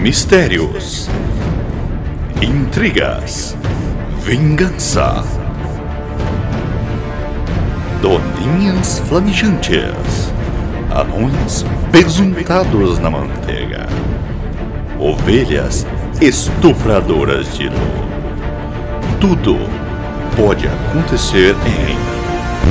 Mistérios, intrigas, vingança, doninhas flamejantes, anões pesuntados na manteiga, ovelhas estupradoras de luz. Tudo pode acontecer em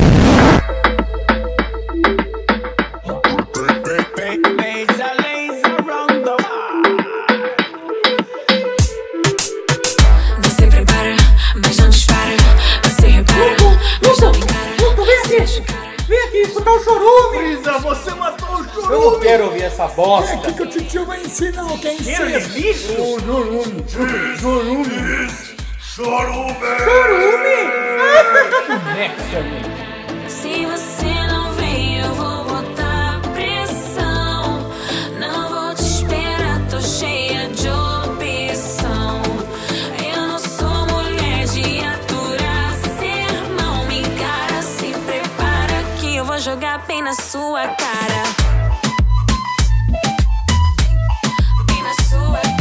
escutar o chorume! Isa, você matou o chorume! Eu não quero ouvir essa bosta! É aqui que o titio vai ensinar o que é ensino! Quem bicho? Chorume! Chorume! Se você não vem, eu vou botar pressão. Não vou te esperar, tô cheia de opção. Eu não sou mulher de aturar sermão. Me encara, se prepara que eu vou jogar bem na sua cara. Bem na sua cara.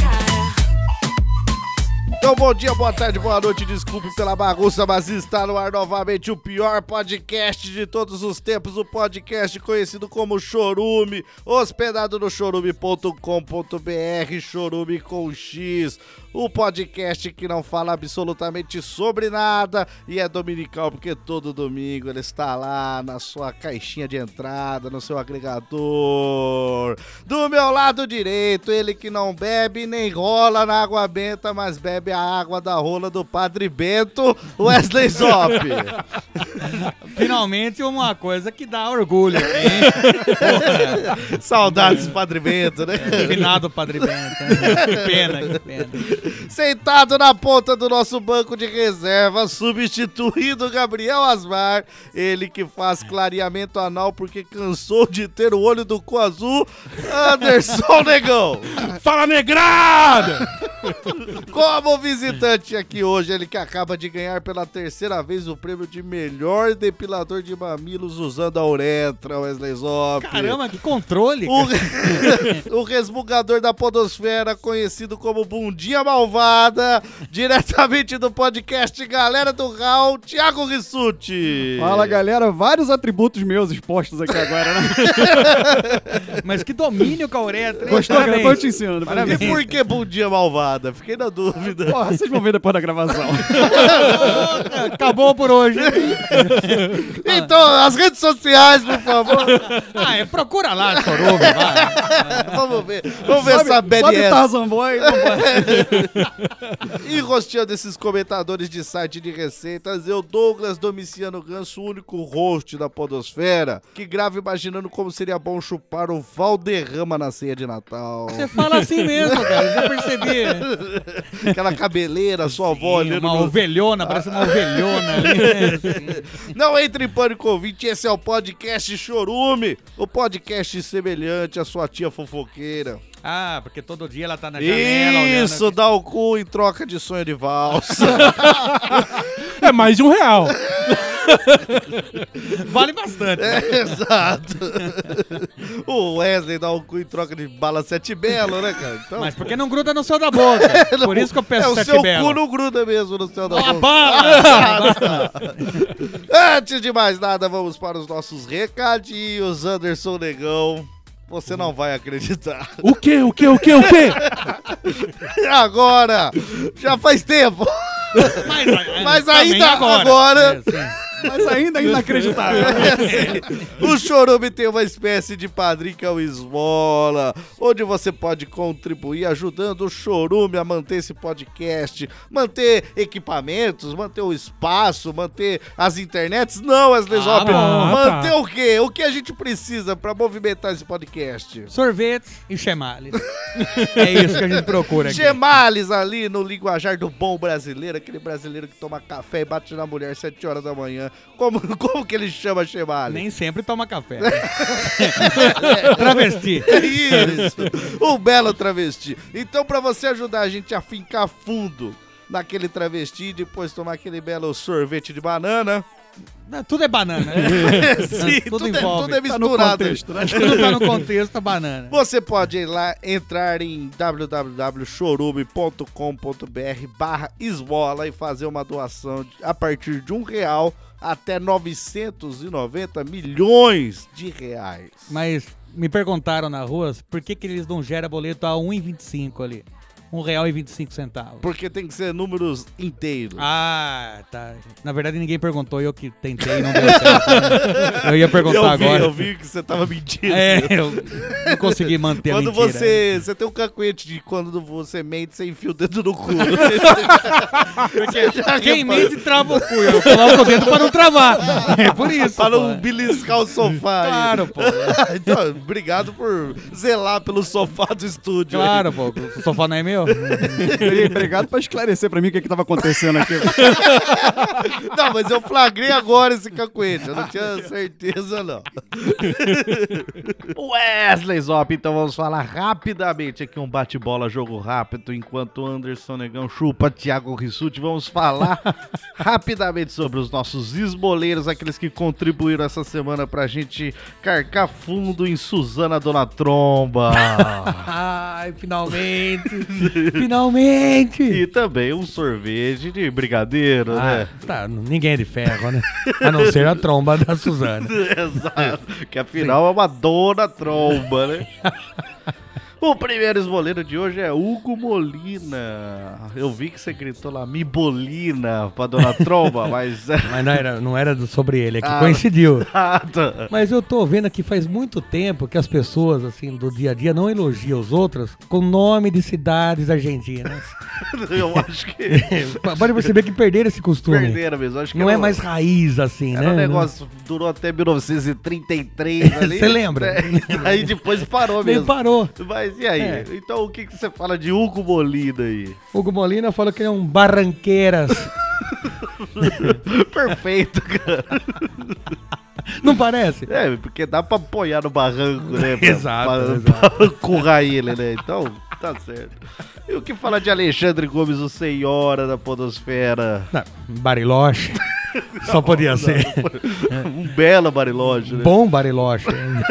Então, bom dia, boa tarde, boa noite, desculpe pela bagunça, mas está no ar novamente o pior podcast de todos os tempos, o podcast conhecido como Chorume, hospedado no chorume.com.br, Chorume com X, o podcast que não fala absolutamente sobre nada e é dominical, porque todo domingo ele está lá na sua caixinha de entrada, no seu agregador. Do meu lado direito, ele que não bebe nem rola na água benta, mas bebe a água da rola do Padre Bento, Wesley Zop. Finalmente uma coisa que dá orgulho, hein? Saudades do Padre Bento, né? Finado Padre Bento. Que pena. Sentado na ponta do nosso banco de reserva, substituindo Gabriel Asmar, ele que faz clareamento anal porque cansou de ter o olho do cu azul, Anderson Negão. Fala, negrada! Como visitante aqui hoje, ele que acaba de ganhar pela terceira vez o prêmio de melhor depilador de mamilos usando a uretra, Wesley Zop. Caramba, que controle! O resmungador da podosfera, conhecido como Bundinha Malvada, diretamente do podcast Galera do Raul, Thiago Rissuti. Fala, galera, vários atributos meus expostos aqui agora, né? Mas que domínio com a uretra. Gostou? Eu tô te ensinando. E por que Bundinha Malvada? Fiquei na dúvida. Porra, vocês vão ver depois da gravação. Acabou por hoje. Então, as redes sociais, por favor. Procura lá, Chorume, vai. Vamos ver essa BDS. Sobe Tarzan Boy. E rosteando esses comentadores de site de receitas, eu, Douglas Domiciano Ganso, o único host da podosfera, que grava imaginando como seria bom chupar o Valderrama na ceia de Natal. Você fala assim mesmo, cara, já percebi. Aquela cabeleira, sua avó ali uma ovelhona, parece uma ovelhona ali. Não entre em pânico, ouvinte, esse é o podcast Chorume, o podcast semelhante à sua tia fofoqueira. Ah, porque todo dia ela tá na janela. Isso, olhando... dá o cu em troca de sonho de valsa. É mais de R$1. Vale bastante. Exato. O Wesley dá o cu em troca de bala Sete Belo, né, cara? Então... Mas porque não gruda no céu da boca. Não, por isso que eu peço Sete Belo. O seu cu não gruda mesmo no céu da boca. Bala! Antes de mais nada, vamos para os nossos recadinhos. Anderson Negão, você não vai acreditar. O quê? Agora! Já faz tempo! Mas ainda agora mas ainda inacreditável. O Chorume tem uma espécie de padrinho que é o Esmola, onde você pode contribuir ajudando o Chorume a manter esse podcast, manter equipamentos, manter o espaço, manter as internets. Não, Wesley Zop, manter o quê? O que a gente precisa pra movimentar esse podcast? Sorvete e chemales. É isso que a gente procura aqui. Chemales ali no linguajar do bom brasileiro, aquele brasileiro que toma café e bate na mulher 7 horas da manhã. Como que ele chama Chemales? Nem sempre toma café. Travesti. Isso, um belo travesti. Então, pra você ajudar a gente a fincar fundo naquele travesti e depois tomar aquele belo sorvete de banana, Tudo é banana. Sim, tudo envolve. tudo é misturado. Tudo tá no contexto da banana. Você pode ir lá, entrar em www.chorume.com.br/esmola e fazer uma doação a partir de R$1 até 990 milhões de reais. Mas me perguntaram na rua por que eles não geram boleto a R$1,25 ali. R$1,25. Porque tem que ser números inteiros. Ah, tá. Na verdade, ninguém perguntou, eu que tentei e não deu certo. Né? Eu ia perguntar agora. Eu vi que você tava mentindo. Eu não consegui manter quando a mentira. Você tem um cacuete de quando você mente, você enfia o dedo no cu. Quem mente trava o cu. Eu coloco o dedo pra não travar. É por isso. Para não beliscar o sofá. Claro, pô. Então, obrigado por zelar pelo sofá do estúdio. Claro, pô. O sofá não é meu? Obrigado por esclarecer pra mim o que tava acontecendo aqui. Não, mas eu flagrei agora esse cacuete. Eu não tinha certeza, não. Wesley Zop, então vamos falar rapidamente aqui um bate-bola, jogo rápido, enquanto Anderson Negão chupa Thiago Rissuti. Vamos falar rapidamente sobre os nossos esmoleiros, aqueles que contribuíram essa semana pra gente carcar fundo em Suzana Dona Tromba. Ai, finalmente. Finalmente! E também um sorvete de brigadeiro, né? Tá, ninguém é de ferro, né? A não ser a tromba da Suzana. Exato, que afinal é uma dona tromba, né? O primeiro esmoleiro de hoje é Hugo Molina. Eu vi que você gritou lá, Mibolina, pra Dona Tromba, mas... Mas não era sobre ele, é que coincidiu. Tá. Mas eu tô vendo que faz muito tempo que as pessoas, assim, do dia a dia não elogiam os outros com nome de cidades argentinas. Eu acho que... Pode perceber que perderam esse costume. Perderam mesmo, acho que não é mais raiz, assim, era né? um negócio, durou até 1933 ali. Você lembra? Aí depois parou Ele mesmo. parou. Mas e aí? É. Então o que você fala de Hugo Molina aí? Hugo Molina fala que é um Barranqueiras. Perfeito, cara. Não parece? É, porque dá pra apoiar no barranco, né? Exato. Pra currar ele, né? Então, tá certo. E o que falar de Alexandre Gomes, o senhora da podosfera? Não, Bariloche. Só podia ser. Um belo Bariloche, né? Bom Bariloche.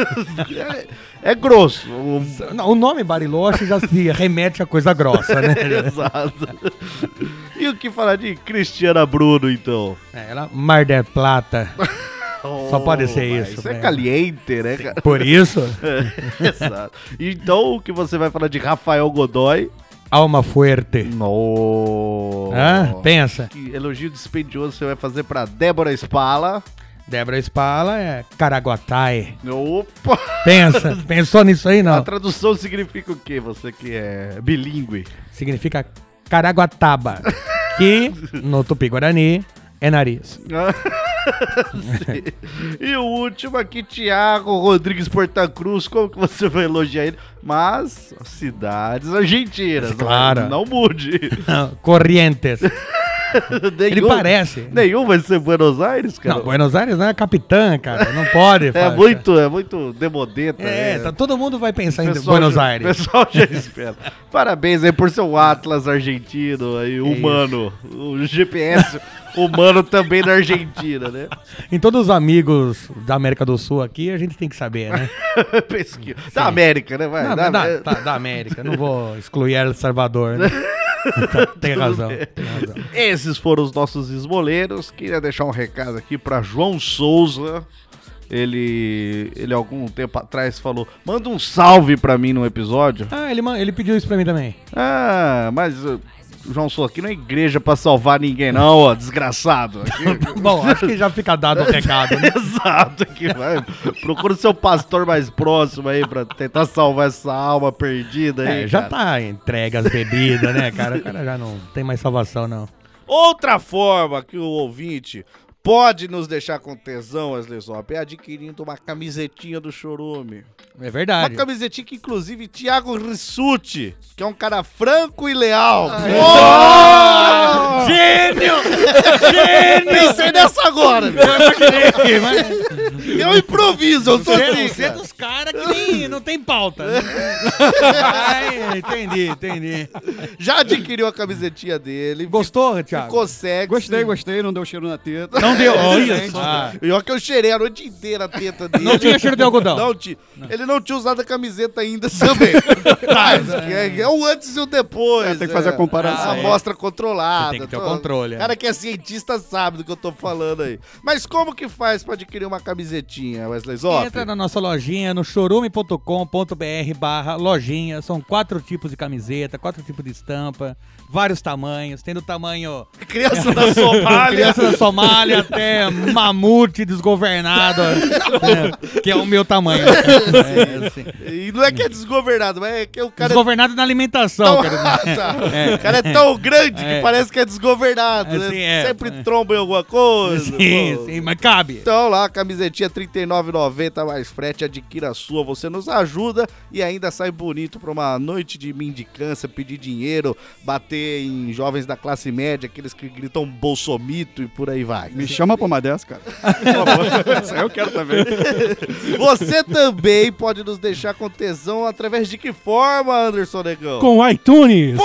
É grosso. Não, o nome Bariloche já se remete a coisa grossa, né? Exato. E o que falar de Cristiana Bruno, então? Ela, Mar del Plata. Só pode ser isso. Isso é caliente, né, cara? Por isso? Exato. Então, o que você vai falar de Rafael Godoy? Alma Fuerte. No. Pensa. Que elogio dispendioso você vai fazer pra Débora Spala? Débora Spala é Caraguatai. Opa! Pensou nisso aí, A não? tradução significa o quê? Você que é bilíngue. Significa Caraguataba, que no Tupi-Guarani é nariz. Sim. E o último aqui, Thiago Rodrigues Portacruz. Como que você vai elogiar ele? Mas cidades argentinas. Claro. Não mude. Corrientes. Ele parece. Nenhum vai ser Buenos Aires, cara. Não, Buenos Aires não é capitã, cara. Não pode. É muito demodeta. Tá, todo mundo vai pensar em Pessoal Buenos já- Aires. O pessoal já espera. Parabéns aí por seu Atlas argentino aí, humano. O GPS humano também na Argentina, né? Em todos os amigos da América do Sul aqui, a gente tem que saber, né? Pesquisa. Da América, né? Vai, Da América. Não vou excluir El Salvador, né? Tem razão. Esses foram os nossos esmoleiros. Queria deixar um recado aqui pra João Souza. Ele algum tempo atrás falou: manda um salve pra mim num episódio. Ah, ele pediu isso pra mim também. Ah, mas João Souza, aqui não é igreja pra salvar ninguém não, ó, desgraçado. Aqui... Bom, acho que já fica dado o recado, né? Exato, aqui vai. Procura o seu pastor mais próximo aí pra tentar salvar essa alma perdida aí. Já cara. tá entregue as bebidas, né, cara? O cara já não tem mais salvação, não. Outra forma que o ouvinte pode nos deixar com tesão, Wesley Zop, é adquirindo uma camisetinha do Chorume. É Uma verdade. camisetinha que, inclusive, Thiago Rissuti, que é um cara franco e leal. Gênio! Gênio! Pensei nessa agora. Mas Eu improviso, eu sou assim, Você é cara. dos caras que não tem pauta. Entendi. Já adquiriu a camisetinha dele. Gostou, Thiago? Ficou sexy. Gostei, não deu cheiro na teta. Não deu. Olha só. só. E olha que eu cheirei a noite inteira a teta dele. Não tinha cheiro de algodão. Não tinha. Ele não tinha usado a camiseta ainda também. Mas é o antes e o depois. Tem que fazer a comparação. A amostra controlada. Tem que ter o controle. O cara que é cientista sabe do que eu tô falando aí. Mas como que faz pra adquirir uma camisetinha, Wesley Zop? Entra na nossa lojinha no chorume.com.br/lojinha. São 4 tipos de camiseta, 4 tipos de estampa, vários tamanhos. Tem do tamanho Criança da Somália. criança da Somália até mamute desgovernado, que é o meu tamanho. Assim. E não é que é desgovernado, mas é que o cara Desgovernado na alimentação, quero dizer. Tá. O cara é tão grande que É. parece que é desgovernado, né? Assim, é. Sempre tromba em alguma coisa. pô. Sim, mas cabe. Então lá, camisetinha R$39,90 mais frete, adquira a sua, você nos ajuda e ainda sai bonito pra uma noite de mendicância, pedir dinheiro, bater em jovens da classe média, aqueles que gritam bolsomito e por aí vai. Me chama pra uma dessa, cara. Por favor. Isso aí eu quero também. Você também pode nos deixar com tesão através de que forma, Anderson Negão? Com o iTunes.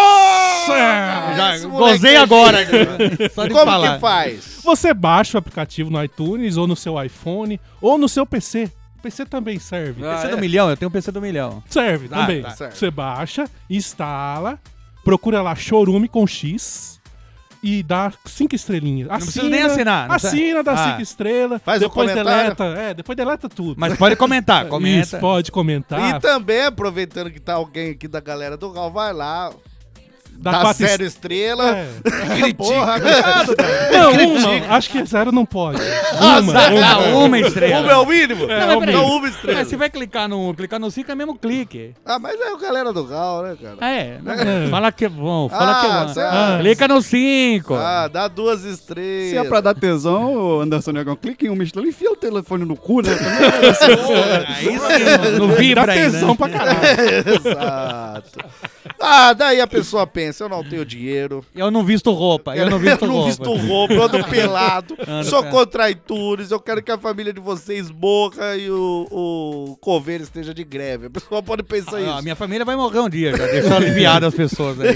Já Esse moleque gozei é agora. gênio. Só de Como falar. que faz? Você baixa o aplicativo no iTunes, ou no seu iPhone, ou no seu PC. O PC também serve. PC do milhão, eu tenho um PC do milhão. Serve também. tá. Serve. Você baixa, instala, procura lá Chorume com X e dá 5 estrelinhas. Assina, precisa nem assinar, não Assina, dá Ah. 5 estrelas. Faz o depois comentário. deleta. Depois deleta tudo. Mas pode comentar, comenta. Isso, pode comentar. E também, aproveitando que tá alguém aqui da galera do Gal, vai lá, Dá dá 4 0 estrelas, É. critica. Não, uma. Acho que 0 não pode. Uma estrela. Uma é o mínimo? Não, mas peraí. Não, uma estrela. Mas você vai clicar no 5, é mesmo clique. Ah, mas é o galera do Gal, né, cara? Fala que é bom, fala que é bom. certo. Clica no 5. Ah, dá 2 estrelas. Se é pra dar tesão, ô Anderson Negão, clica em uma estrela e enfia o telefone no cu, né? Aí sim, no vibra Dá aí, tesão né? pra caralho. Exato. Ah, daí a pessoa pensa, eu não tenho dinheiro. Eu não visto roupa, eu não visto roupa. visto roupa, eu ando pelado, Ando sou pelado. contra iTunes, eu quero que a família de vocês morra e o coveiro esteja de greve. A pessoa pode pensar A isso. minha família vai morrer um dia, já deixou aliviado as pessoas aí.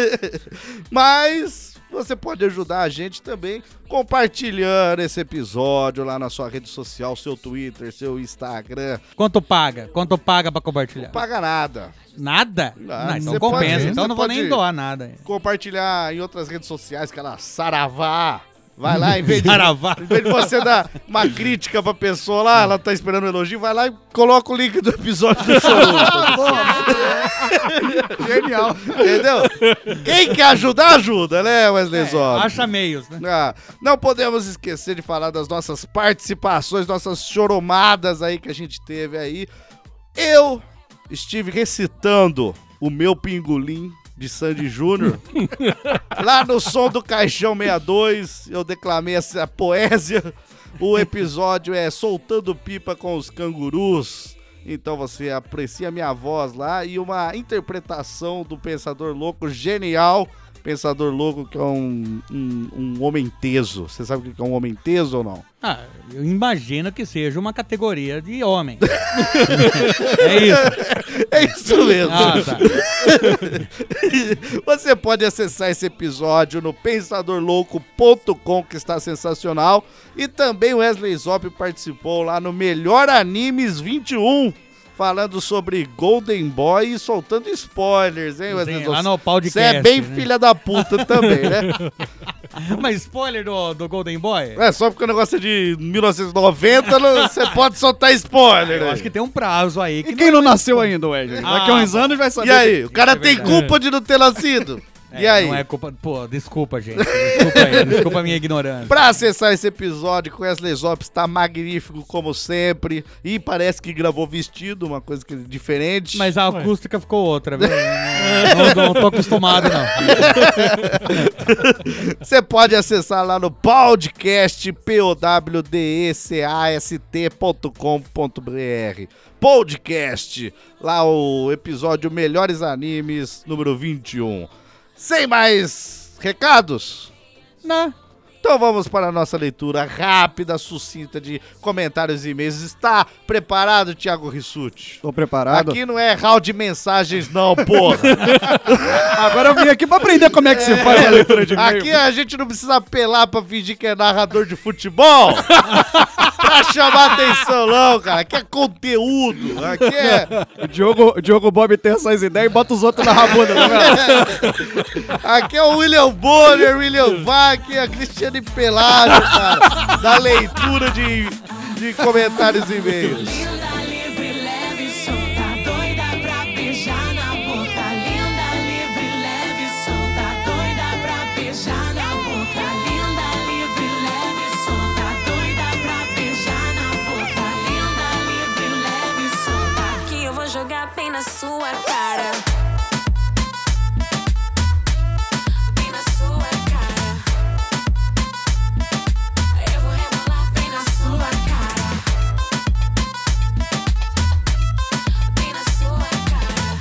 Mas você pode ajudar a gente também compartilhando esse episódio lá na sua rede social, seu Twitter, seu Instagram. Quanto paga? Quanto paga pra compartilhar? Não paga nada. Nada? Ah, Não você compensa, pode- então você não vou pode- nem doar nada. Compartilhar em outras redes sociais, aquela saravá. Vai lá, em vez de, Saravá. em vez de você dar uma crítica pra pessoa lá, ela tá esperando um elogio, vai lá e coloca o link do episódio do show. Genial. Entendeu? Quem quer ajudar, ajuda, né, Wesley Zop? Acha meios, né? Ah, não podemos esquecer de falar das nossas participações, nossas choromadas aí que a gente teve aí. Eu estive recitando o meu pingolim de Sandy Júnior lá no Som do Caixão 62. Eu declamei essa poesia. O episódio é Soltando Pipa com os Cangurus. Então você aprecia a minha voz lá e uma interpretação do Pensador Louco genial. Pensador Louco, que é um homem teso. Você sabe o que é um homem teso ou não? Ah, eu imagino que seja uma categoria de homem. É isso. É isso mesmo. Ah, tá. Você pode acessar esse episódio no pensadorlouco.com, que está sensacional. E também o Wesley Zop participou lá no Melhor Animes 21, falando sobre Golden Boy e soltando spoilers, hein, Wesley Sim, Zop? lá no podcast. Você é bem né? filha da puta também, né? Mas spoiler do Golden Boy? É, só porque o negócio é de 1990, você pode soltar spoiler. Eu né? acho que tem um prazo aí. E quem não nasceu ainda, Wesley? Daqui a uns anos vai saber. E aí, o cara é tem verdade. culpa de não ter nascido? E aí? Não é culpa... Pô, desculpa, gente. Desculpa aí. Desculpa a minha ignorância. Pra acessar esse episódio, o Wesley Zop está magnífico como sempre. E parece que gravou vestido, uma coisa que é diferente. Mas a acústica ficou outra, viu? Não tô acostumado, não. Você pode acessar lá no podcast powdecast.com.br. Podcast, lá o episódio Melhores Animes, número 21. Sem mais recados? Não. Então vamos para a nossa leitura rápida, sucinta de comentários e e-mails. Está preparado, Thiago Rissuti? Tô preparado. Aqui não é round de mensagens não, porra. Agora eu vim aqui pra aprender como é que se faz a leitura de e-mail. Aqui a gente não precisa apelar pra fingir que é narrador de futebol. Pra chamar atenção não, cara. Aqui é conteúdo. Aqui é... O Diogo Bob tem essas ideias e bota os outros na rabuda, tá vendo? Aqui é o William Bonner, William Vac, a Cristiane Pelágio, cara, da leitura de comentários e e-mails. Linda, livre, leve, solta, doida pra beijar na boca. Linda, livre, leve, solta, doida pra beijar na boca. Linda, livre, leve, solta, doida pra beijar na boca. Linda, livre, leve, solta. Que eu vou jogar bem na sua cara. Bem na sua cara. Eu vou rebolar bem na sua cara. Bem na sua cara.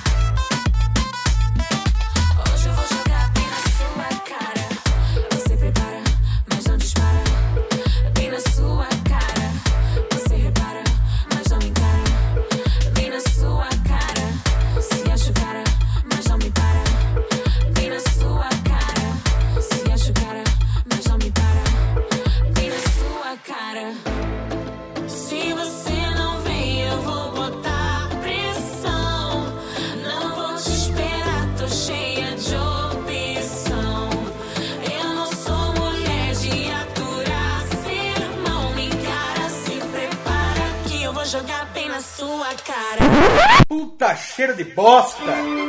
Hoje eu vou jogar bem na sua cara. Você prepara, mas não dispara. Bem na sua cara. Você repara, mas não me encara. Bem na sua cara. Se acha o cara, mas não me para. Bem na sua cara. Se acha o cara, mas não me para. Bem na sua cara. Se você não vem, eu vou botar pressão. Não vou te esperar, tô cheia de opção. Eu não sou mulher de aturar sermão. Me encara, se prepara que eu vou jogar bem na sua cara. Puta cheiro de bosta!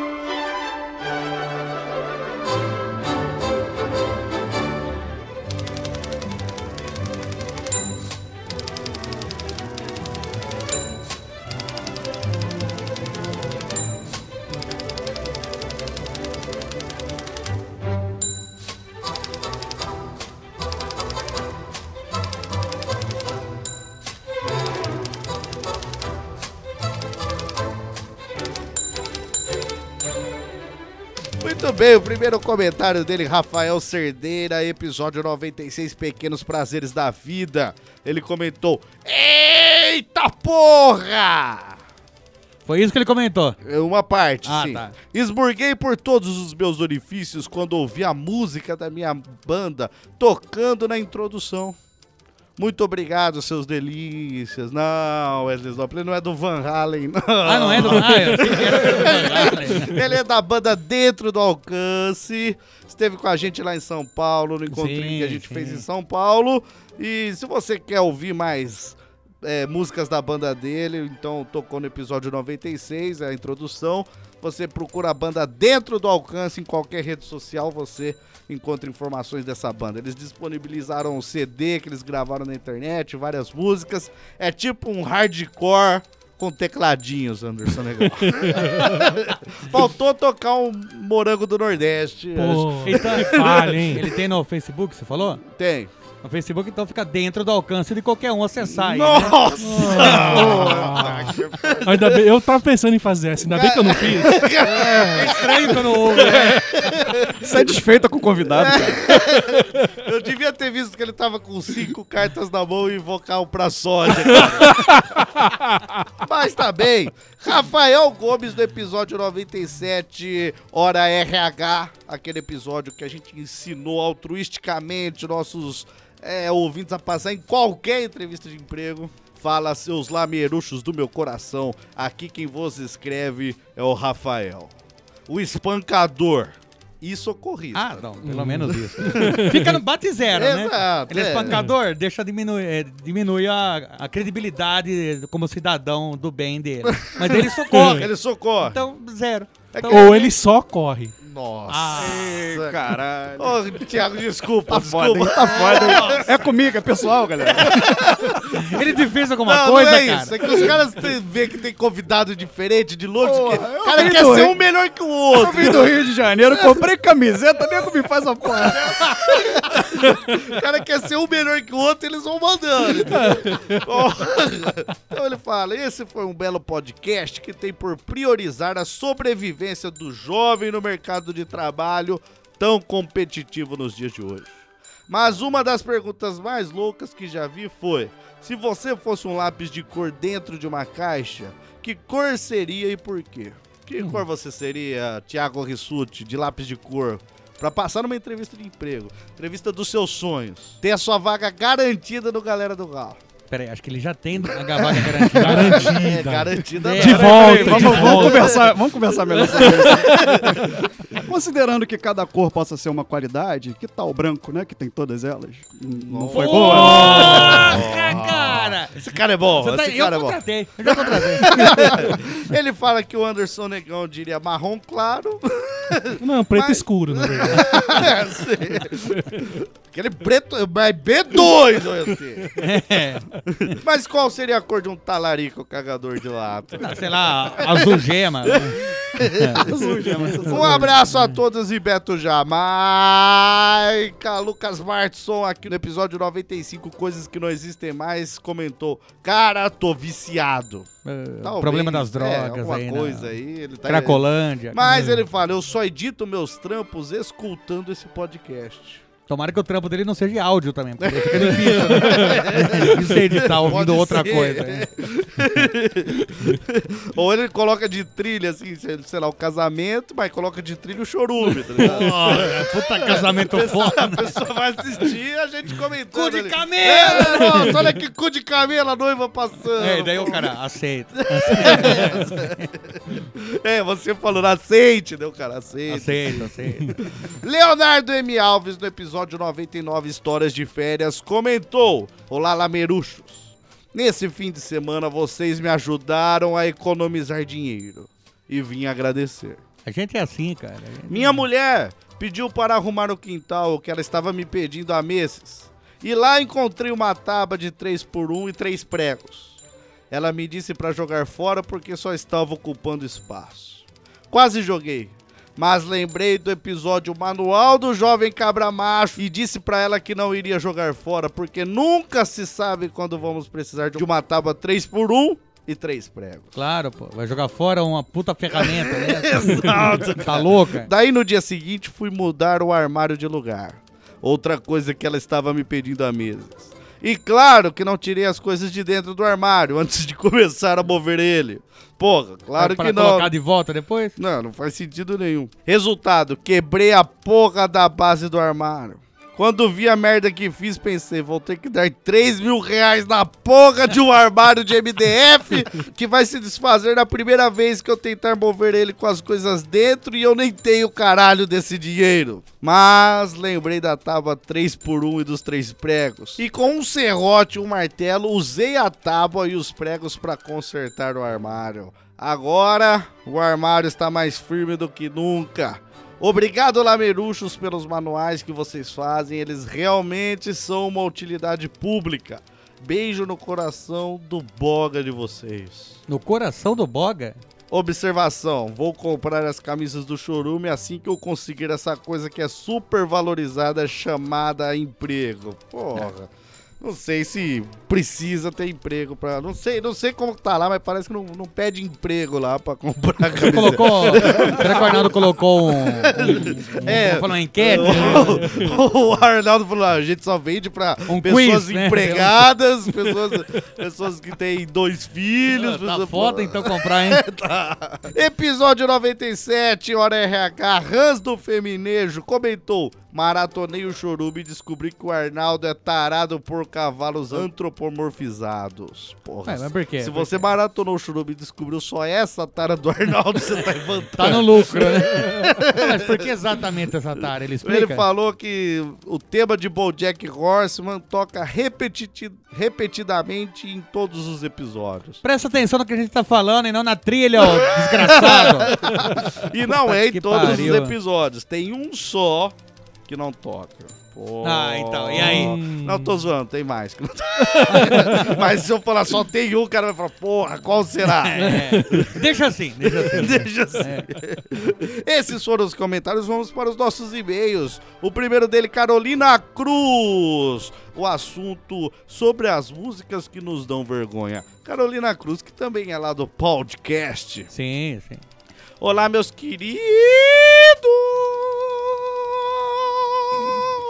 Muito bem, o primeiro comentário dele, Rafael Cerdeira, episódio 96, Pequenos Prazeres da Vida. Ele comentou: eita porra! Foi isso que ele comentou. Uma parte, Ah, sim. tá. Esmurguei por todos os meus orifícios quando ouvi a música da minha banda tocando na introdução. Muito obrigado, seus delícias. Não, Wesley Znopp, não é do Van Halen, não. Ah, não é do... Ah, eu achei que era do Van Halen. Ele é da banda Dentro do Alcance. Esteve com a gente lá em São Paulo, no encontrinho Sim, que a gente sim. fez em São Paulo. E se você quer ouvir mais músicas da banda dele, então tocou no episódio 96, a introdução. Você procura a banda Dentro do Alcance em qualquer rede social, você encontra informações dessa banda. Eles disponibilizaram um CD que eles gravaram na internet, várias músicas. É tipo um hardcore com tecladinhos, Anderson Negão. Faltou tocar um Morango do Nordeste. Pô, Então, que falha, hein? ele tem no Facebook, você falou? Tem. No Facebook, então, fica dentro do alcance de qualquer um acessar aí, né? Nossa! Ainda bem, eu tava pensando em fazer essa, ainda bem que eu não fiz. É estranho quando ouve, né? Satisfeita com o convidado, cara. Eu devia ter visto que ele tava com 5 cartas na mão e vocal pra sódia, cara. Mas tá bem. Rafael Gomes, do episódio 97, Hora RH, aquele episódio que a gente ensinou altruisticamente nossos ouvintes a passar em qualquer entrevista de emprego. Fala, seus lameruchos do meu coração, aqui quem vos escreve é o Rafael, o espancador e socorrista. Ah, não, pelo menos isso. Fica no bate zero, né? Exato, Ele é espancador, deixa diminui a credibilidade como cidadão do bem dele. Mas ele socorre. Ele socorre. Então, zero. Então, Ou ele só corre. Nossa. Ei, caralho. Ô, Thiago, desculpa, Tá foda, hein? desculpa. Tá foda, hein? É comigo, é pessoal, galera. ele te fez alguma Não, coisa, não é cara? isso. É que os caras vê que tem convidado diferente, de longe, que Porra, o cara eu quer vim do ser Rio. um melhor que o Eu outro. vim do Rio de Janeiro, comprei camiseta, nego me faz a porra. O cara quer ser um melhor que o outro, eles vão mandando. entendeu? Então ele fala, esse foi um belo podcast que tem por priorizar a sobrevivência do jovem no mercado de trabalho tão competitivo nos dias de hoje. Mas uma das perguntas mais loucas que já vi foi: se você fosse um lápis de cor dentro de uma caixa, que cor seria e por quê? Que cor você seria, Thiago Rissuti, de lápis de cor? Pra passar numa entrevista de emprego, entrevista dos seus sonhos. Ter a sua vaga garantida no Galera do Galo. Peraí, acho que ele já tem a vaga garantida. É, garantida. É. De volta, de volta. Vamos conversar melhor sobre isso. Considerando que cada cor possa ser uma qualidade, que tal o branco, né? Que tem todas elas. Não foi boa? Nossa, cara! Esse cara é bom, Você tá- esse eu cara é bom. contratei, eu já contratei. Ele fala que o Anderson Negão diria marrom claro. Não, preto Mas- escuro, na verdade. É, sim. Aquele preto, mas B2, olha assim. É. Mas qual seria a cor de um talarico cagador de lata? Ah, sei lá, azul gema. Né? Um abraço a todos e Beto Jamaica. Lucas Martson aqui no episódio 95, Coisas que Não Existem Mais, comentou: cara, tô viciado. Talvez, Problema das drogas alguma aí, coisa né? aí. Ele tá Cracolândia. Mas ele fala: eu só edito meus trampos escutando esse podcast. Tomara que o trampo dele não seja de áudio também, porque fica difícil, né? É difícil editar ouvindo Pode outra ser. coisa. Né? Ou ele coloca de trilha, assim, sei lá, o casamento, mas coloca de trilha o chorume, tá ligado? Puta casamento A foda. pessoa vai assistir e a gente comentando. Cu de ali. camelo! É, nossa, olha que cu de camelo, a noiva passando. É, e daí o cara aceita. É, você falando aceite, né, o cara? Aceite. Aceita. Leonardo M. Alves, no episódio 99, Histórias de Férias, comentou: olá, lameruchos. Nesse fim de semana, vocês me ajudaram a economizar dinheiro. E vim agradecer. A gente é assim, cara. Minha mulher pediu para arrumar o quintal, que ela estava me pedindo há meses. E lá encontrei uma tábua de 3x1 e 3 pregos. Ela me disse para jogar fora porque só estava ocupando espaço. Quase joguei, mas lembrei do episódio Manual do Jovem Cabra Macho e disse pra ela que não iria jogar fora porque nunca se sabe quando vamos precisar de uma tábua 3x1 e 3 pregos. Claro, pô. Vai jogar fora uma puta ferramenta, né? Exato. Tá louca? Daí no dia seguinte fui mudar o armário de lugar. Outra coisa que ela estava me pedindo há meses. E claro que não tirei as coisas de dentro do armário antes de começar a mover ele. Porra, claro Pra que não. colocar de volta depois? Não faz sentido nenhum. Resultado, quebrei a porra da base do armário. Quando vi a merda que fiz, pensei, vou ter que dar 3 mil reais na porra de um armário de MDF que vai se desfazer na primeira vez que eu tentar mover ele com as coisas dentro e eu nem tenho caralho desse dinheiro. Mas lembrei da tábua 3x1 e dos 3 pregos. E com um serrote e um martelo, usei a tábua e os pregos pra consertar o armário. Agora, o armário está mais firme do que nunca. Obrigado, lameruchos, pelos manuais que vocês fazem. Eles realmente são uma utilidade pública. Beijo no coração do boga de vocês. No coração do boga? Observação, vou comprar as camisas do Chorume assim que eu conseguir essa coisa que é super valorizada chamada emprego. Porra. Não sei se precisa ter emprego pra... Não sei como tá lá, mas parece que não pede emprego lá pra comprar Você camiseta. colocou... Será que o Arnaldo colocou uma enquete? O Arnaldo falou, a gente só vende pra pessoas quiz, né? empregadas, pessoas que têm 2 filhos. Tá pessoas- foda então comprar, hein? Episódio 97, Hora RH, Hans do Feminejo comentou: maratonei o Chorume e descobri que o Arnaldo é tarado por cavalos antropomorfizados. Porra, Mas por quê? se você maratonou o Chorume e descobriu só essa tara do Arnaldo, você tá em vantagem. Tá no lucro, né? Mas por que exatamente essa tara? Ele explica? Ele falou que o tema de BoJack Horseman toca repetidamente em todos os episódios. Presta atenção no que a gente tá falando e não na trilha, ô desgraçado. E não é em Que todos pariu. os episódios. Tem um só que não toca. Pô. Ah, então, e aí? Não, tô zoando, tem mais. que não toca. Mas se eu falar só tem um, o cara vai falar, porra, qual será? É. Deixa assim. Deixa assim. Esses foram os comentários, vamos para os nossos e-mails. O primeiro dele, Carolina Cruz. O assunto sobre as músicas que nos dão vergonha. Carolina Cruz, que também é lá do podcast. Sim. Olá, meus queridos!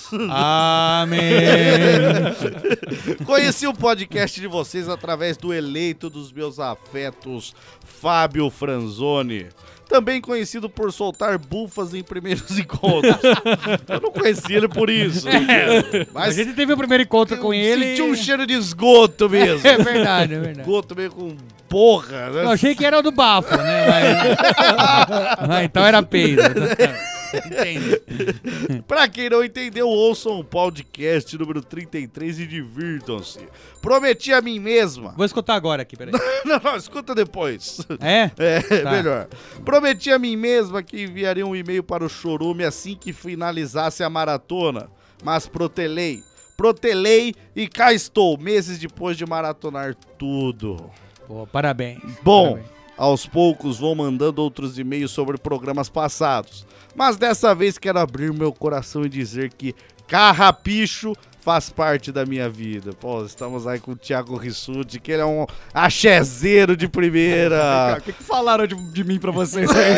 Amém. Conheci o podcast de vocês através do eleito dos meus afetos, Fábio Franzoni. Também conhecido por soltar bufas em primeiros encontros. Eu não conheci ele por isso. A Mas gente teve o primeiro encontro com ele. senti um cheiro de esgoto mesmo. É verdade, é verdade. Esgoto meio com porra, né? Eu achei que era o do bafo, né? Mas então era peido. Entendi. Pra quem não entendeu, ouçam o podcast número 33 e divirtam-se. Prometi a mim mesma. Vou escutar agora aqui, peraí. Não, escuta depois. É? É, Tá. melhor. Prometi a mim mesma que enviaria um e-mail para o Chorume assim que finalizasse a maratona. Mas protelei e cá estou, meses depois de maratonar tudo. Pô, parabéns. Bom, Parabéns. aos poucos vou mandando outros e-mails sobre programas passados. Mas dessa vez quero abrir meu coração e dizer que Carrapicho faz parte da minha vida. Pô, estamos aí com o Thiago Rissuti, que ele é um axezeiro de primeira. O que falaram de mim pra vocês aí?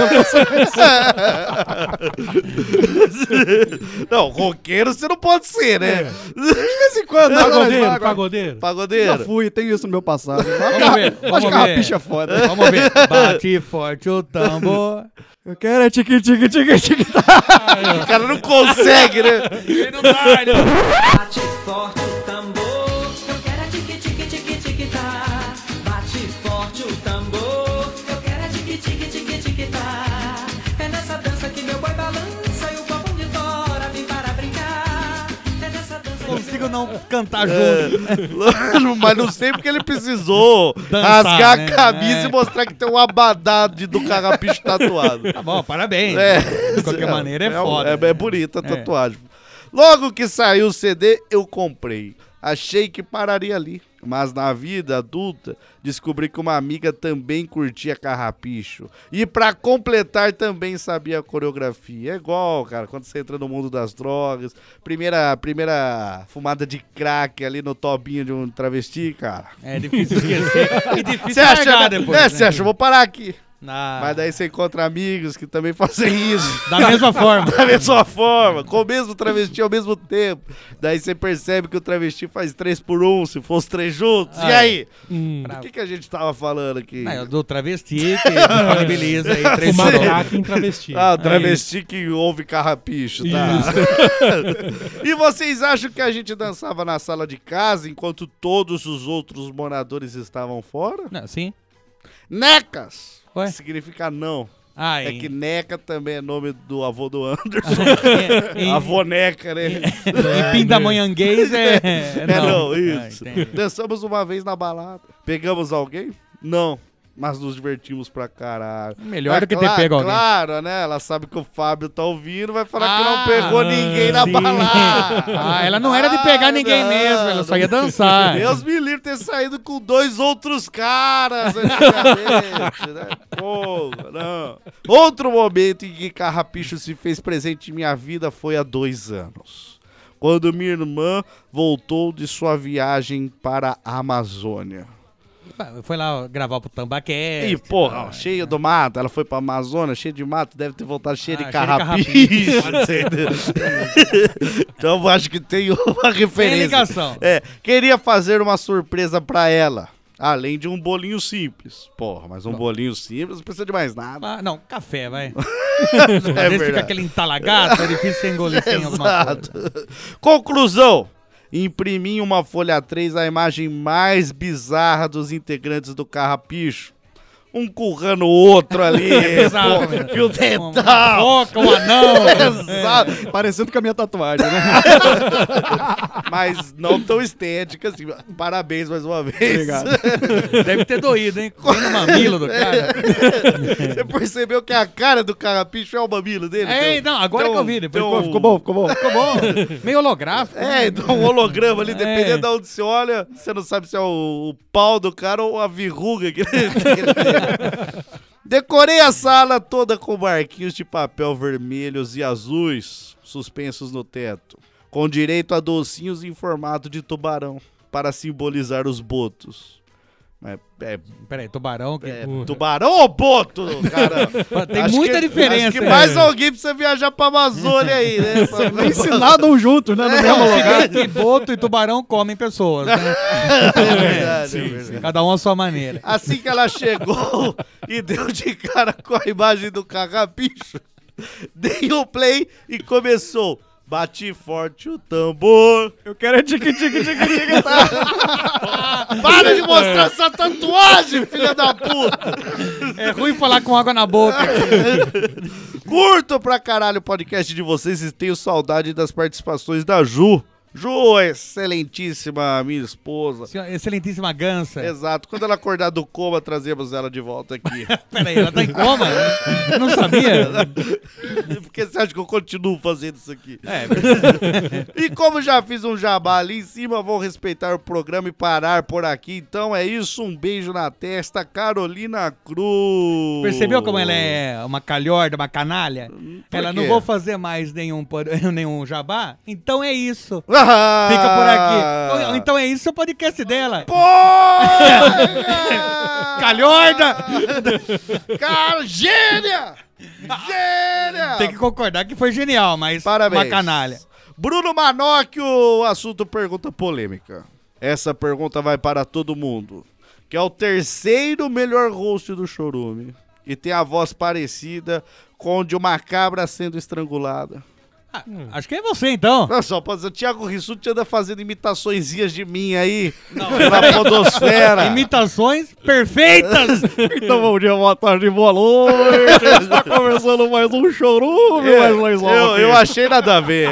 Não, roqueiro você não pode ser, né? De vez em quando, Pagodeiro, pagodeiro. Já Pagodeiro. fui, tenho isso no meu passado. Vamos ver, Acho vamos que a ver. Carrapicho é foda. Vamos ver. Bate forte o tambor. Eu quero é tique-tique-tique-tique. O cara não consegue, né? Ele não dá, ele não... Bate forte o tambor, eu quero é tique tique tique tique tá. Bate forte o tambor, eu quero é tique tique tique tique tá. É nessa dança que meu boi balança e o povão de fora vem para brincar. É nessa dança que Consigo não cantar junto. Mas não sei porque ele precisou Dançar, rasgar né? a camisa É. e mostrar que tem um abadá do Carrapicho tatuado. Tá bom, parabéns. De qualquer maneira é foda. É bonita a tatuagem. Logo que saiu o CD, eu comprei. Achei que pararia ali. Mas na vida adulta, descobri que uma amiga também curtia Carrapicho. E pra completar, também sabia a coreografia. É igual, cara, quando você entra no mundo das drogas. Primeira fumada de crack ali no tobinho de um travesti, cara. É difícil esquecer. E Você difícil acha, largar né? depois. Você acha, vou parar aqui. Ah, Mas daí você encontra amigos que também fazem isso. da mesma forma. Da mesma forma, com o mesmo travesti ao mesmo tempo. Daí você percebe que o travesti faz 3 por 1, se fosse 3 juntos. E aí? O que a gente tava falando aqui? Não, eu dou travesti que disponibiliza aí 3 Fumar por 1. crack em travesti. Ah, o É travesti que ouve Carrapicho, tá? E vocês acham que a gente dançava na sala de casa enquanto todos os outros moradores estavam fora? Não, sim. Necas! Ué? Significa não. Ah, É que Neca também é nome do avô do Anderson. em, Avô Neca, né? em pindamonhanguês é não. Isso. Ah, entendi. Dançamos uma vez na balada. Pegamos alguém? Não. Mas nos divertimos pra caralho. Melhor do que ter pego alguém. Claro, né? Ela sabe que o Fábio tá ouvindo, vai falar que não pegou ninguém na sim. balada. Ah, ela não era de pegar ninguém não. mesmo, ela só ia dançar. Deus me livre ter saído com 2 outros caras antigamente, né? Porra, não. Outro momento em que Carrapicho se fez presente em minha vida foi há 2 anos. Quando minha irmã voltou de sua viagem para a Amazônia. Foi lá gravar pro Tambaquete. E, porra, cheio do mato. Ela foi pra Amazônia, cheio de mato, deve ter voltado cheio de cheio de carrapicho. Pode ser. Então, eu acho que tem uma referência. Tem ligação. É, queria fazer uma surpresa pra ela. Além de um bolinho simples. Porra, mas um bolinho simples não precisa de mais nada. Ah, não, café, vai. É Às vezes fica verdade. aquele entalagato, é difícil você engolir sem alguma Exato. coisa. Conclusão. Imprimi em uma folha 3 a imagem mais bizarra dos integrantes do Carrapicho. Um currando o outro ali. Bizarro, pô, né? fio Uma dental. foca, um anão. Exato. Parecendo com a minha tatuagem, né? Mas não tão estética assim. Parabéns mais uma vez. Obrigado. Deve ter doído, hein? Foi no mamilo do cara. Você percebeu que a cara do Carrapicho é o mamilo dele? É, Então- não, agora então- que eu vi. Depois então- Ficou bom, ficou bom. ficou bom. Meio holográfico. É, então um holograma ali, É. dependendo de onde você olha, você não sabe se é o pau do cara ou a verruga que ele tem. Decorei a sala toda com barquinhos de papel vermelhos e azuis suspensos no teto, com direito a docinhos em formato de tubarão, para simbolizar os botos. Peraí, tubarão... Tubarão ou boto, cara? Tem muita diferença. Acho que mais alguém precisa viajar pra Amazônia aí, né? Nem se nadam juntos, né? No mesmo lugar. Que boto e tubarão comem pessoas, né? É verdade, é verdade. Cada um à sua maneira. Assim que ela chegou e deu de cara com a imagem do carrapicho, dei o play e começou. Bate forte o tambor. Eu quero é tique-tique-tique-tique. Para de mostrar essa tatuagem, filha da puta. É ruim falar com água na boca. Curto pra caralho o podcast de vocês e tenho saudade das participações da Ju. Ju, excelentíssima minha esposa. Senhora, excelentíssima Gansa. Exato. Quando ela acordar do coma, trazemos ela de volta aqui. Peraí, ela tá em coma? Eu não sabia. Por que você acha que eu continuo fazendo isso aqui? É verdade. E como já fiz um jabá ali em cima, vou respeitar o programa e parar por aqui. Então é isso, um beijo na testa, Carolina Cruz. Percebeu como ela é uma calhorda, uma canalha? Ela não vou fazer mais nenhum jabá? Então é isso. Fica por aqui. Então é isso o podcast dela. Calhorda! Cara, gênia! Gênia! Tem que concordar que foi genial, mas parabéns. Uma canalha. Bruno Manocchio, o assunto pergunta polêmica. Essa pergunta vai para todo mundo. Que é o terceiro melhor host do Chorume. E tem a voz parecida com de uma cabra sendo estrangulada. Acho que é você, então. Não, só pode dizer, o Thiago Rissuti anda fazendo imitaçõezinhas de mim aí, na podosfera. Imitações perfeitas. Então, bom dia, boa tarde, boa noite. Está começando mais um Chorume, eu achei nada a ver.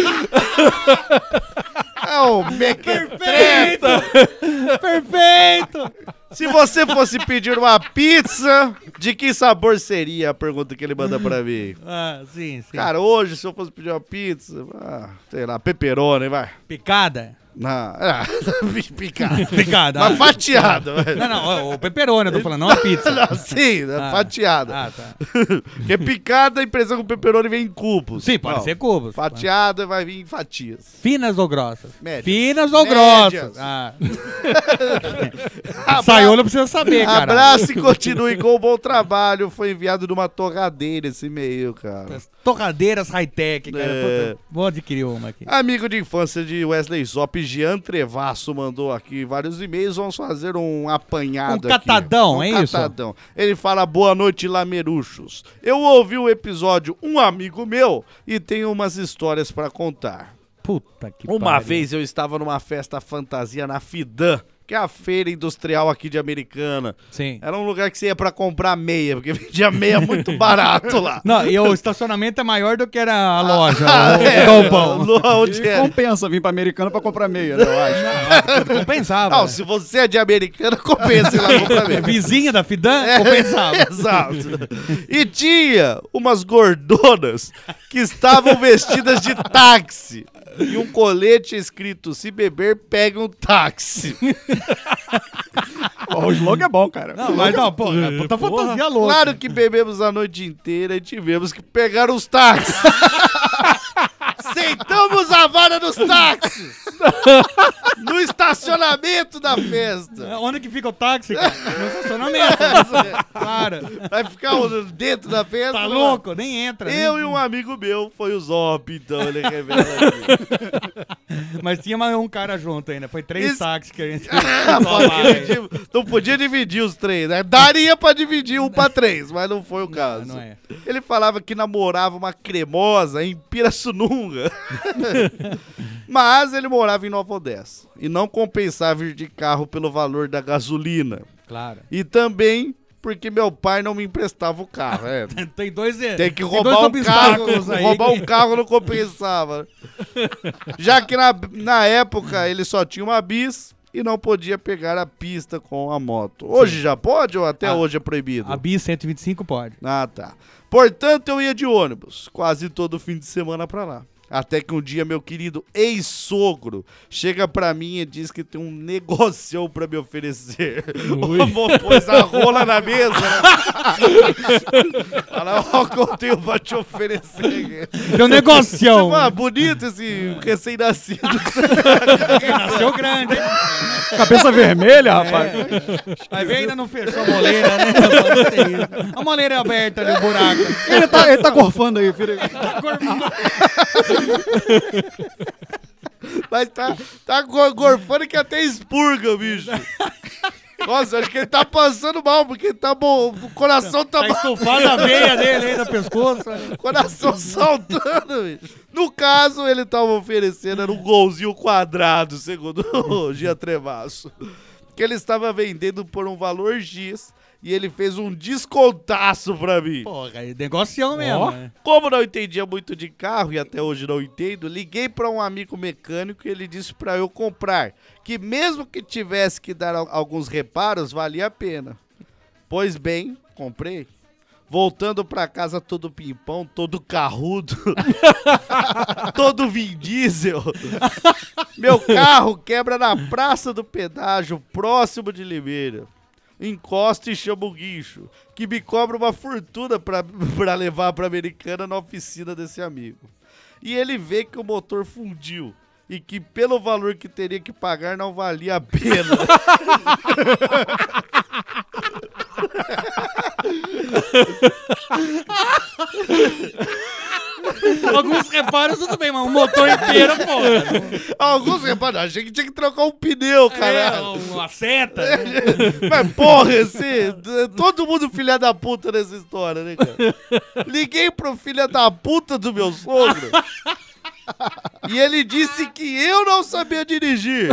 É o Perfeito! Perfeito! Se você fosse pedir uma pizza, de que sabor seria a pergunta que ele manda pra mim? Ah, sim. Cara, hoje, se eu fosse pedir uma pizza, sei lá, pepperoni, vai. Picada? Não, picada. Picada. Mas fatiada. Não, o pepperoni eu tô falando, não a pizza. Não, sim, fatiada. Tá. Porque picada, a impressão que o pepperoni vem em cubos. Sim, pode ser cubos. Fatiada vai vir em fatias. Finas ou grossas? Médias. Finas ou Médias. grossas? Saiu, não precisa saber, cara. Abraço e continue com o bom trabalho. Foi enviado numa torradeira esse e-mail, cara. Torradeiras high-tech, cara. É. Vou adquirir uma aqui. Amigo de infância de Wesley Zop, Jean Trevasso, mandou aqui vários e-mails. Vamos fazer um apanhado aqui. Catadão, é isso? Catadão. Ele fala, boa noite, lameruchos. Eu ouvi o episódio Um Amigo Meu e tenho umas histórias pra contar. Puta que Uma pariu. vez eu estava numa festa fantasia na Fidan, que é a feira industrial aqui de Americana. Sim. Era um lugar que você ia pra comprar meia, porque vendia meia muito barato lá. Não, e o estacionamento é maior do que era a loja, É, o galpão. Onde é? Compensa vir pra Americana pra comprar meia, né, eu acho. Compensava. Não, se você é de Americana, compensa ir lá comprar meia. Vizinha da Fidan, compensava. Exato. E tinha umas gordonas que estavam vestidas de táxi. E um colete escrito, se beber, pega um táxi. O slogan é bom, cara. Não, mas não, pô, puta fantasia louca. Claro que bebemos a noite inteira e tivemos que pegar os táxis. Sentamos a vara nos táxis. No estacionamento da festa. Onde que fica o táxi, cara? No estacionamento. Claro. Vai ficar dentro da festa? Tá não louco? Nem entra. Eu e um amigo meu, foi o Zop, então ele revela aqui. Mas tinha mais um cara junto ainda. Foi 3 táxis que a gente... Não podia dividir os 3, né? Daria pra dividir um pra 3, mas não foi o caso. Não é. Ele falava que namorava uma cremosa em Pirassununga. Mas ele morava em Nova Odessa. E não compensava ir de carro pelo valor da gasolina. Claro. E também porque meu pai não me emprestava o carro. Tem dois... Tem que roubar um carro. aí Roubar um carro não compensava. Já que na época ele só tinha uma bis e não podia pegar a pista com a moto. Hoje já pode ou até hoje é proibido? A Bis 125 pode. Ah, tá. Portanto, eu ia de ônibus quase todo fim de semana pra lá. Até que um dia meu querido ex-sogro chega pra mim e diz que tem um negoção pra me oferecer. O amor pôs a rola na mesa. Fala, ó, o que eu tenho pra te oferecer. Tem um negocião. Bonito esse recém-nascido. Nasceu grande, hein? Cabeça vermelha, rapaz. Vai ver, ainda não fechou a moleira, né? A moleira é aberta ali, o buraco. Ele tá gorfando aí, filho. Mas tá gorfando que até expurga, bicho. Nossa, acho que ele tá passando mal, porque tá bom, o coração tá... Tá estufado a veia dele aí no pescoço. Coração saltando, bicho. No caso, ele tava oferecendo, era um golzinho quadrado, segundo o Gia Trevasso. Que ele estava vendendo por um valor X e ele fez um descontaço pra mim. Porra, é negocião mesmo. Né? Como não entendia muito de carro e até hoje não entendo, liguei pra um amigo mecânico e ele disse pra eu comprar, que mesmo que tivesse que dar alguns reparos, valia a pena. Pois bem, comprei. Voltando pra casa todo pimpão, todo carrudo, todo Vin Diesel. Meu carro quebra na praça do pedágio, próximo de Limeira. Encosta e chama o guincho, que me cobra uma fortuna pra levar pra Americana na oficina desse amigo. E ele vê que o motor fundiu e que pelo valor que teria que pagar não valia a pena. Alguns reparos tudo bem, mas o motor inteiro, pô. Alguns reparos, achei que tinha que trocar um pneu, caralho. Uma seta. Mas porra, todo mundo filha da puta nessa história, né, cara? Liguei pro filho da puta do meu sogro e ele disse que eu não sabia dirigir.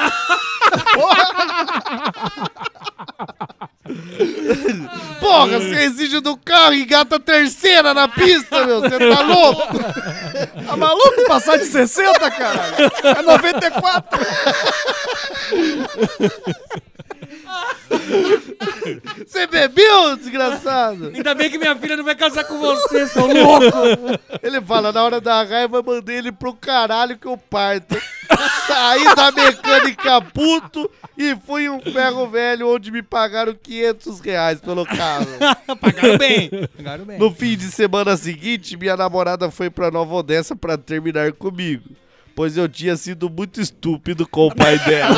Porra, você exige do carro e engata a terceira na pista, meu. Você tá louco? Tá maluco passar de 60, caralho? É 94. Você bebeu, desgraçado? Ainda bem que minha filha não vai casar com você, seu louco. Ele fala, na hora da raiva, mandei ele pro caralho que eu parto. Saí da mecânica puto e fui em um ferro velho onde me pagaram R$500 pelo carro. Pagaram bem. Pagaram bem. No fim de semana seguinte, minha namorada foi pra Nova Odessa pra terminar comigo, pois eu tinha sido muito estúpido com o pai dela.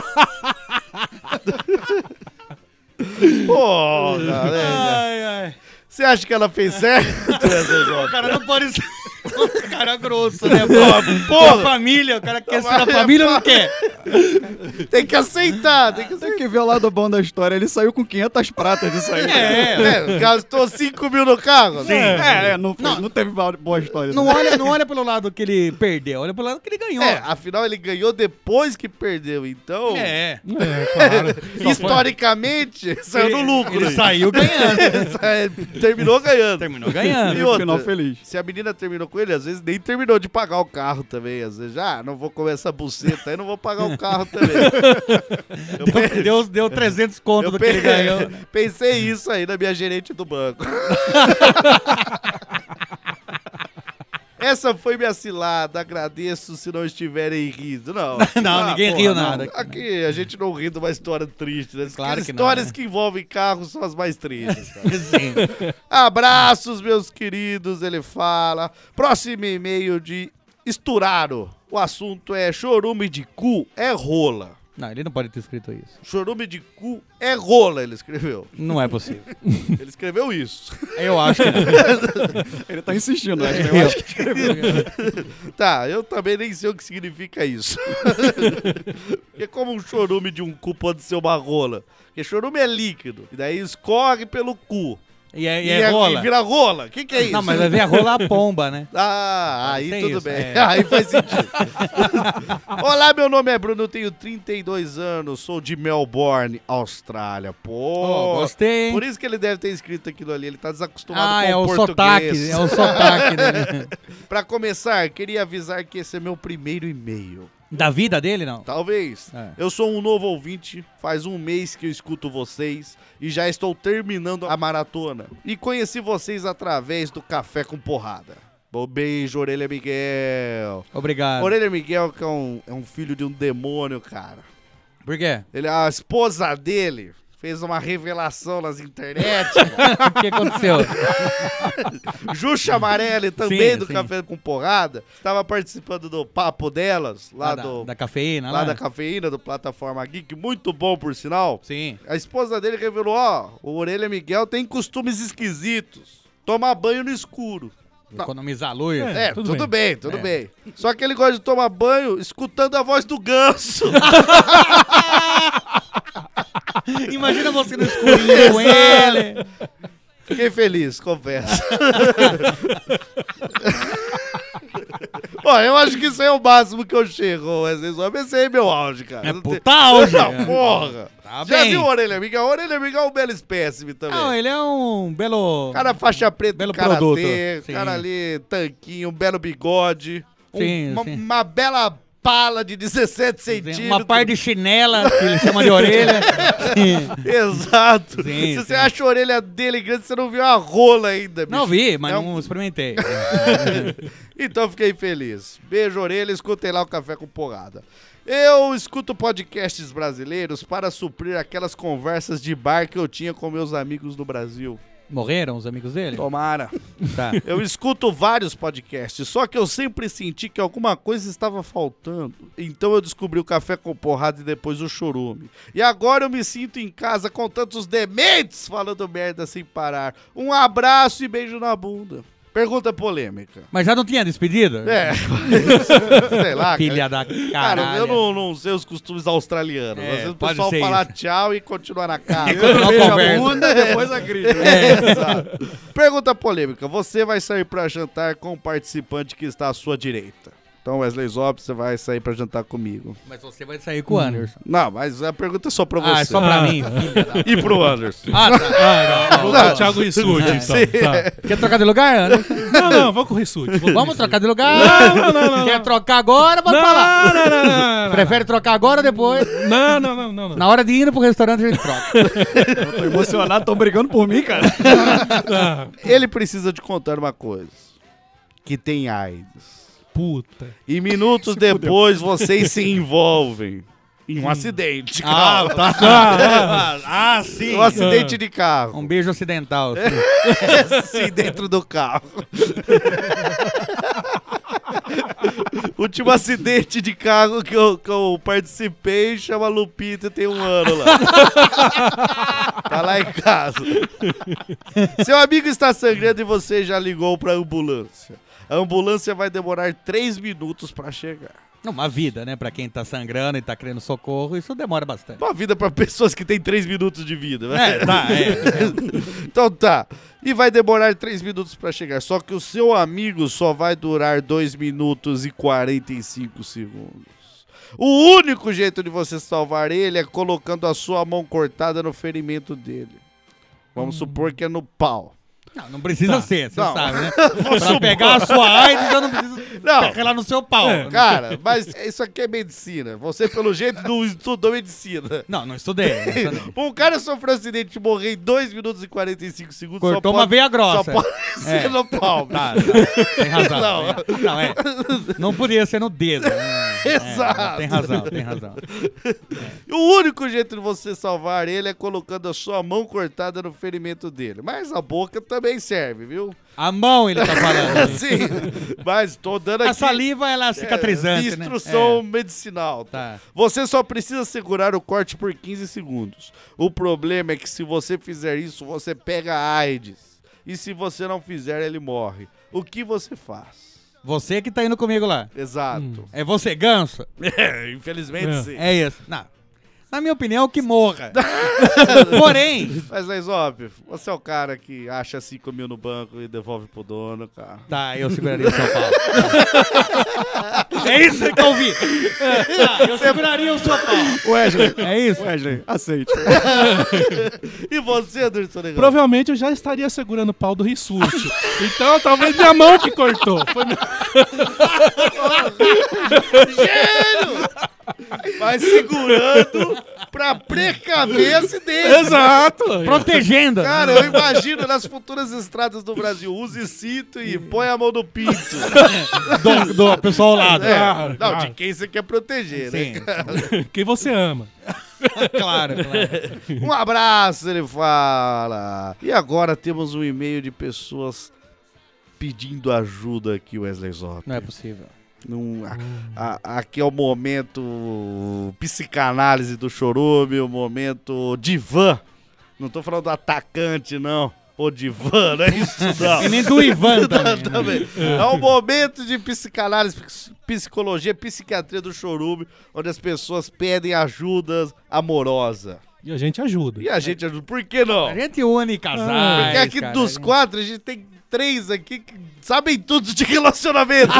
Pô, galera. Ai, ai. Você acha que ela fez certo? O cara não pode ser um cara grosso, né? Porra, família, o cara quer ser da família ou não quer? Tem que aceitar, tem que aceitar. Tem que ver o lado bom da história. Ele saiu com 500 pratas disso aí. Gastou 5 mil no carro? Sim. Não teve boa história. Não olha pelo lado que ele perdeu, olha pelo lado que ele ganhou. Afinal ele ganhou depois que perdeu, então... Claro. Historicamente, saiu no lucro. Ele saiu ganhando. Terminou ganhando. Terminou ganhando. E outra, final feliz. Se a menina terminou com ele, às vezes nem terminou de pagar o carro também. Às vezes, não vou comer essa buceta aí, não vou pagar o carro também. Deu 300 conto do que ele ganhou. Pensei isso aí na minha gerente do banco. Essa foi minha cilada, agradeço se não estiverem rindo. Não, ninguém riu nada. Aqui a gente não ri de uma história triste, né? Claro que histórias não, né? que envolvem carros são as mais tristes. Cara. Sim. Abraços, meus queridos, ele fala. Próximo e-mail de Esturaro. O assunto é chorume de cu é rola. Não, ele não pode ter escrito isso. Chorume de cu é rola, ele escreveu. Não é possível. Ele escreveu isso. Eu acho que não. Ele tá insistindo, né? Eu acho que escreveu. Tá, eu também nem sei o que significa isso. Porque como um chorume de um cu pode ser uma rola? Porque chorume é líquido, e daí escorre pelo cu. E é rola. E vira rola. O que é isso? Não, mas vai ver a rola a pomba, né? Aí tem tudo isso, bem. Aí faz sentido. Olá, meu nome é Bruno, tenho 32 anos, sou de Melbourne, Austrália. Pô, gostei, hein? Por isso que ele deve ter escrito aquilo ali, ele tá desacostumado com o português. sotaque, é o sotaque dele. Pra começar, queria avisar que esse é meu primeiro e-mail. Da vida dele, não? Talvez. Eu sou um novo ouvinte, faz um mês que eu escuto vocês e já estou terminando a maratona. E conheci vocês através do Café com Porrada. Bom beijo, Orelha Miguel. Obrigado. Orelha Miguel, que é um filho de um demônio, cara. Por quê? A esposa dele fez uma revelação nas internet, cara. O que aconteceu? Juxa Amarelli, também Sim, do sim. Café com Porrada, estava participando do papo delas, lá da cafeína, lá da Cafeína, do Plataforma Geek, muito bom, por sinal. Sim. A esposa dele revelou, o Orelha Miguel tem costumes esquisitos. Tomar banho no escuro. Economizar luz. Tudo bem. Só que ele gosta de tomar banho escutando a voz do Ganso. Imagina você no escurinho com ele. Fiquei feliz, confesso. Ó, eu acho que isso aí é o máximo que eu chego, Wesley Zop. Esse aí é meu auge, cara. É puta auge. Não, porra. Tá Já bem. viu o Orelha Miguel? Orelha Miguel é um belo espécime também. Não, ele é um belo... Cara faixa preta Belo do karatê, produto, sim. cara ali, tanquinho, um belo bigode. Sim, sim. Uma bela pala de 17 centímetros. Uma par de chinela, que ele chama de orelha. Sim. Exato. Sim, Se sim. você acha a orelha dele grande, você não viu a rola ainda, bicho. Não vi, mas É não experimentei. Então fiquei feliz. Beijo, orelha, escutei lá o Café com Porrada. Eu escuto podcasts brasileiros para suprir aquelas conversas de bar que eu tinha com meus amigos no Brasil. Morreram os amigos dele? Tomara. Tá. Eu escuto vários podcasts, só que eu sempre senti que alguma coisa estava faltando. Então eu descobri o Café com Porrada e depois o Chorume. E agora eu me sinto em casa com tantos dementes falando merda sem parar. Um abraço e beijo na bunda. Pergunta polêmica. Mas já não tinha despedida? Sei lá, Filha cara. da Cara, caralho. eu não sei os costumes australianos. Às vezes o pode pessoal ser fala isso. tchau e continua na casa. Continua a Beija a conversa. bunda, depois agride. Exato. Pergunta polêmica. Você vai sair pra jantar com o participante que está à sua direita. Então, Wesley Zop, você vai sair pra jantar comigo. Mas você vai sair com o Anderson. Não, mas a pergunta é só pra você. Ah, é só pra mim, filha da... E pro Anderson. Ah, tá. Vou com o Thiago Rissuti, então. Tá. Quer trocar de lugar, Anderson? Não, vou com o Rissuti. Vamos trocar de lugar? Não. Quer trocar agora? Pode falar. Não. Prefere trocar agora ou depois? Não. Na hora de ir pro restaurante a gente troca. Eu tô emocionado, tão brigando por mim, cara. Ele precisa te contar uma coisa. Que tem AIDS. Puta. E minutos depois vocês se envolvem em um acidente. Ah, Calma. tá. Sim. Um acidente de carro. Um beijo ocidental. Sim, dentro do carro. Último acidente de carro que eu participei chama Lupita, tem 1 ano lá. Tá lá em casa. Seu amigo está sangrando e você já ligou pra ambulância. A ambulância vai demorar 3 minutos pra chegar. Uma vida, né? Pra quem tá sangrando e tá querendo socorro, isso demora bastante. Uma vida pra pessoas que têm 3 minutos de vida. Né? É. Então tá. E vai demorar 3 minutos pra chegar. Só que o seu amigo só vai durar 2 minutos e 45 segundos. O único jeito de você salvar ele é colocando a sua mão cortada no ferimento dele. Vamos supor que é no pau. Não precisa ser, você Não. sabe, né? Pra pegar a sua AIDS, eu não preciso pegar lá no seu pau. Cara, mas isso aqui é medicina. Você, pelo jeito, não estudou medicina. Não estudei. Um cara sofreu um acidente e morrer em 2 minutos e 45 segundos. Cortou uma veia grossa. Só pode ser no pau. Tá. Tem razão. Não. Não podia ser no dedo. Exato. Tem razão. O único jeito de você salvar ele é colocando a sua mão cortada no ferimento dele. Mas a boca também serve, viu? A mão ele tá falando. Sim, mas tô dando aqui... A saliva, ela é cicatrizante, né? Instrução medicinal. Tá. Você só precisa segurar o corte por 15 segundos. O problema é que se você fizer isso, você pega a AIDS. E se você não fizer, ele morre. O que você faz? Você que tá indo comigo lá. Exato. É você, ganso? Infelizmente, sim. É isso. Não. Na minha opinião, que morra. Porém... Mas óbvio, você é o cara que acha 5 mil no banco e devolve pro dono, cara. Tá, eu seguraria o seu pau. É isso que eu ouvi. Tá, eu seguraria o seu pau. Wesley. É isso? Wesley, aceite. E você, Anderson Negão? Provavelmente eu já estaria segurando o pau do Rissuti. Então talvez minha mão que cortou. Foi Gênio! Vai segurando pra precaver acidentes. Exato. Protegendo. Cara, eu imagino nas futuras estradas do Brasil, use cinto e põe a mão no pinto. Do pessoal ao lado. É, não, de quem você quer proteger, né? Sim. Quem você ama. Claro. Um abraço, ele fala. E agora temos um e-mail de pessoas pedindo ajuda aqui, Wesley Zop. Não é possível. Aqui é o momento psicanálise do Chorume, o momento divã. Não tô falando do atacante, não. O divã, não é isso, não. E nem do Ivan também. É um momento de psicanálise, psicologia, psiquiatria do Chorume, onde as pessoas pedem ajuda amorosa. E a gente ajuda. E a gente ajuda. Por que não? A gente une casais. Porque aqui cara, dos 4, a gente tem 3 aqui que sabem tudo de relacionamento.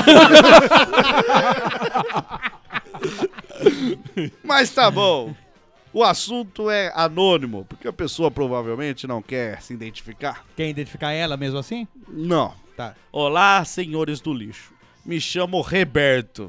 Mas tá bom. O assunto é anônimo, porque a pessoa provavelmente não quer se identificar. Quer identificar ela mesmo assim? Não. Tá. Olá, senhores do lixo. Me chamo Roberto.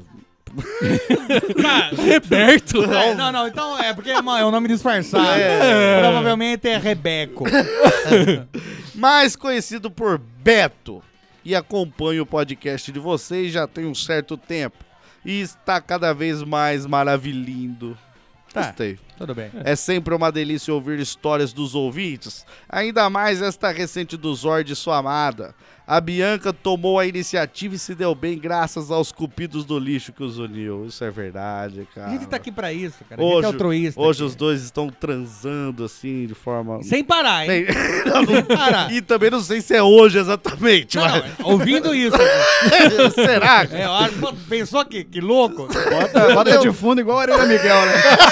Roberto? Não, então é porque é um nome disfarçado. Provavelmente é Rebeco. Mais conhecido por Beto. E acompanho o podcast de vocês já tem um certo tempo. E está cada vez mais maravilhindo. Tá. Gostei. Tudo bem. É sempre uma delícia ouvir histórias dos ouvintes, ainda mais esta recente do Zord e sua amada. A Bianca tomou a iniciativa e se deu bem graças aos cupidos do lixo que os uniu. Isso é verdade, cara. A gente tá aqui pra isso, cara. A gente é altruísta. Hoje aqui. os dois estão transando assim, de forma... Sem parar, hein? Sem parar. E também não sei se é hoje exatamente, Não, mas... ouvindo isso. Será? Eu acho, pô, pensou que louco? Bota de fundo igual a Arena Miguel, né?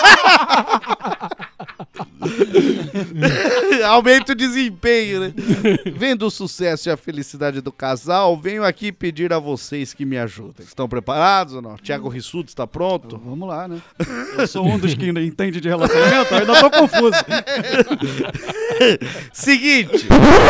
Aumenta o desempenho, né? Vendo o sucesso e a felicidade do casal, venho aqui pedir a vocês que me ajudem. Estão preparados ou não? Thiago Rissuto está pronto? Vamos lá, né? Eu sou um dos que entende de relacionamento, eu ainda tô confuso. Seguinte.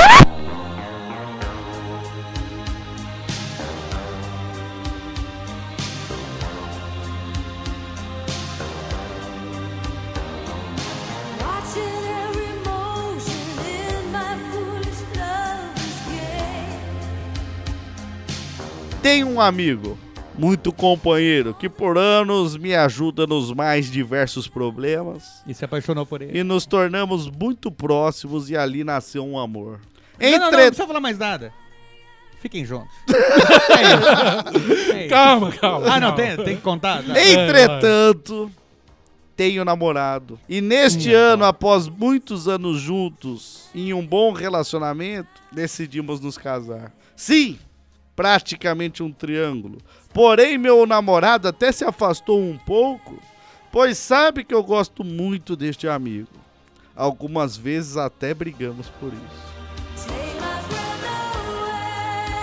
Watching every motion in my foolish lover's game. Tenho um amigo, muito companheiro, que por anos me ajuda nos mais diversos problemas. E se apaixonou por ele. E nos tornamos muito próximos e ali nasceu um amor. Não precisa falar mais nada. Fiquem juntos. É isso. Calma. Ah, não, tem que contar. Tá. Entretanto, tenho namorado. E neste ano, após muitos anos juntos, em um bom relacionamento, decidimos nos casar. Sim, praticamente um triângulo. Porém, meu namorado até se afastou um pouco, pois sabe que eu gosto muito deste amigo. Algumas vezes até brigamos por isso. Take my breath away.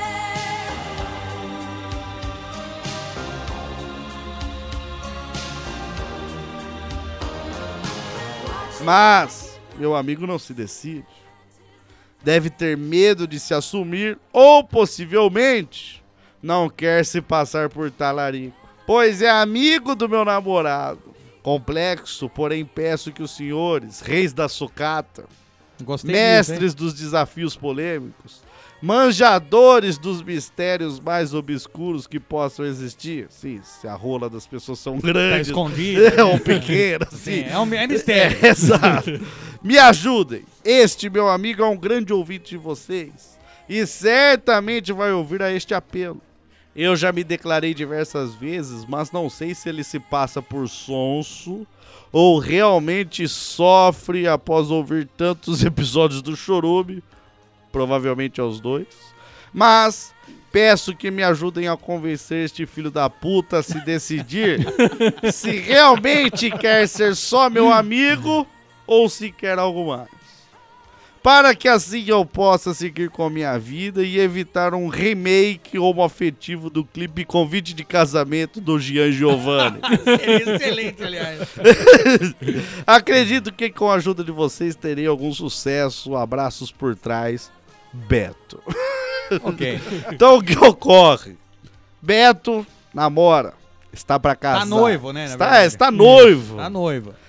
Mas meu amigo não se decide. Deve ter medo de se assumir ou, possivelmente, não quer se passar por talarico, pois é amigo do meu namorado. Complexo, porém peço que os senhores, reis da sucata, Gostei mestres dos desafios polêmicos, manjadores dos mistérios mais obscuros que possam existir. Sim, se a rola das pessoas são Tá grandes, escondida. ou pequenas, sim. É mistério. Exato. Me ajudem. Este meu amigo é um grande ouvinte de vocês e certamente vai ouvir a este apelo. Eu já me declarei diversas vezes, mas não sei se ele se passa por sonso ou realmente sofre após ouvir tantos episódios do Chorume. Provavelmente aos dois. Mas peço que me ajudem a convencer este filho da puta a se decidir se realmente quer ser só meu amigo ou se quer algo mais. Para que assim eu possa seguir com a minha vida e evitar um remake homoafetivo do clipe Convite de Casamento do Gian Giovanni. Seria excelente, aliás. Acredito que com a ajuda de vocês terei algum sucesso. Abraços por trás, Beto. Ok. Então o que ocorre? Beto namora, está pra casar. Tá noivo, né? na Está verdade. noivo. Tá noivo.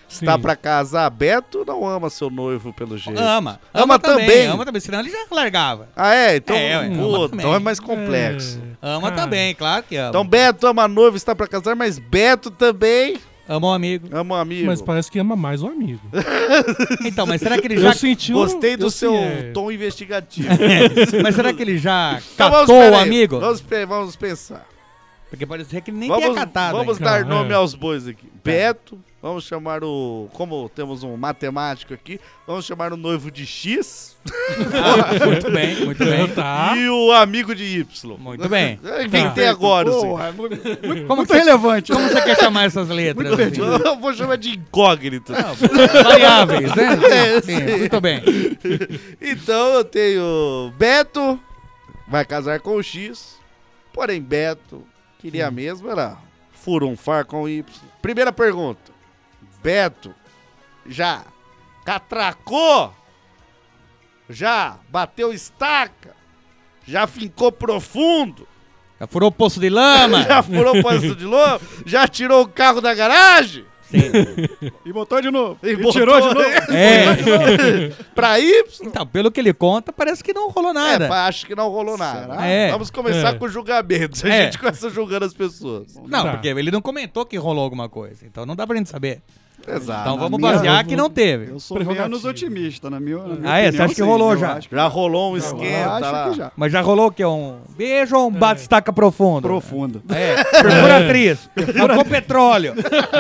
Está Sim. pra casar, Beto não ama seu noivo pelo jeito? Ama. Ama também. Ama também, senão ele já largava. Ah, é? Então, É, ué, puta, ama também. então é mais complexo. Ama Cara. também, claro que ama. Então Beto ama a noiva, está pra casar, mas Beto também Ama um amigo. ama o amigo. Mas parece que ama mais o amigo. Então, mas será que ele já... Eu senti Gostei do eu seu sei, tom investigativo. Mas será que ele já Então vamos, catou o peraí, amigo? Vamos pensar. Porque pode ser que ele nem tenha catado Vamos ainda. dar Não, nome é. aos bois aqui. Beto, vamos chamar como temos um matemático aqui, vamos chamar o noivo de X Ah, muito bem, muito bem. Tá. e o amigo de Y. Muito bem. Eu inventei Tá. agora, assim. Porra, muito Como muito que- relevante. Como você quer chamar essas letras? assim? Eu vou chamar de incógnito. Variáveis, né? É, Sim, sim. muito bem. Então eu tenho Beto, vai casar com o X, porém Beto queria mesmo era furunfar com o Y. Primeira pergunta, Beto já catracou? Já bateu estaca? Já fincou profundo? Já furou o poço de lama? Já furou o poço de lama? Já tirou o carro da garagem? Sim. E botou de novo. E botou- tirou de novo. É. Pra Y? Então, pelo que ele conta, parece que não rolou nada. Acho que não rolou nada. Será? É. Vamos começar É. com julgamentos. A É. gente começa julgando as pessoas. Não, Tá. porque ele não comentou que rolou alguma coisa. Então não dá pra gente saber. Exato. Então vamos minha- basear eu que vou- não teve. Eu sou Prerrogativa. menos otimista, na minha Ah, é? Você acha que rolou eu já? acho que- Já rolou um eu esquenta acho lá. que já. Mas já rolou o quê? Um beijo ou um bate-estaca profundo? Profundo. É, perfuratriz. Arrancou petróleo.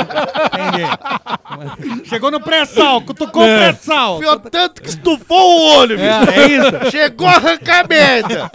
Entendi. Chegou no pré-sal, cutucou o pré-sal. Enfiou tanto que estufou o olho, bicho. É isso? Chegou a arrancar merda.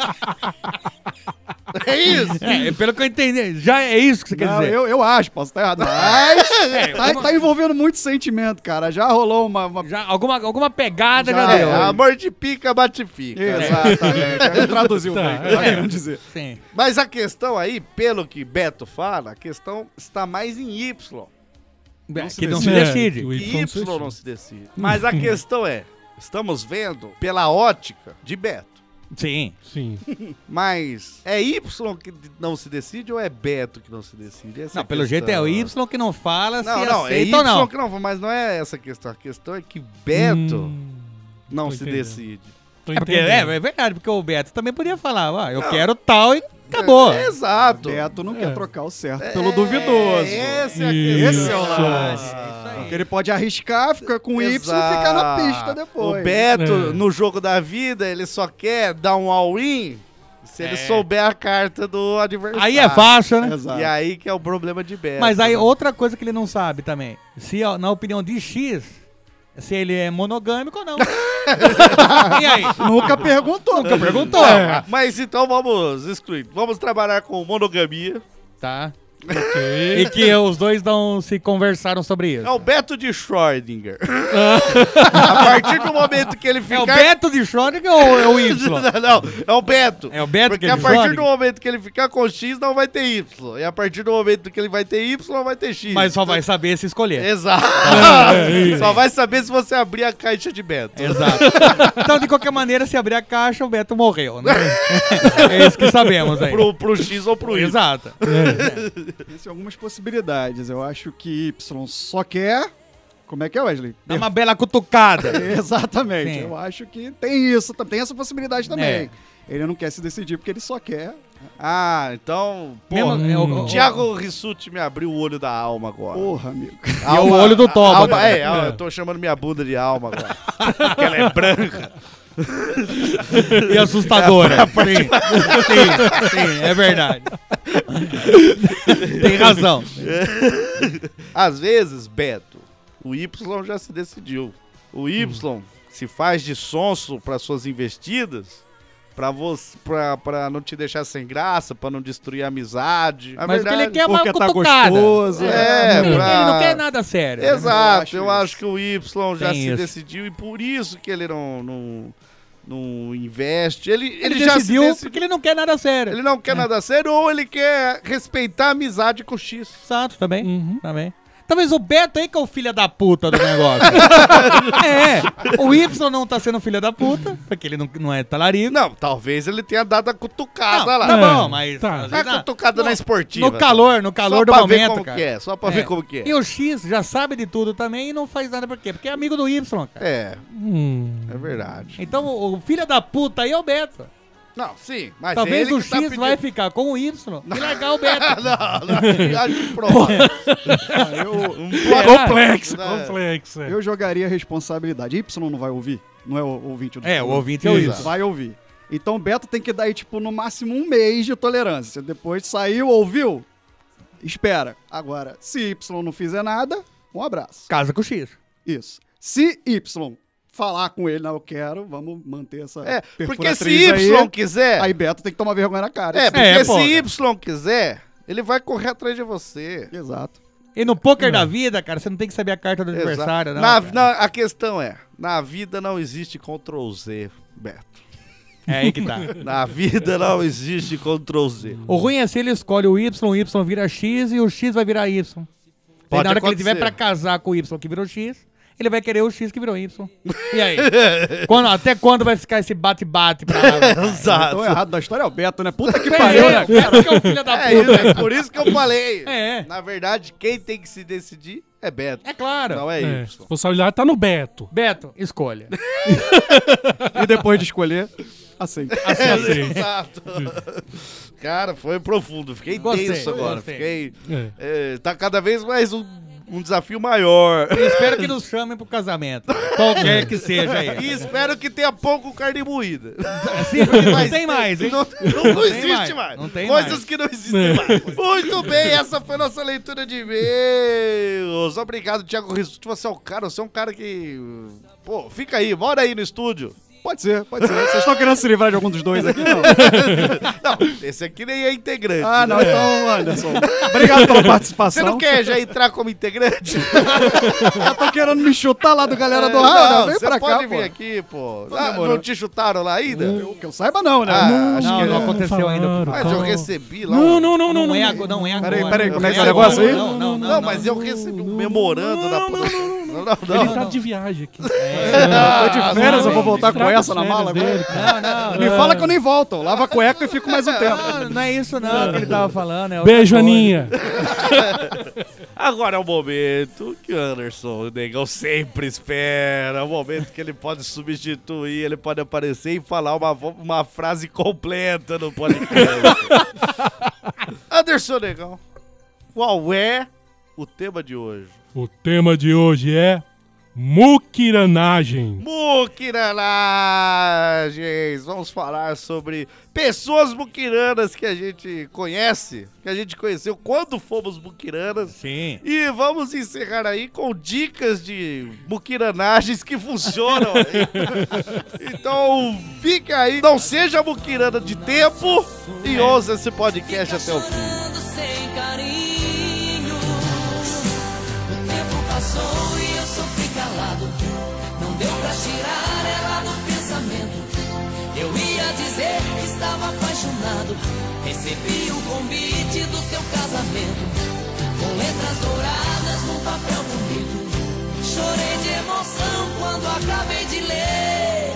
É isso? É, pelo que eu entendi, já é isso que você quer Não, dizer. eu acho, posso estar errado. Mas tá envolvendo muito sentimento, cara. Já rolou uma... Já, alguma pegada já, Já, deu. É, amor de pica, bate fica. Exatamente. Ele traduziu Tá, bem, é. tá querendo dizer. Sim. Mas a questão aí, pelo que Beto fala, a questão está mais em Y. Que não se É, decide. que o Que Y Y não se decide. Mas a questão é, estamos vendo pela ótica de Beto. Sim. Sim. Mas é Y que não se decide ou é Beto que não se decide? Essa Não, a pelo jeito é questão. o Y que não fala Não, se não, é aceita Y ou não. que não, mas não é essa a questão. A questão é que Beto não tô se entendendo. decide. Tô É, porque, entendendo. é verdade, porque o Beto também podia falar, ó, eu quero tal e acabou. É, exato. Beto não É. quer trocar o certo pelo duvidoso. Essa é a Isso. Esse é o questão. lance. Porque ele pode arriscar, ficar com Y e ficar na pista depois. O Beto, É. no jogo da vida, ele só quer dar um all-in se ele souber a carta do adversário. Aí é fácil, né? Exato. E aí que é o problema de Beto. Mas aí né? outra coisa que ele não sabe também, se ó, na opinião de X, se ele é monogâmico ou não. E aí? Nunca perguntou. Nunca perguntou. Mas então vamos excluir. Vamos trabalhar com monogamia. Tá. Ok. E que os dois não se conversaram sobre É isso. o Beto de Schrödinger. A partir do momento que ele É ficar... o Beto de Schrödinger ou é o Y? Não, é o Beto. É o Beto Porque que é a de partir Schrödinger? do momento que ele ficar com X, não vai ter Y. E a partir do momento que ele vai ter Y, não vai ter X. Mas só vai saber se escolher. Exato. Só vai saber se você abrir a caixa de Beto. Exato. Então, de qualquer maneira, se abrir a caixa, o Beto morreu, né? É isso que sabemos aí. Pro X ou pro Y. Exato. Existem algumas possibilidades. Eu acho que Y só quer... Como é que é, Wesley? Dá uma bela cutucada. Exatamente. Sim. Eu acho que tem isso, tem essa possibilidade também. É. Ele não quer se decidir porque ele só quer... Ah, então... Pô, Mesmo- é o Thiago Rissuti me abriu o olho da alma agora. Porra, amigo. E o olho do Toba. Alma, também. eu tô chamando minha bunda de alma agora. Porque ela é branca. E assustadora. Sim, é verdade. Tem razão. Às vezes, Beto, o Y já se decidiu. O Y se faz de sonso para suas investidas, pra não te deixar sem graça, pra não destruir a amizade. A Mas o que ele verdade- quer é uma Porque tá cutucada. gostoso. É, pra- Ele não quer nada sério. Exato, eu Eu acho, acho que o Y já Tem se isso. decidiu e por isso que ele não investe. Ele já se decidiu porque ele não quer nada sério. Ele não quer nada sério ou ele quer respeitar a amizade com o X. Exato, também. Uhum. Também. Talvez o Beto aí que é o filho da puta do negócio. O Y não tá sendo filho da puta, porque ele não é talarico. Não, talvez ele tenha dado a cutucada lá. Tá bom, mas... Tá. É a cutucada na esportiva. No calor Só do pra ver momento, como cara. que é, só pra ver como que é. E o X já sabe de tudo também e não faz nada por quê? Porque é amigo do Y, cara. É verdade. Então o filho da puta aí é o Beto. Não, sim, mas Talvez ele o que tá X pedindo... vai ficar com o Y e largar o Beto. não, acho provável. Complexo, Não. complexo. Eu jogaria a responsabilidade. Y não vai ouvir? Não é o ouvinte do O ouvinte é o Isso. Y. Vai ouvir. Então o Beto tem que dar aí, tipo, no máximo 1 mês de tolerância. Depois saiu, ouviu, espera. Agora, se Y não fizer nada, um abraço. Casa com o X. Isso. Se Y falar com ele, não, eu quero, vamos manter essa porque se perfuratriz Y aí, quiser... aí Beto tem que tomar vergonha na cara. porque porra. se Y quiser, ele vai correr atrás de você. Exato. E no poker da vida, cara, você não tem que saber a carta do adversário, não. cara. A questão é, na vida não existe Ctrl Z, Beto. É aí que tá. Na vida não existe Ctrl Z. O ruim é se ele escolhe o Y vira X e o X vai virar Y. Aí Pode na hora que ele acontecer. tiver pra casar com o Y que virou X, ele vai querer o X que virou Y. E aí? Até quando vai ficar esse bate-bate pra lá? Exato. Então o errado da história é o Beto, né? Puta que É, pariu, né? o Beto que é o filho da É, puta. é por isso que eu falei. É. Na verdade, quem tem que se decidir é Beto. É claro. Não é A Y. responsabilidade tá no Beto. Beto, escolha. E depois de escolher, aceita. Aceita. Exato. Cara, foi profundo. Fiquei Gostei, tenso agora. gostei. Tá cada vez mais um desafio maior. Eu espero que nos chamem pro casamento. Qualquer que seja aí. E espero que tenha pouco carne moída. Sim, porque não Mas tem mais, hein? Não tem existe mais, mais. não tem Coisas mais. que não existem mais. Muito bem, essa foi a nossa leitura de e-mails. Obrigado, Thiago Rissuti. Você é um cara que... Pô, fica aí, mora aí no estúdio. Pode ser, pode ser. Vocês estão querendo se livrar de algum dos dois aqui, não? Não, esse aqui nem é integrante. Ah, não, né? então, Anderson. Obrigado pela participação. Você não quer já entrar como integrante? Já tô querendo me chutar lá do galera do Não, Raul, vem você pra pode cá, vir pô. aqui, pô. demorando. Não te chutaram lá ainda? Que eu saiba não, né? Acho Não, que não aconteceu ainda. por Mas favor. eu recebi lá. Não é agora. Peraí, como é que é o Não, negócio aí? Não, mas eu recebi um memorando da produção. Ele tá de viagem aqui. Tô de férias, eu vou voltar com Estraga essa as na férias mala dele, agora. Não. Me fala que eu nem volto. Eu lavo a cueca e fico mais um tempo. Não é isso não que ele tava falando. É outra Beijo, coisa. Aninha. Agora é o momento que o Anderson, o Negão, sempre espera. É o momento que ele pode substituir, ele pode aparecer e falar uma frase completa no podcast. Anderson, Negão, qual é o tema de hoje? O tema de hoje é muquiranagem. Muquiranagens! Vamos falar sobre pessoas muquiranas que a gente conhece, que a gente conheceu quando fomos muquiranas. Sim. E vamos encerrar aí com dicas de muquiranagens que funcionam aí. Então, fica aí, não seja muquirana de tempo e ouça esse podcast até o fim. Sem carinho, o tempo passou e eu sofri calado. Não deu pra tirar ela do pensamento. Eu ia dizer que estava apaixonado. Recebi o convite do seu casamento, com letras douradas num papel bonito. Chorei de emoção quando acabei de ler.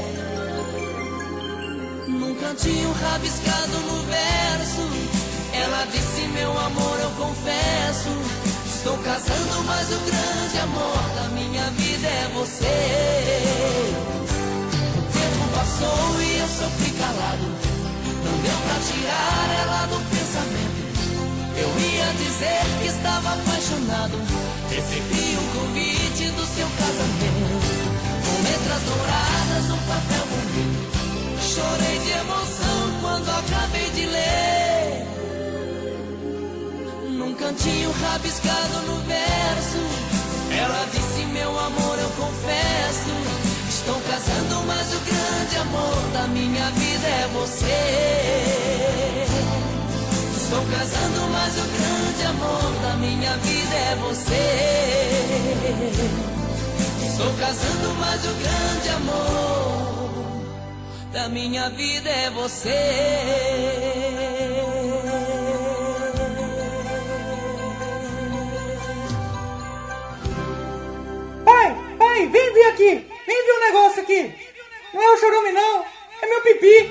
Num cantinho rabiscado no verso, ela disse: meu amor, eu confesso, estou casando, mas o grande amor da minha vida é você. O tempo passou e eu sofri calado. Não deu pra tirar ela do pensamento. Eu ia dizer que estava apaixonado. Recebi um convite do seu casamento, com letras douradas num papel bonito. Chorei de emoção quando acabei de ler. Num cantinho rabiscado no verso, ela disse: meu amor, eu confesso, estou casando, mas o grande amor da minha vida é você. Estou casando, mas o grande amor da minha vida é você. Estou casando, mas o grande amor da minha vida é você. ver aqui. Vem ver um negócio aqui. Não é o chorume, não. É meu pipi.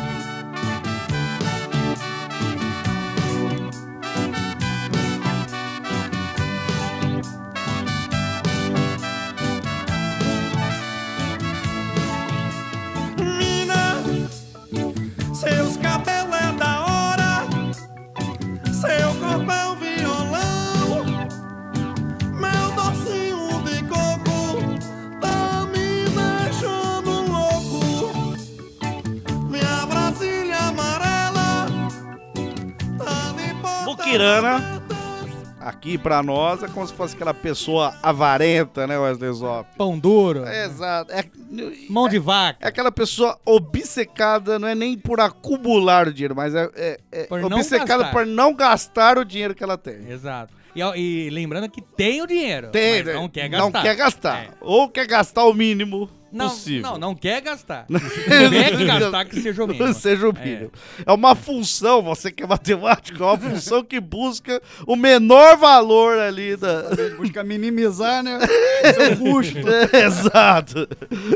Seus cabelos é da hora, seu corpo é um violão, meu docinho de coco tá me deixando louco. Minha Brasília amarela tá me botando. Muquirana, aqui pra nós, é como se fosse aquela pessoa avarenta, né, Wesley Zop? Pão duro. Exato. Mão de vaca. É aquela pessoa obcecada, não é nem por acumular o dinheiro, mas é Por não obcecada gastar. por não gastar o dinheiro que ela tem. Exato. E lembrando que tem o dinheiro, Tem, mas né? não quer gastar. Não quer gastar. É. Ou quer gastar o mínimo Não, possível. não quer gastar. Se tiver que gastar, que seja o mínimo. Seja o mínimo. É uma função, você que é matemático, é uma função que busca o menor valor ali da... Busca minimizar, né? O seu custo. Exato.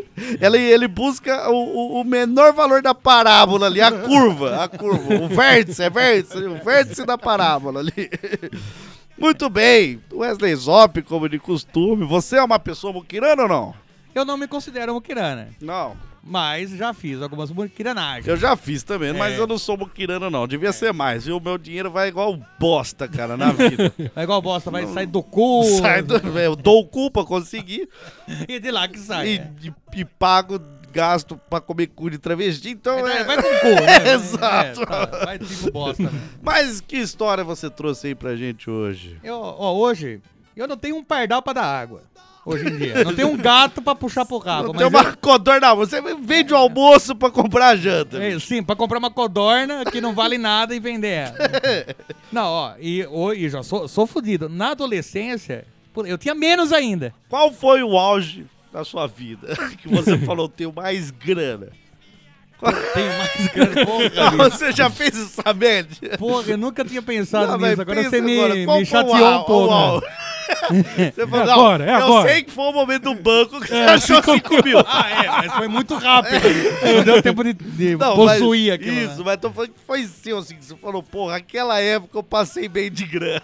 Ele busca o menor valor da parábola ali, a curva, o vértice, o vértice da parábola ali. Muito bem, Wesley Zop, como de costume, você é uma pessoa muquirana ou não? Eu não me considero muquirana, Não. mas já fiz algumas muquiranagens. Eu já fiz também, mas eu não sou muquirana não, devia ser mais, viu? O meu dinheiro vai igual bosta, cara, na vida. É igual bosta, vai sair do cu. Eu dou o cu pra conseguir E de lá que sai. e pago gasto pra comer cu de travesti, então Vai com cu, né? Exato. Vai tipo bosta mesmo. Mas que história você trouxe aí pra gente hoje? Hoje, eu não tenho um pardal pra dar água. Hoje em dia. Não tenho um gato pra puxar pro rabo. Não tem uma codorna, você vende o almoço pra comprar janta. Sim, pra comprar uma codorna que não vale nada e vender ela. Não, ó, e já sou fudido. Na adolescência, eu tinha menos ainda. Qual foi o auge da sua vida que você falou, tenho mais grana? Tenho mais grana, porra, Não, você já fez essa média? Porra, eu nunca tinha pensado Não, mas nisso. Agora pensa você agora, me qual foi chateou um pouco. Você falou, É agora, é eu agora. sei que foi o momento do banco que você achou 5 mil. Mas foi muito rápido. Não deu tempo de possuir aquilo. Isso, né? mas tô falando que foi assim, que você falou, porra, aquela época eu passei bem de grana.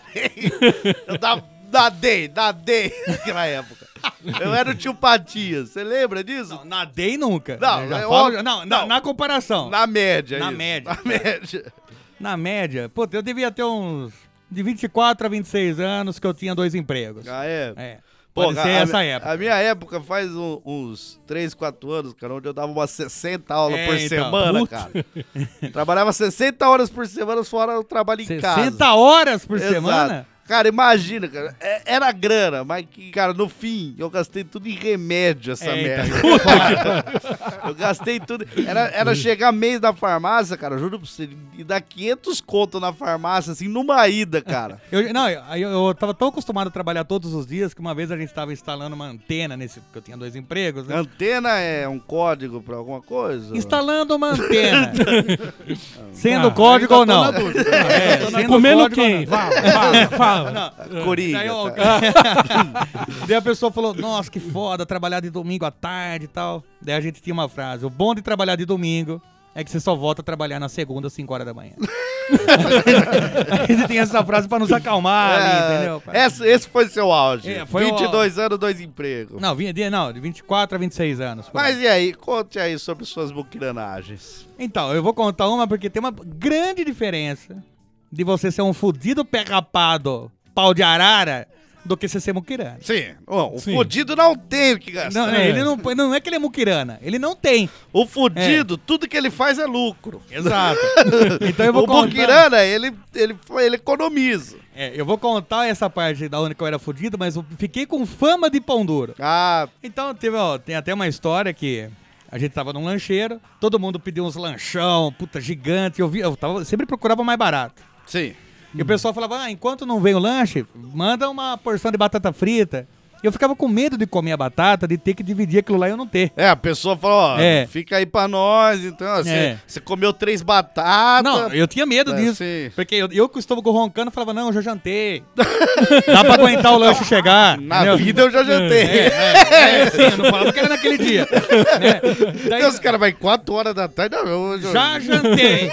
Eu nadei naquela época. Eu era o tio Patias, você lembra disso? Não, nadei nunca. Não, Eu já é falo- óbvio. não, Não. na comparação. Na média, Na isso. média. Na média. Na média, pô, eu devia ter uns de 24 a 26 anos que eu tinha 2 empregos. Ah, é? É. Pô, Pode ser essa época. A minha época faz uns 3, 4 anos, cara, onde eu dava umas 60 aulas por então. semana, Puta. cara. Trabalhava 60 horas por semana, fora o trabalho em casa. 60 horas por Exato. semana? Cara, imagina, cara, era grana, mas que, cara, no fim, eu gastei tudo em remédio essa Eita. merda. Eu gastei tudo. Era chegar mês na farmácia, cara, juro pra você, e dar 500 conto na farmácia, assim, numa ida, cara. Eu tava tão acostumado a trabalhar todos os dias que uma vez a gente tava instalando uma antena porque eu tinha 2 empregos, né? Antena é um código pra alguma coisa? Instalando uma antena. Sendo Ah, código ou não. na dúvida. Sendo Comendo código ou quem? não. Fala. Coringa. Daí, tá? Daí a pessoa falou, nossa, que foda, trabalhar de domingo à tarde e tal. Daí a gente tinha uma frase, o bom de trabalhar de domingo é que você só volta a trabalhar na segunda às 5 horas da manhã. A gente tem essa frase pra nos acalmar ali, entendeu? pai? Esse foi seu auge. Foi 22 anos, 2 empregos. Não, de 24 a 26 anos. por aí. Mas e aí, conte aí sobre suas muquiranagens. Então, eu vou contar uma porque tem uma grande diferença de você ser um fudido pé rapado, pau de arara, do que você ser muquirana. Sim, o Sim. fudido não tem o que gastar. Não, ele não é que ele é muquirana, ele não tem. O fudido, tudo que ele faz é lucro. Exato. Então eu vou O contar. muquirana, ele economiza. Eu vou contar essa parte da onde que eu era fudido, mas eu fiquei com fama de pão duro. Ah, Então tem até uma história que a gente tava num lancheiro, todo mundo pediu uns lanchão, puta, gigante, sempre procurava mais barato. sim. E o pessoal falava, enquanto não vem o lanche, manda uma porção de batata frita. Eu ficava com medo de comer a batata, de ter que dividir aquilo lá e eu não ter. A pessoa falou, ó, É. fica aí pra nós, então, É. você comeu 3 batatas. Não, eu tinha medo disso. Sim. Porque eu que estava roncando, falava, não, eu já jantei. Dá pra aguentar o lanche chegar. Na entendeu? vida eu já jantei. Sim, eu não falava que era naquele dia. Né? Daí, Então, os caras vai 4 horas da tarde, não, eu já jantei.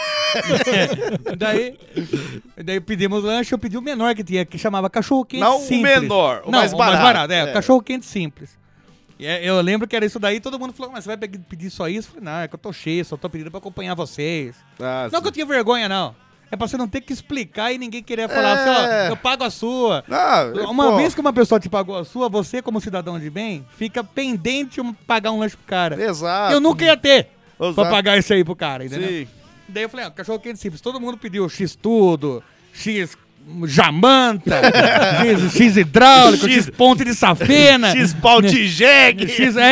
Daí pedimos lanche, eu pedi o menor que tinha, que chamava cachorro-quente Não o simples. menor, o Não, mais barato. o cachorro-quente simples. E eu lembro que era isso daí, todo mundo falou, mas você vai pedir só isso? Eu falei, não, é que eu tô cheio, só tô pedindo pra acompanhar vocês. Ah, Não sim. que eu tinha vergonha, não. É pra você não ter que explicar e ninguém querer falar assim, ó, eu pago a sua. Uma vez que uma pessoa te pagou a sua, você, como cidadão de bem, fica pendente de pagar um lanche pro cara. Exato. Eu nunca ia ter Exato. pra pagar isso aí pro cara, entendeu? Sim. Daí eu falei, cachorro quente simples. Todo mundo pediu X tudo, X jamanta, X hidráulico, X ponte de safena, X pau de jegue.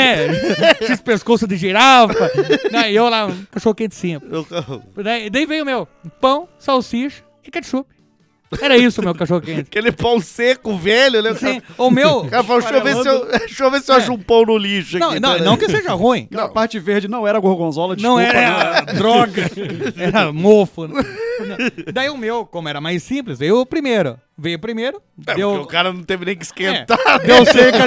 X pescoço de girafa. Daí eu lá, cachorro quente simples. Daí veio o meu pão, salsicha e ketchup. Era isso o meu cachorro quente. Aquele pão seco, velho, né? Sim, o meu... O cara falou, deixa eu ver se eu acho um pão no lixo aqui. Não que seja ruim. A parte verde não era gorgonzola, Não desculpa. era droga, era mofo. Daí o meu, como era mais simples, veio primeiro. Porque o cara não teve nem que esquentar. Deu cerca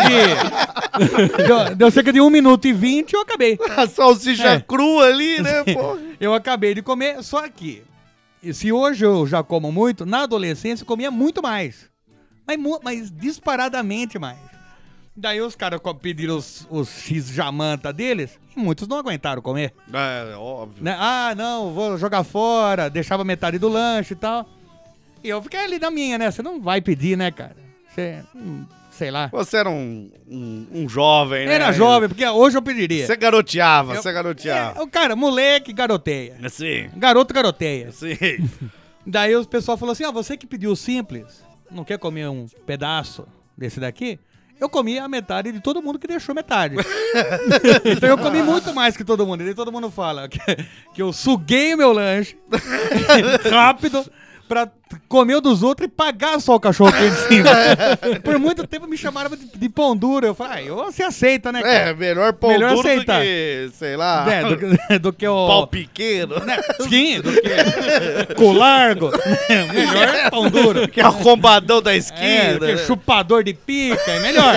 de... deu cerca de 1 minuto e 20 e eu acabei. A salsicha crua ali, né, pô? Eu acabei de comer, só que... Se hoje eu já como muito, na adolescência eu comia muito mais. Mas disparadamente mais. Daí os caras pediram os X jamanta deles e muitos não aguentaram comer. É, óbvio. Né? Ah, não, vou jogar fora, deixava metade do lanche e tal. E eu fiquei ali na minha, né? Você não vai pedir, né, cara? Você, sei lá. Você era um jovem, né? Era jovem, porque hoje eu pediria. Você garoteava. O cara, moleque, garoteia. Sim. Garoto, garoteia. Sim. Daí o pessoal falou assim, você que pediu simples, não quer comer um pedaço desse daqui? Eu comi a metade de todo mundo que deixou metade. Então eu comi muito mais que todo mundo. E daí todo mundo fala que eu suguei o meu lanche rápido pra comer o dos outros e pagar só o cachorro quente em cima. Por muito tempo me chamaram de pão duro. Eu falei, você aceita, né, cara? Melhor pão Melhor duro aceitar. do que, sei lá, do que o... pau pequeno. Sim, do que com largo. Melhor pão duro. Que é o combadão da esquina. Que é chupador de pica, é melhor.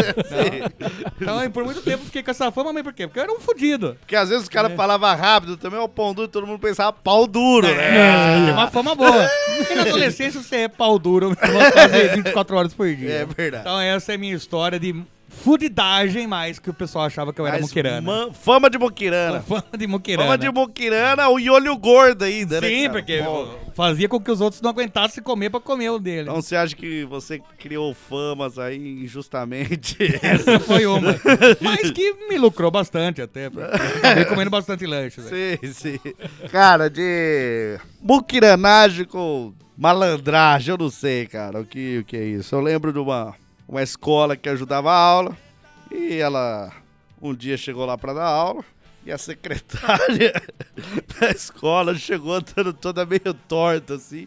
Então, por muito tempo eu fiquei com essa fama, mas por quê? Porque eu era um fudido. Porque às vezes os caras falavam rápido também, o pão duro, todo mundo pensava pau duro, né? Tem uma fama boa. Porque na adolescência você é pau duro, vamos fazer 24 horas por dia. É verdade. Então essa é a minha história de fudidagem mais que o pessoal achava que eu era muquirana. Fama de muquirana. Fama de muquirana. Fama de muquirana, o olho gordo ainda, né? Sim, cara? porque Bom. fazia com que os outros não aguentassem comer pra comer o dele. Então você acha que você criou famas aí injustamente? Essa foi uma. Mas que me lucrou bastante até. Acabei comendo bastante lanche. Velho. Sim. Cara, de muquiranagem com malandragem, eu não sei, cara, o que é isso. Eu lembro de uma escola que ajudava a aula e ela um dia chegou lá pra dar aula e a secretária da escola chegou andando toda meio torta, assim.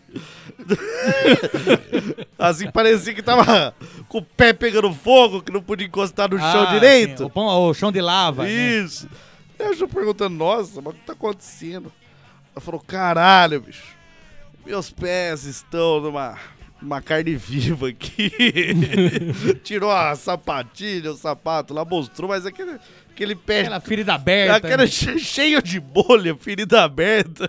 Assim, parecia que tava com o pé pegando fogo, que não podia encostar no chão direito. Sim, o chão de lava. Isso. Né? Eu já perguntando, nossa, mas o que tá acontecendo? Ela falou, caralho, bicho, meus pés estão numa carne viva aqui. Tirou a sapatilha, o sapato lá, mostrou, mas aquele pé... Aquela ferida aberta. Aquela cheio de bolha, ferida aberta.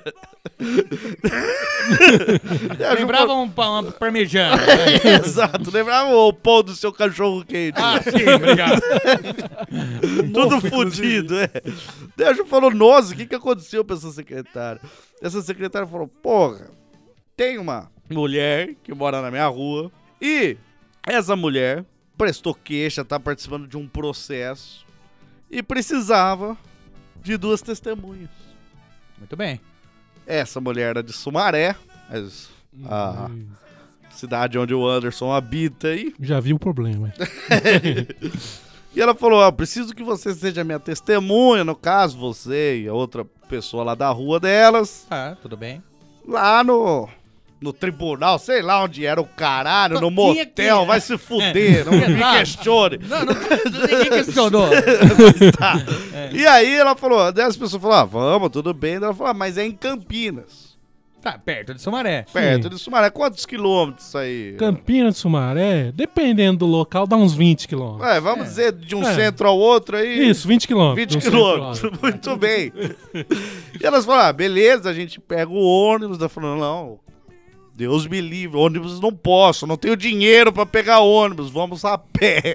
Lembrava uma parmejana. Exato, lembrava o pão do seu cachorro quente. Ah, sim, obrigado. Tudo fudido, é. Daí a Ju falou, nossa, o que aconteceu pra essa secretária? Essa secretária falou, porra, tem uma mulher que mora na minha rua e essa mulher prestou queixa, tá participando de um processo e precisava de 2 testemunhas. Muito bem. Essa mulher era de Sumaré, a cidade onde o Anderson habita aí. Já vi o problema. E ela falou, preciso que você seja minha testemunha, no caso, você e a outra pessoa lá da rua delas. Tudo bem. Lá no no tribunal, sei lá onde era o caralho, no Tinha motel, que- vai se fuder, não me Exato. questione. Ninguém questionou. Tá. E aí ela falou, daí as pessoas falaram, vamos, tudo bem. Daí ela falou, mas é em Campinas, Tá, perto de Sumaré. perto de Sumaré. Quantos quilômetros isso aí? Campinas, Sumaré, dependendo do local, dá uns 20 quilômetros. Vamos dizer de um É. centro ao outro aí. Isso, 20 quilômetros. 20 do centro ao quilômetros, outro. muito bem. E elas falaram, beleza, a gente pega o ônibus. Ela falou, não, Deus me livre, ônibus não posso, não tenho dinheiro pra pegar ônibus, vamos a pé.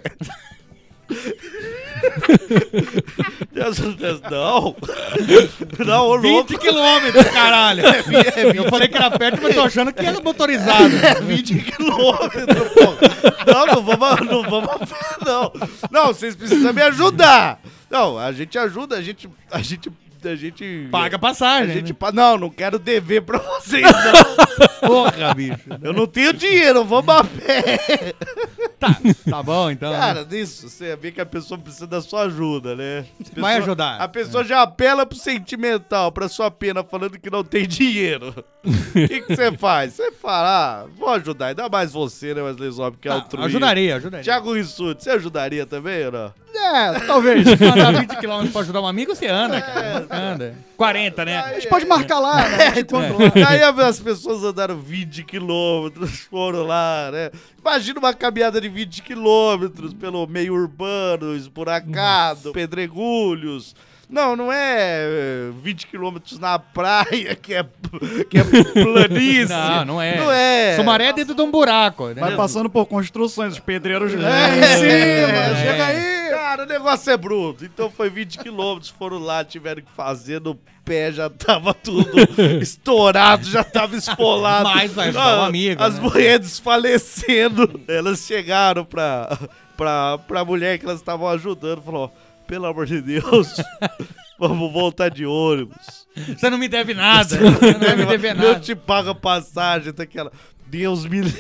Não, ô louco. 20 quilômetros, caralho. Eu falei que era perto, mas tô achando que era motorizado. 20 quilômetros, pô. Não vamos a pé, não. Não, vocês precisam me ajudar. Não, a gente ajuda, a gente Paga passagem. A gente né? não quero dever pra vocês, não. Porra, bicho. Eu não tenho dinheiro, vamos a pé. Tá bom, então. Cara, nisso, você vê que a pessoa precisa da sua ajuda, né? Vai ajudar. A pessoa já apela pro sentimental, pra sua pena, falando que não tem dinheiro. O que você faz? Você fala, vou ajudar. Ainda mais você, né, Wesley Zop, que é altruísta. Ajudaria. Thiago Rissuti, você ajudaria também ou não? Talvez. Mandar 20 km pra ajudar um amigo, você anda, cara. Anda. 40, né? A gente pode marcar lá, né? A gente encontra lá. Aí as pessoas andaram 20 quilômetros, foram lá, né? Imagina uma caminhada de 20 quilômetros pelo meio urbano, esburacado, pedregulhos. Não é 20 quilômetros na praia, que é planície. Não é. Não é. Sumaré é dentro de um buraco, né? Vai passando por construções, os pedreiros em cima, chega aí. Cara, o negócio é bruto. Então foi 20 quilômetros, foram lá, tiveram que fazer, no pé já tava tudo estourado, já tava esfolado. Mas vai ajudar um amigo, As né? mulheres falecendo. Elas chegaram pra mulher que elas estavam ajudando, falou, pelo amor de Deus, vamos voltar de ônibus. Você não me deve nada. Você não deve me dever Eu nada. te pago a passagem daquela... Deus me livre.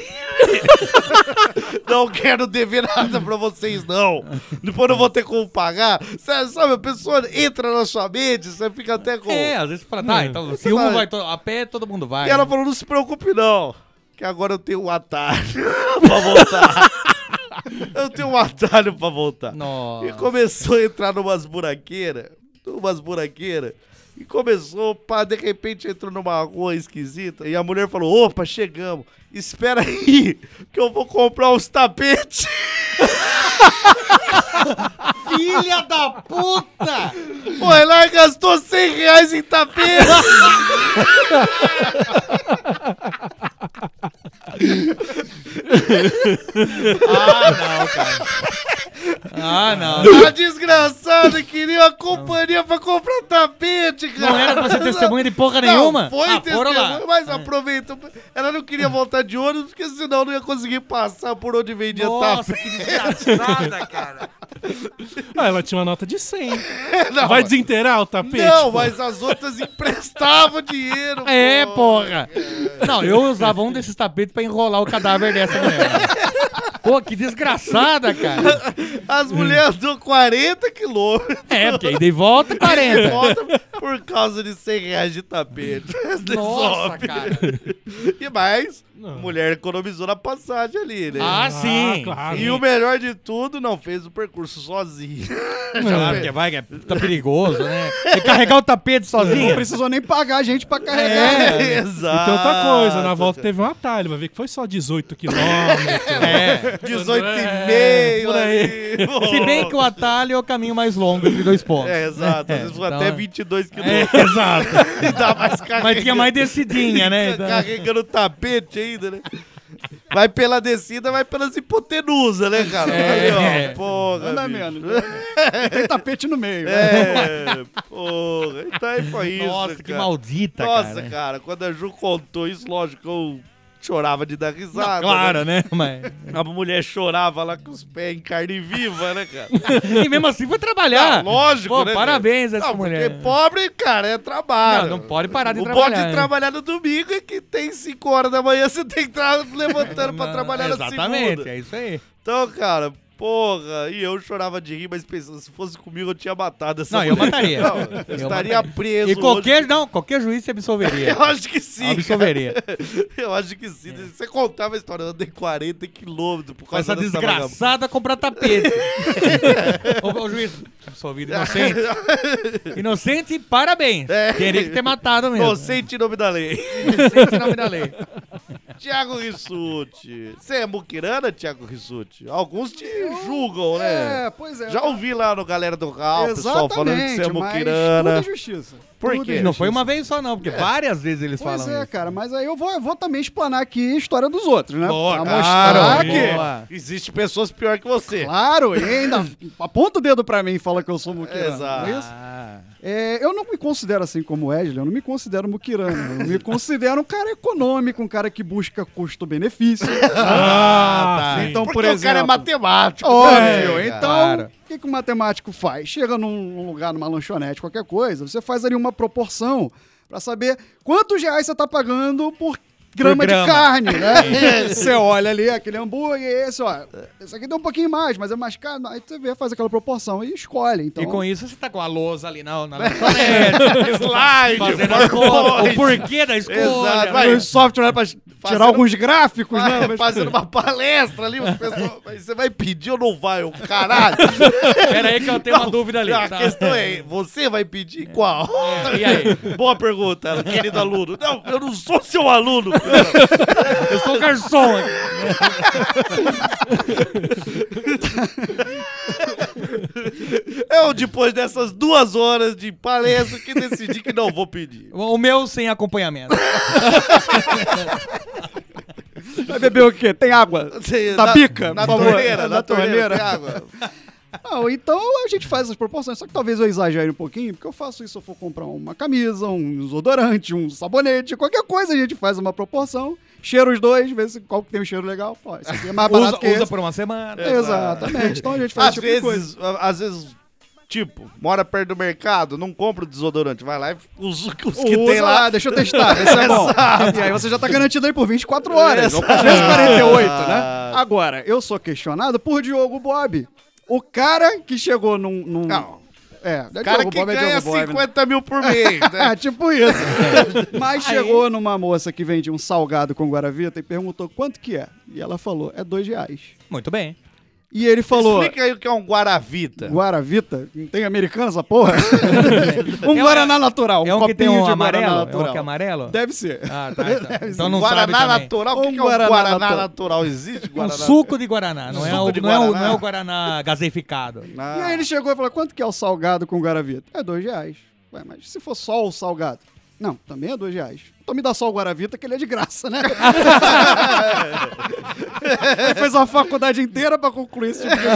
Não quero dever nada pra vocês, não. Depois não vou ter como pagar. Sabe, a pessoa entra na sua mente, você fica até com... Às vezes você fala, tá, então se um vai a pé, todo mundo vai. E ela falou, não se preocupe não, que agora eu tenho um atalho pra voltar. Eu tenho um atalho pra voltar. Nossa. E começou a entrar numas buraqueiras, e começou, pá, de repente entrou numa rua esquisita, e a mulher falou, opa, chegamos, espera aí, que eu vou comprar uns tapetes. Filha da puta! Foi lá e gastou R$100 em tapete. Não, cara. Não. A desgraçada queria uma companhia pra comprar tapete, cara. Não era pra ser testemunha de porra nenhuma? Não, foi foram lá. testemunha, mas aproveitou. Ela não queria voltar de ônibus, porque senão não ia conseguir passar por onde vendia Nossa, tapete. que desgraçada, cara. Ela tinha uma nota de 100. Não, Vai desinteirar o tapete? Não, pô? mas as outras emprestavam dinheiro. É, pô. porra. Não, eu usava um desses tapetes pra enrolar o cadáver dessa mulher. Pô, que desgraçada, cara. As mulheres andam 40 quilômetros. É, porque aí de volta 40. Volta por causa de R$100 de tapete. Nossa, Sobe. cara. E mais, Não. a mulher economizou na passagem ali, né? Ah, sim. claro. E o melhor de tudo, não fez o percurso sozinho. Claro, porque vai, que tá perigoso, né? E carregar o tapete Não sozinho. precisou nem pagar a gente pra carregar. É. Exato. E tem outra coisa, na volta teve um atalho, vai ver que foi só 18 quilômetros. É. 18 e É, meio por aí. ali. Se bem que o atalho é o caminho mais longo entre dois pontos. É, exato. Às vezes foi então até é. 22 É, quilômetros. exato. E dá mais carregando. Mas tinha mais descidinha, né? Então- Carregando tapete ainda, né? Vai pela descida, vai pelas hipotenusas, né, cara? É. Ali, ó. Porra, Anda bicho. menos. Tem tapete no meio. É, porra. Então aí foi isso, Nossa, cara. que maldita, Nossa, cara. cara, quando a Ju contou isso, lógico que eu chorava de dar risada. Claro, né? né? Mas... A mulher chorava lá com os pés em carne viva, né, cara? E mesmo assim foi trabalhar. Não, lógico, Pô, né, parabéns cara? essa Não, mulher. porque pobre, cara, é trabalho. Não pode parar de o trabalhar. bom de né? trabalhar no domingo é que tem 5 horas da manhã, você tem que estar levantando pra Não, trabalhar na segunda. exatamente, é isso aí. Então, cara, Porra, e eu chorava de rir, mas pensando, se fosse comigo eu tinha matado essa Não, eu mulher. mataria. Não, eu estaria preso E qualquer, hoje. não, qualquer juiz se absolveria. Eu acho que sim. Absolveria. Cara. Eu acho que sim. Você contava a história, eu andei 40 quilômetros por Com causa essa dessa vagabunda. desgraçada comprar tapete. ô, juiz, absolvido, inocente. Inocente, parabéns. Teria que ter matado mesmo. Inocente em nome da lei. Inocente em nome da lei. Tiago Rissuti. Você é muquirana, Tiago Rissuti? Alguns te julgam, né? Pois é. Já ouvi lá no Galera do Raul, pessoal falando que você é mas tudo muquirana. é justiça. Por Tudo quê? é Não justiça. foi uma vez só, não, porque várias vezes eles Pois falam é, isso. cara, mas aí eu vou também explanar aqui a história dos outros, né? Boa, Pra claro. mostrar que... Boa. Existe pessoas pior que você. Claro, e ainda aponta o dedo pra mim e fala que eu sou muquirana. Exato. Não é isso? Ah. Eu não me considero assim como o Wesley, eu não me considero muquirana. Eu me considero um cara econômico, um cara que busca custo-benefício. Tá. Então, Porque por o exemplo... cara é matemático. Óbvio, né? então, Claro. o que o matemático faz? Chega num lugar, numa lanchonete, qualquer coisa, você faz ali uma proporção pra saber quantos reais você tá pagando por grama de grama. carne, né? Você olha ali, aquele hambúrguer, esse aqui deu um pouquinho mais, mas é mais caro. Aí você vê, faz aquela proporção e escolhe. Então, E com isso você tá com a lousa ali na lanchonete, Slide, fazendo as contas, PowerPoint. o porquê da escolha. Exato, né? vai. o software pra tirar alguns gráficos, né? Mas- Fazendo uma palestra ali, as pessoas, mas você vai pedir ou não vai? O caralho. Pera aí que eu tenho uma dúvida ali. Não, a tá? questão é, você vai pedir qual? E aí? Boa pergunta, querido aluno. Não, eu não sou seu aluno. Eu sou garçom. Eu, depois dessas 2 horas de palestra, que decidi que não vou pedir. O meu sem acompanhamento. Vai beber o quê? Tem água? Da pica, Na por favor. torneira, Na na torneira. torneira. tem água. Não, então a gente faz as proporções, só que talvez eu exagere um pouquinho, porque eu faço isso se eu for comprar uma camisa, um desodorante, um sabonete, qualquer coisa a gente faz uma proporção, cheira os dois, vê se qual que tem um cheiro legal, pô, isso aqui é mais barato que Usa esse. por uma semana. Exatamente, então a gente faz Às esse tipo de coisa. vezes, tipo, mora perto do mercado, não compra o desodorante, vai lá e usa os que Usa tem lá. deixa eu testar, vê se é bom. E aí você já tá garantido aí por 24 horas, ou às vezes 48, né? Agora, eu sou questionado por Diogo Bob. O cara que chegou num... Não. É Cara Diogo que Bob, é ganha Diogo Bob, né? 50 mil por mês, né? Tipo isso. Mas chegou numa moça que vende um salgado com Guaravita e perguntou quanto que é. E ela falou, é R$2. Muito bem. E ele falou, Explica aí o que é um Guaravita. Guaravita? Não tem americano essa porra? Um Guaraná natural, É um que tem copinho um de amarelo? Guaraná É natural. um que é amarelo? Deve ser. Ah, tá. Então não Guaraná sabe também. natural? O que Um que é um Guaraná Guaraná natural. natural? Existe Um Guaraná? suco de Guaraná, não, é Suco o, de não, é o, Guaraná? não é o Guaraná gaseificado. E aí ele chegou e falou, quanto que é o salgado com Guaravita? É R$2. Ué, mas se for só o salgado? Não, também é R$2. Então me dá só o Guaravita, que ele é de graça, né? Ele fez uma faculdade inteira pra concluir esse tipo de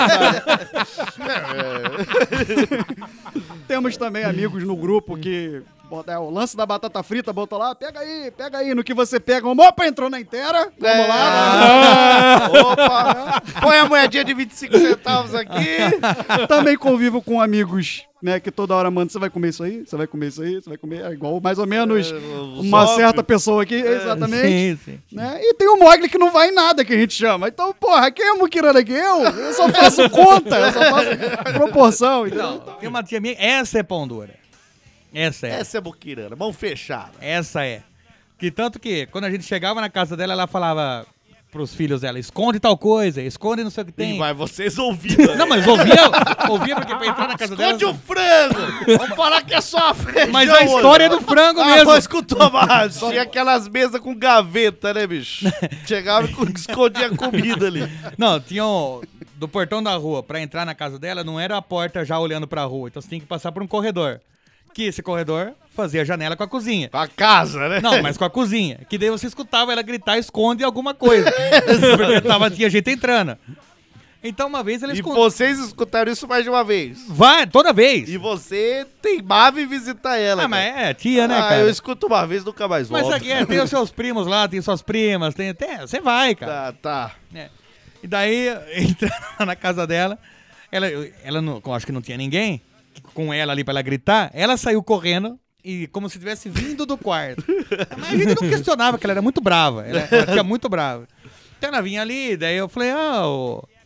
coisa. Temos também amigos no grupo que... o lance da batata frita, botou lá, pega aí, no que você pega. Opa, entrou na inteira, vamos lá. Opa, põe a moedinha de 25 centavos aqui. Também convivo com amigos, né, que toda hora mandam, você vai comer isso aí, você vai comer isso aí, você vai comer, é igual mais ou menos uma Zop. certa pessoa aqui, exatamente. Sim. Né? E tem o Mogli que não vai em nada, que a gente chama. Então, porra, quem é o Mukirana aqui? Eu só faço conta, eu só faço proporção. Então, Tem uma tia minha, essa é pão dura. Essa é. Essa é Buquirana, mão fechada. Essa é. Que tanto que, quando a gente chegava na casa dela, ela falava pros filhos dela, esconde tal coisa, esconde não sei o que tem. E vai vocês ouvindo. Não, mas ouvia porque pra entrar na casa dela... Esconde o frango. Vamos falar que é só feijão. Mas a história é do frango mesmo. Mas escutou, mas tinha aquelas mesas com gaveta, né, bicho? Chegava e escondia a comida ali. Não, tinha do portão da rua pra entrar na casa dela, não era a porta já olhando pra rua, então você tinha que passar por um corredor. Que esse corredor fazia janela com a cozinha. Com a casa, né? Não, mas com a cozinha. Que daí você escutava ela gritar, esconde alguma coisa. Porque tinha gente entrando. Então uma vez ela E escondeu. vocês escutaram isso mais de uma vez. Vai, toda vez. E você teimava em visitar ela. Ah, mas cara. é tia, né, cara? eu escuto uma vez, nunca mais Mas volto. aqui tem os seus primos lá, tem suas primas, tem até. Você vai, cara. Tá. É. E daí, entrando na casa dela, ela não, acho que não tinha ninguém com ela ali pra ela gritar, ela saiu correndo e como se tivesse vindo do quarto. Mas a gente não questionava, que ela era muito brava. Ela tinha muito brava. Então ela vinha ali, daí eu falei, o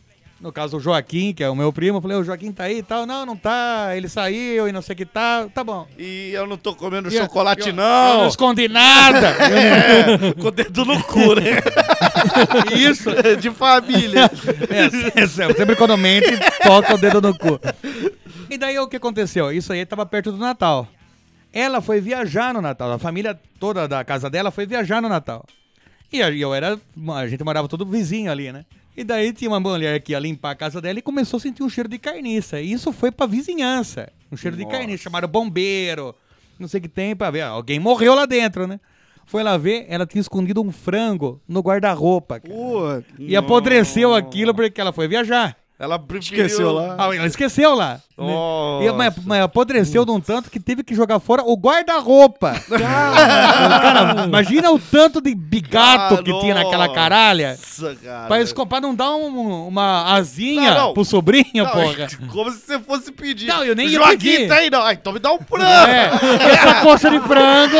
No caso, o Joaquim, que é o meu primo, eu falei, o Joaquim tá aí e tal. Não, não tá, ele saiu e não sei o que tá bom. E eu não tô comendo E eu- chocolate, eu não. não escondi nada. Com o dedo no cu, né? Isso. De família. Sempre quando mente, toca o dedo no cu. E daí o que aconteceu? Isso aí tava perto do Natal. Ela foi viajar no Natal. A família toda da casa dela foi viajar no Natal. E a gente morava todo vizinho ali, né? E daí tinha uma mulher que ia limpar a casa dela e começou a sentir um cheiro de carniça. E isso foi pra vizinhança. Um cheiro de carniça. Chamaram bombeiro. Não sei o que tem pra ver. Alguém morreu lá dentro, né? Foi lá ver, ela tinha escondido um frango no guarda-roupa, cara. E apodreceu aquilo porque ela foi viajar. Ela preferiu... Esqueceu lá. Ela esqueceu lá. Nossa. Mas apodreceu de um tanto que teve que jogar fora o guarda-roupa. Cara, imagina o tanto de bigato que tinha naquela caralha. Nossa, cara. Pra não dar uma asinha pro sobrinho, Não, porra. Como se você fosse pedir. Não, eu nem ia Joaquim pedir. tá aí, não. Ah, então me dá um frango. Essa coxa de frango.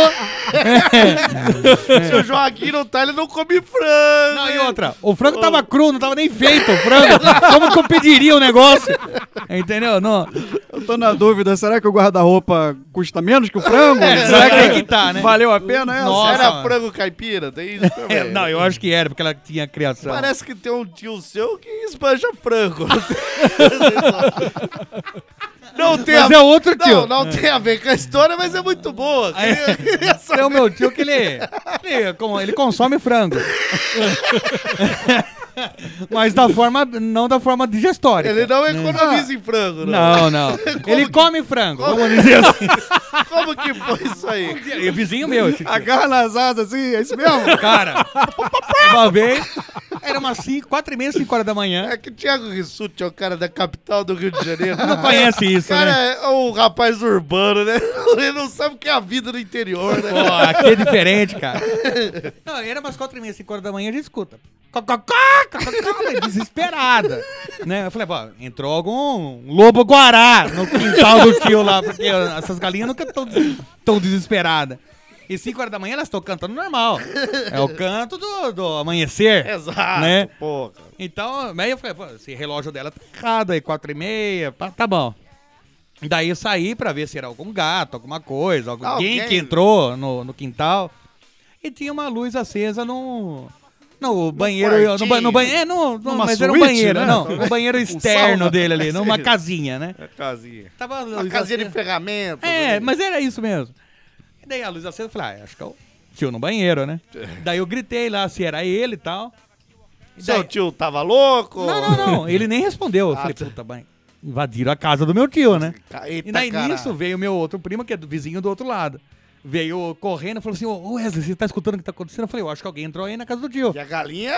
Se o Joaquim não tá, ele não come frango. Não, e outra, o frango tava cru, não tava nem feito o frango. Como que eu pediria o negócio? Entendeu? Não. Eu tô na dúvida, será que o guarda-roupa custa menos que o frango? Será Aí que tá, né? valeu a pena essa? Nossa, Era mano. frango caipira? Tem isso também. Não, eu acho que era, porque ela tinha criação. Parece que tem um tio seu que esbanja frango. Não tem Mas é outro tio. Não tem a ver com a história, mas é muito boa. Queria saber. É o meu tio que ele consome frango. Mas não da forma digestória. Ele não economiza em frango, Não. Ele come frango, vamos dizer assim. Como que foi isso aí? E vizinho meu, esse tio. Agarra nas asas assim, é isso mesmo? Cara, uma vez, era umas 4h30, 5 horas da manhã. É que o Thiago Rissuti é o cara da capital do Rio de Janeiro. Não conhece isso, cara, né? é um rapaz urbano, né? Ele não sabe o que é a vida no interior, né? Pô, aqui é diferente, cara. Não, era umas 4h30, 5 horas da manhã, a gente escuta. Desesperada. Né? Eu falei, pô, entrou algum lobo-guará no quintal do tio lá, porque essas galinhas nunca estão tão desesperadas. E 5 horas da manhã elas estão cantando normal. É o canto do amanhecer. Exato, né? pô, cara. Então, aí eu falei, pô, esse relógio dela tá errado aí, 4h30, tá bom. Daí eu saí pra ver se era algum gato, alguma coisa, alguém que entrou no quintal. E tinha uma luz acesa no banheiro. No banheiro. Mas era um suíte, banheiro, né? não. No banheiro externo sauna. dele ali, numa casinha, né? É casinha. Tava a Uma luz casinha de acesa. ferramenta. É, mas era isso mesmo. E daí a luz acesa, eu falei, acho que é o tio no banheiro, né? Daí eu gritei lá se era ele e tal. E daí- Seu tio tava louco? Não. Ele nem respondeu. Eu falei, puta, bem, invadiram a casa do meu tio, né? Eita, E daí caralho. nisso veio meu outro primo, que é do vizinho do outro lado. Veio correndo e falou assim, ô Wesley, você tá escutando o que tá acontecendo? Eu falei, eu acho que alguém entrou aí na casa do tio. E a galinha...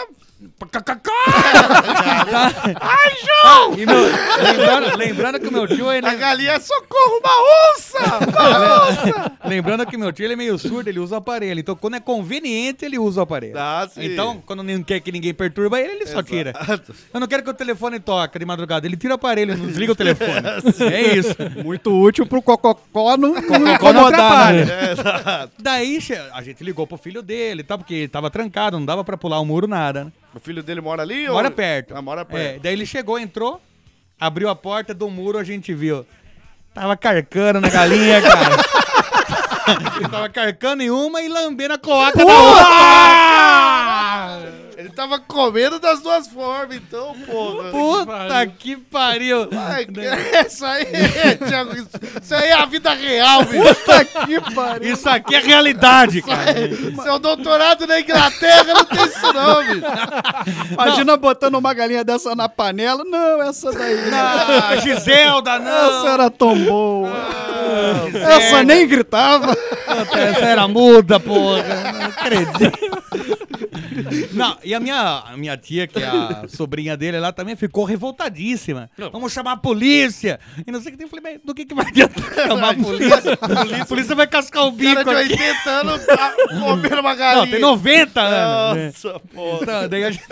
Ai, João! Lembrando que o meu tio, ele... A galinha, socorro, uma onça! Lembrando que meu tio ele é meio surdo, ele usa o aparelho. Então, quando é conveniente, ele usa o aparelho. Ah, sim. Então, quando não quer que ninguém perturba ele, ele só tira. Eu não quero que o telefone toque de madrugada. Ele tira o aparelho, não desliga o telefone. É isso. Muito útil pro cococó não Não incomodar. atrapalha. Né? Exato. Daí a gente ligou pro filho dele, tá? Porque ele tava trancado, não dava pra pular o muro, nada, né? O filho dele mora ali? Mora ou... perto. Ah, mora perto. É, daí ele chegou, entrou, abriu a porta do muro, a gente viu. Tava carcando na galinha, cara. Ele tava carcando em uma e lambendo a cloaca da outra. Ele tava comendo das duas formas, então, porra. Puta que pariu. Ai, isso aí, Thiago, isso aí é a vida real, bicho. Puta que pariu. Isso aqui é realidade, cara. Seu doutorado na Inglaterra não tem isso não, bicho. Imagina botando uma galinha dessa na panela. Não, essa daí. Ah, Giselda, não. Essa era tão boa. Essa nem gritava. Essa era muda, porra. Não acredito. Não, e a minha tia, que é a sobrinha dele, ela também ficou revoltadíssima. Vamos chamar a polícia. E não sei o que tem. Eu falei, mas do que vai adiantar chamar a polícia? A polícia vai cascar o bico Cara de aqui. 80 anos tá comendo uma galinha. Não, tem 90 anos. né? Nossa, porra. Então, daí a gente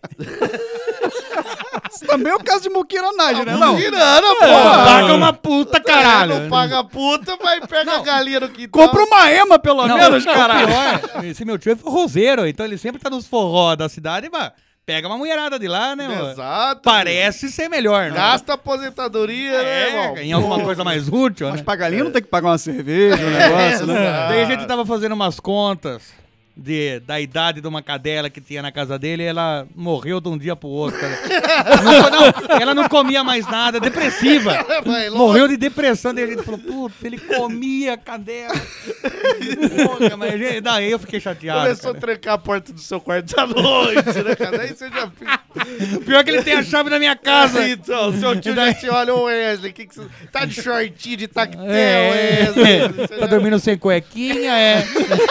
Isso também é o caso de muquiranagem, né? Não. Tirando, Pô, porra. paga uma puta, caralho. Não paga puta, mas pega a galinha no quintal. Compra uma ema, pelo menos, não, caralho. pior, esse meu tio é forrozeiro, então ele sempre tá nos forró da cidade, mas pega uma mulherada de lá, né? Ó. Exato. Parece ser melhor, né? Gasta a aposentadoria, né, irmão? Em alguma coisa mais útil, Mas né? pra galinha não tem que pagar uma cerveja, um negócio, né? Daí a gente tava fazendo umas contas da idade de uma cadela que tinha na casa dele e ela morreu de um dia pro outro. Ela não comia mais nada, depressiva. Morreu de depressão. Daí a gente falou, puta, ele comia cadela. Porra, mas daí eu fiquei chateado. Começou a trancar a porta do seu quarto à noite, né, cara? Aí você já fica... Pior que ele tem a chave da minha casa. Então, seu tio já te olha, ô Wesley, que você... Tá de shortinho, de tactel, É. Wesley. Tá dormindo sem cuequinha, é.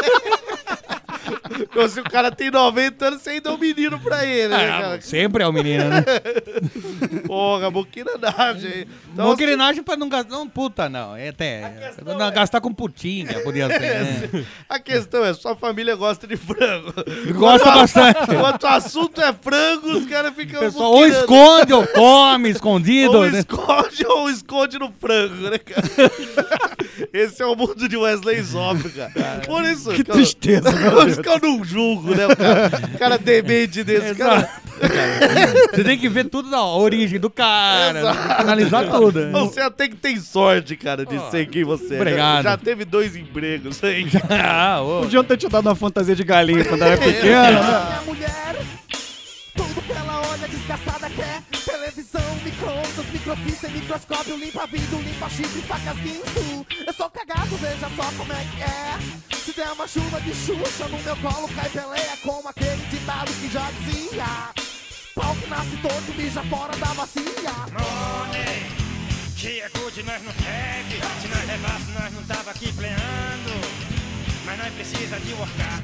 Então, se o cara tem 90 anos, você ainda é um menino pra ele, né, cara? Sempre é o menino, né? Porra, boquinagem. Então, Moquirinagem pra não gastar. Não, puta, não. É até. Não, gastar com putinha, podia ser. Né? a questão é, sua família gosta de frango. Gosta bastante. Quando o assunto é frango, os caras ficam... O pessoal ou esconde ou come escondido. Ou né? esconde ou esconde no frango, né, cara? Esse é o mundo de Wesley Zop, cara. Por isso... Que tristeza, Por isso que eu não julgo, né, o cara demente desse, cara. Você tem que ver tudo da origem do cara, tem que analisar tudo. Né? Você até que tem sorte, cara, de ser quem você é. Obrigado. Já teve 2 empregos aí. Podiam ter te dado uma fantasia de galinha quando era pequena, né? Minha mulher, tudo que ela olha desgraçada quer. Televisão, micro-ondas, microfita, microscópio, limpa vidro, limpa chifre, facas, guinso. Eu sou cagado, veja só como é que é. Se der uma chuva de Xuxa no meu colo cai peleia, como aquele ditado que já dizia: pau que nasce todo mija fora da bacia. Money, que é good nós não teve. Se nós levasse nós não tava aqui pleando. Mas nós precisa de workar.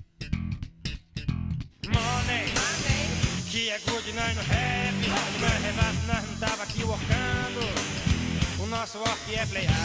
Money, que é good nós não teve. Se nós levasse nós não tava aqui workando. O nosso work é playar.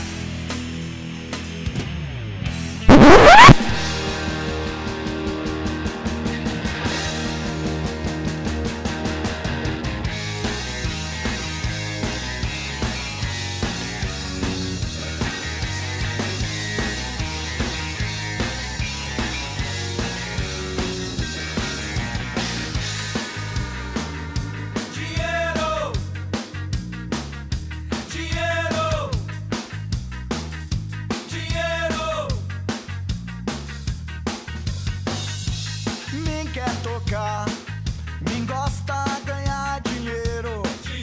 Me gosta ganhar dinheiro.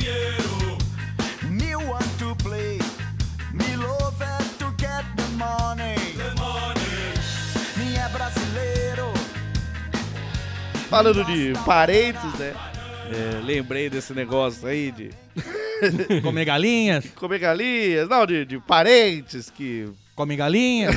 Me want to play. Me love to get the money. Me é brasileiro. Falando de parentes, né? Lembrei desse negócio aí de... Comer galinhas. Comer galinhas. Não, de parentes que... Come galinhas.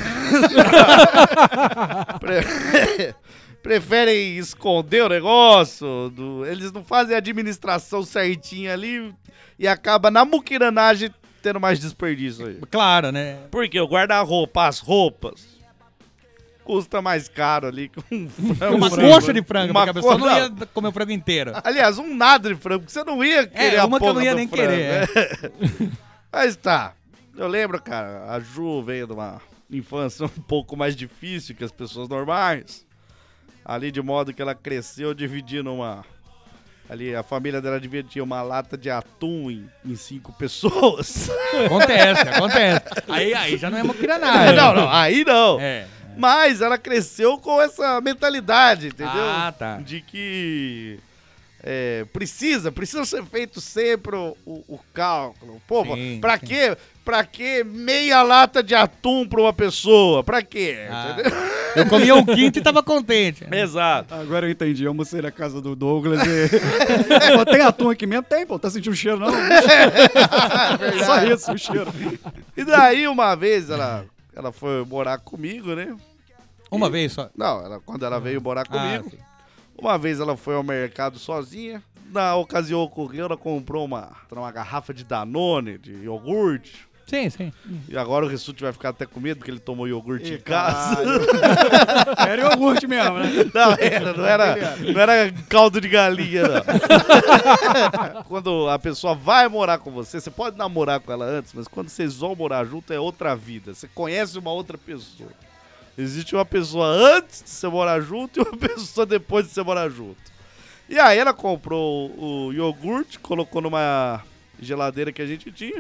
Preferem esconder o negócio, eles não fazem a administração certinha ali e acaba na muquiranagem tendo mais desperdício aí. Claro, né? Porque o guarda-roupa, as roupas, custa mais caro ali que um frango. Uma coxa de frango, Uma porque a pessoa não coxa- ia comer o frango inteiro. Aliás, um nada de frango, porque você não ia querer a uma que eu porra não ia do nem frango, querer, né? Mas tá, eu lembro, cara, a Ju veio de uma infância um pouco mais difícil que as pessoas normais. Ali de modo que ela cresceu dividindo uma... Ali a família dela dividia uma lata de atum em 5 pessoas. Acontece. Aí já não é moquiranagem. Não, aí não. É. Mas ela cresceu com essa mentalidade, entendeu? Ah, tá. De que precisa ser feito sempre o cálculo. Pô, Sim, pra quê? Pra que meia lata de atum pra uma pessoa? Pra quê? Entendeu? Eu comia um quinto e tava contente. Exato. Agora eu entendi. Eu almocei na casa do Douglas e... Pô, tem atum aqui mesmo? Tem, pô. Tá sentindo o cheiro, não? Só isso, o cheiro. E daí, uma vez, ela foi morar comigo, né? Uma vez só. Não, quando ela veio morar comigo. sim. Uma vez ela foi ao mercado sozinha. Na ocasião ocorreu, ela comprou uma garrafa de Danone, de iogurte. Sim. E agora o Rissuti vai ficar até com medo porque ele tomou iogurte em casa. Era iogurte mesmo, né? Não era caldo de galinha, não. Quando a pessoa vai morar com você, você pode namorar com ela antes, mas quando vocês vão morar junto é outra vida. Você conhece uma outra pessoa. Existe uma pessoa antes de você morar junto e uma pessoa depois de você morar junto. E aí ela comprou o iogurte, colocou numa geladeira que a gente tinha.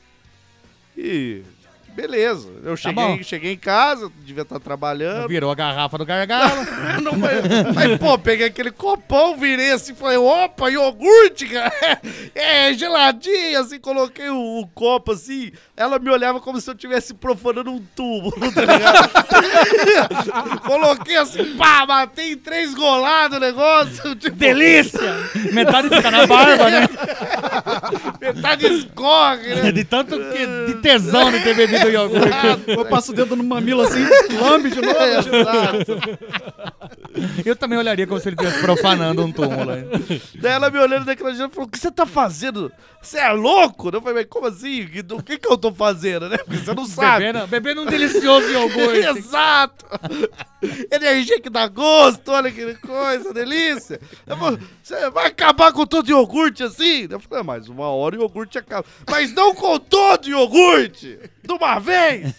E beleza. Eu cheguei em casa, devia estar trabalhando. Virou a garrafa do gargalo. Mas, pô, peguei aquele copão, virei assim, falei, opa, iogurte, cara. É, geladinho, assim, coloquei o copo assim. Ela me olhava como se eu estivesse profanando um túmulo, tá ligado? Coloquei assim, pá, matei em 3 goladas o negócio. Tipo... Delícia! Metade fica na barba, né? Metade escorre, né? De tanto de tesão de ter bebido o iogurte. Eu passo o dedo no mamilo assim, lambe de novo. Exato. Eu também olharia como se ele estivesse profanando um túmulo. Daí ela me olhando daquela gente e falou, o que você tá fazendo? Você é louco? Eu falei, mas como assim? O que eu tô fazendo, né? Porque você não sabe. Bebendo um delicioso iogurte. Exato. Energia que dá gosto, olha que coisa, delícia. Eu falei, você vai acabar com todo iogurte assim? Eu falei, mas uma hora o iogurte acaba. Mas não com todo o iogurte! De uma vez!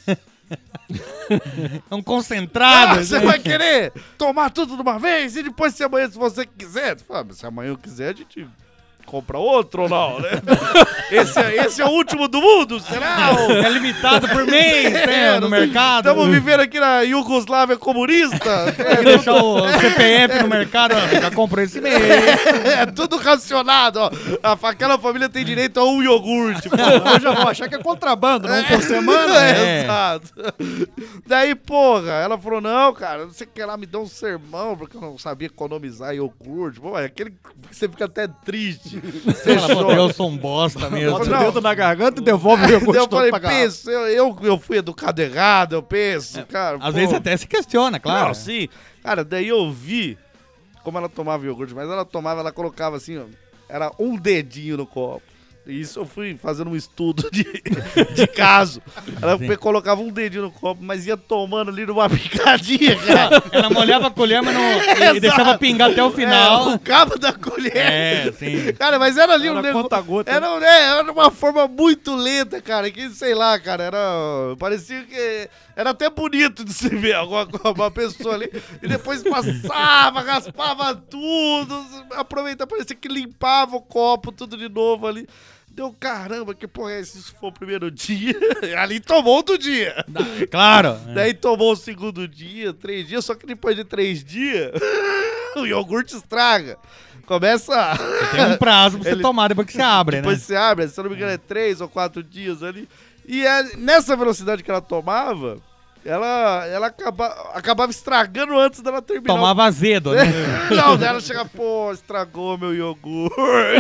É um concentrado. Você vai querer tomar tudo de uma vez e depois se amanhã, se você quiser, se amanhã eu quiser, a gente compra outro ou não, né? Esse é o último do mundo, será? É limitado por mês, né, no mercado. Estamos vivendo aqui na Iugoslávia comunista. Tem que deixar o CPF no mercado, ó, já comprou esse mês. É tudo racionado, ó. Aquela família tem direito a um iogurte. Eu já vou achar que é contrabando, não por semana. Exato. Daí, porra, ela falou, não, cara, não sei o que lá, me deu um sermão, porque eu não sabia economizar iogurte. Pô, é aquele que você fica até triste. Eu sou um bosta mesmo. Bota o dedo na garganta e devolve o iogurte. Eu falei, penso, eu fui educado errado, eu penso, cara. Às vezes até se questiona, claro. Não, sim. Cara, daí eu vi como ela tomava iogurte, mas ela colocava assim, ó, era um dedinho no copo. Isso eu fui fazendo um estudo de caso. Ela colocava um dedinho no copo, mas ia tomando ali numa picadinha, cara. Ela molhava a colher, mas não, e deixava pingar até o final. O cabo da colher. É, sim. Cara, mas era ali um conta-gota. Era uma forma muito lenta, cara. Que, sei lá, cara, parecia que era até bonito de se ver uma pessoa ali. E depois passava, raspava tudo. Aproveitava, parecia que limpava o copo tudo de novo ali. Deu, caramba, que porra é esse? Isso foi o primeiro dia. Ali tomou outro dia. Claro. Daí tomou o segundo dia, 3 dias. Só que depois de 3 dias, o iogurte estraga. Começa... Tem um prazo pra você tomar depois que você abre, né? Depois você abre, se eu não me engano é 3 ou 4 dias ali. E nessa velocidade que ela tomava... Ela acabava estragando antes dela terminar. Tomava azedo, né? Não, ela chega, pô, estragou meu iogurte.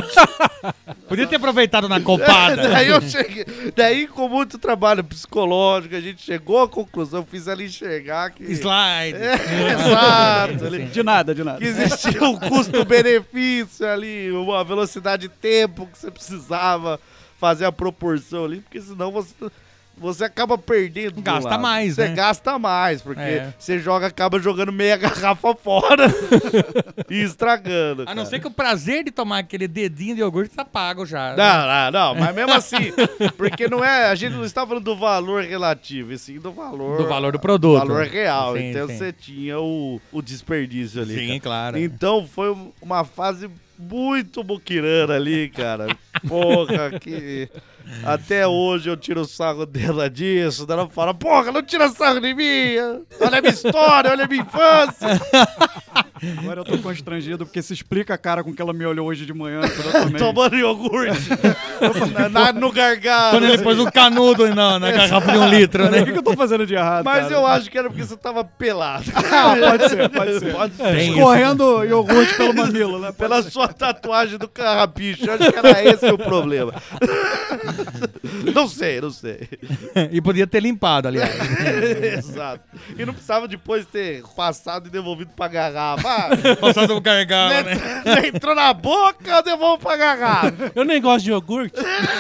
Podia ter aproveitado na copada. Daí eu cheguei. Daí, com muito trabalho psicológico, a gente chegou à conclusão, fiz ela enxergar que. Slide. Exato. De nada. Que existia um custo-benefício ali, uma velocidade de tempo que você precisava fazer a proporção ali, porque senão você acaba perdendo. Gasta mais, né? Você gasta mais, porque você acaba jogando meia garrafa fora e estragando. A não ser que o prazer de tomar aquele dedinho de iogurte tá pago já. Não, mas mesmo assim, porque não é, a gente não está falando do valor relativo, e sim do valor do produto. Valor real, Sim, então sim. você tinha o desperdício ali. Sim, cara. claro. Então foi uma fase muito muquirana ali, cara. Porra, que... Até hoje eu tiro sarro dela disso. Ela fala, porra, não tira sarro de mim. Olha a minha história, olha a minha infância. Agora eu tô constrangido, porque se explica a cara com que ela me olhou hoje de manhã. Eu tomando iogurte. No gargalo. Quando ele pôs o canudo na garrafa de 1 litro, né? O que eu tô fazendo de errado, Mas cara? eu acho que era porque você tava pelado. Pode ser. Escorrendo iogurte pelo mamilo, né? Pela sua tatuagem do carrapicho. Eu acho que era esse o problema. Não sei. E podia ter limpado, aliás. Exato. E não precisava depois ter passado e devolvido pra garrafa. Passado o gargalo, né? Entrou na boca, eu devolvo pra garrafa. Eu nem gosto de iogurte.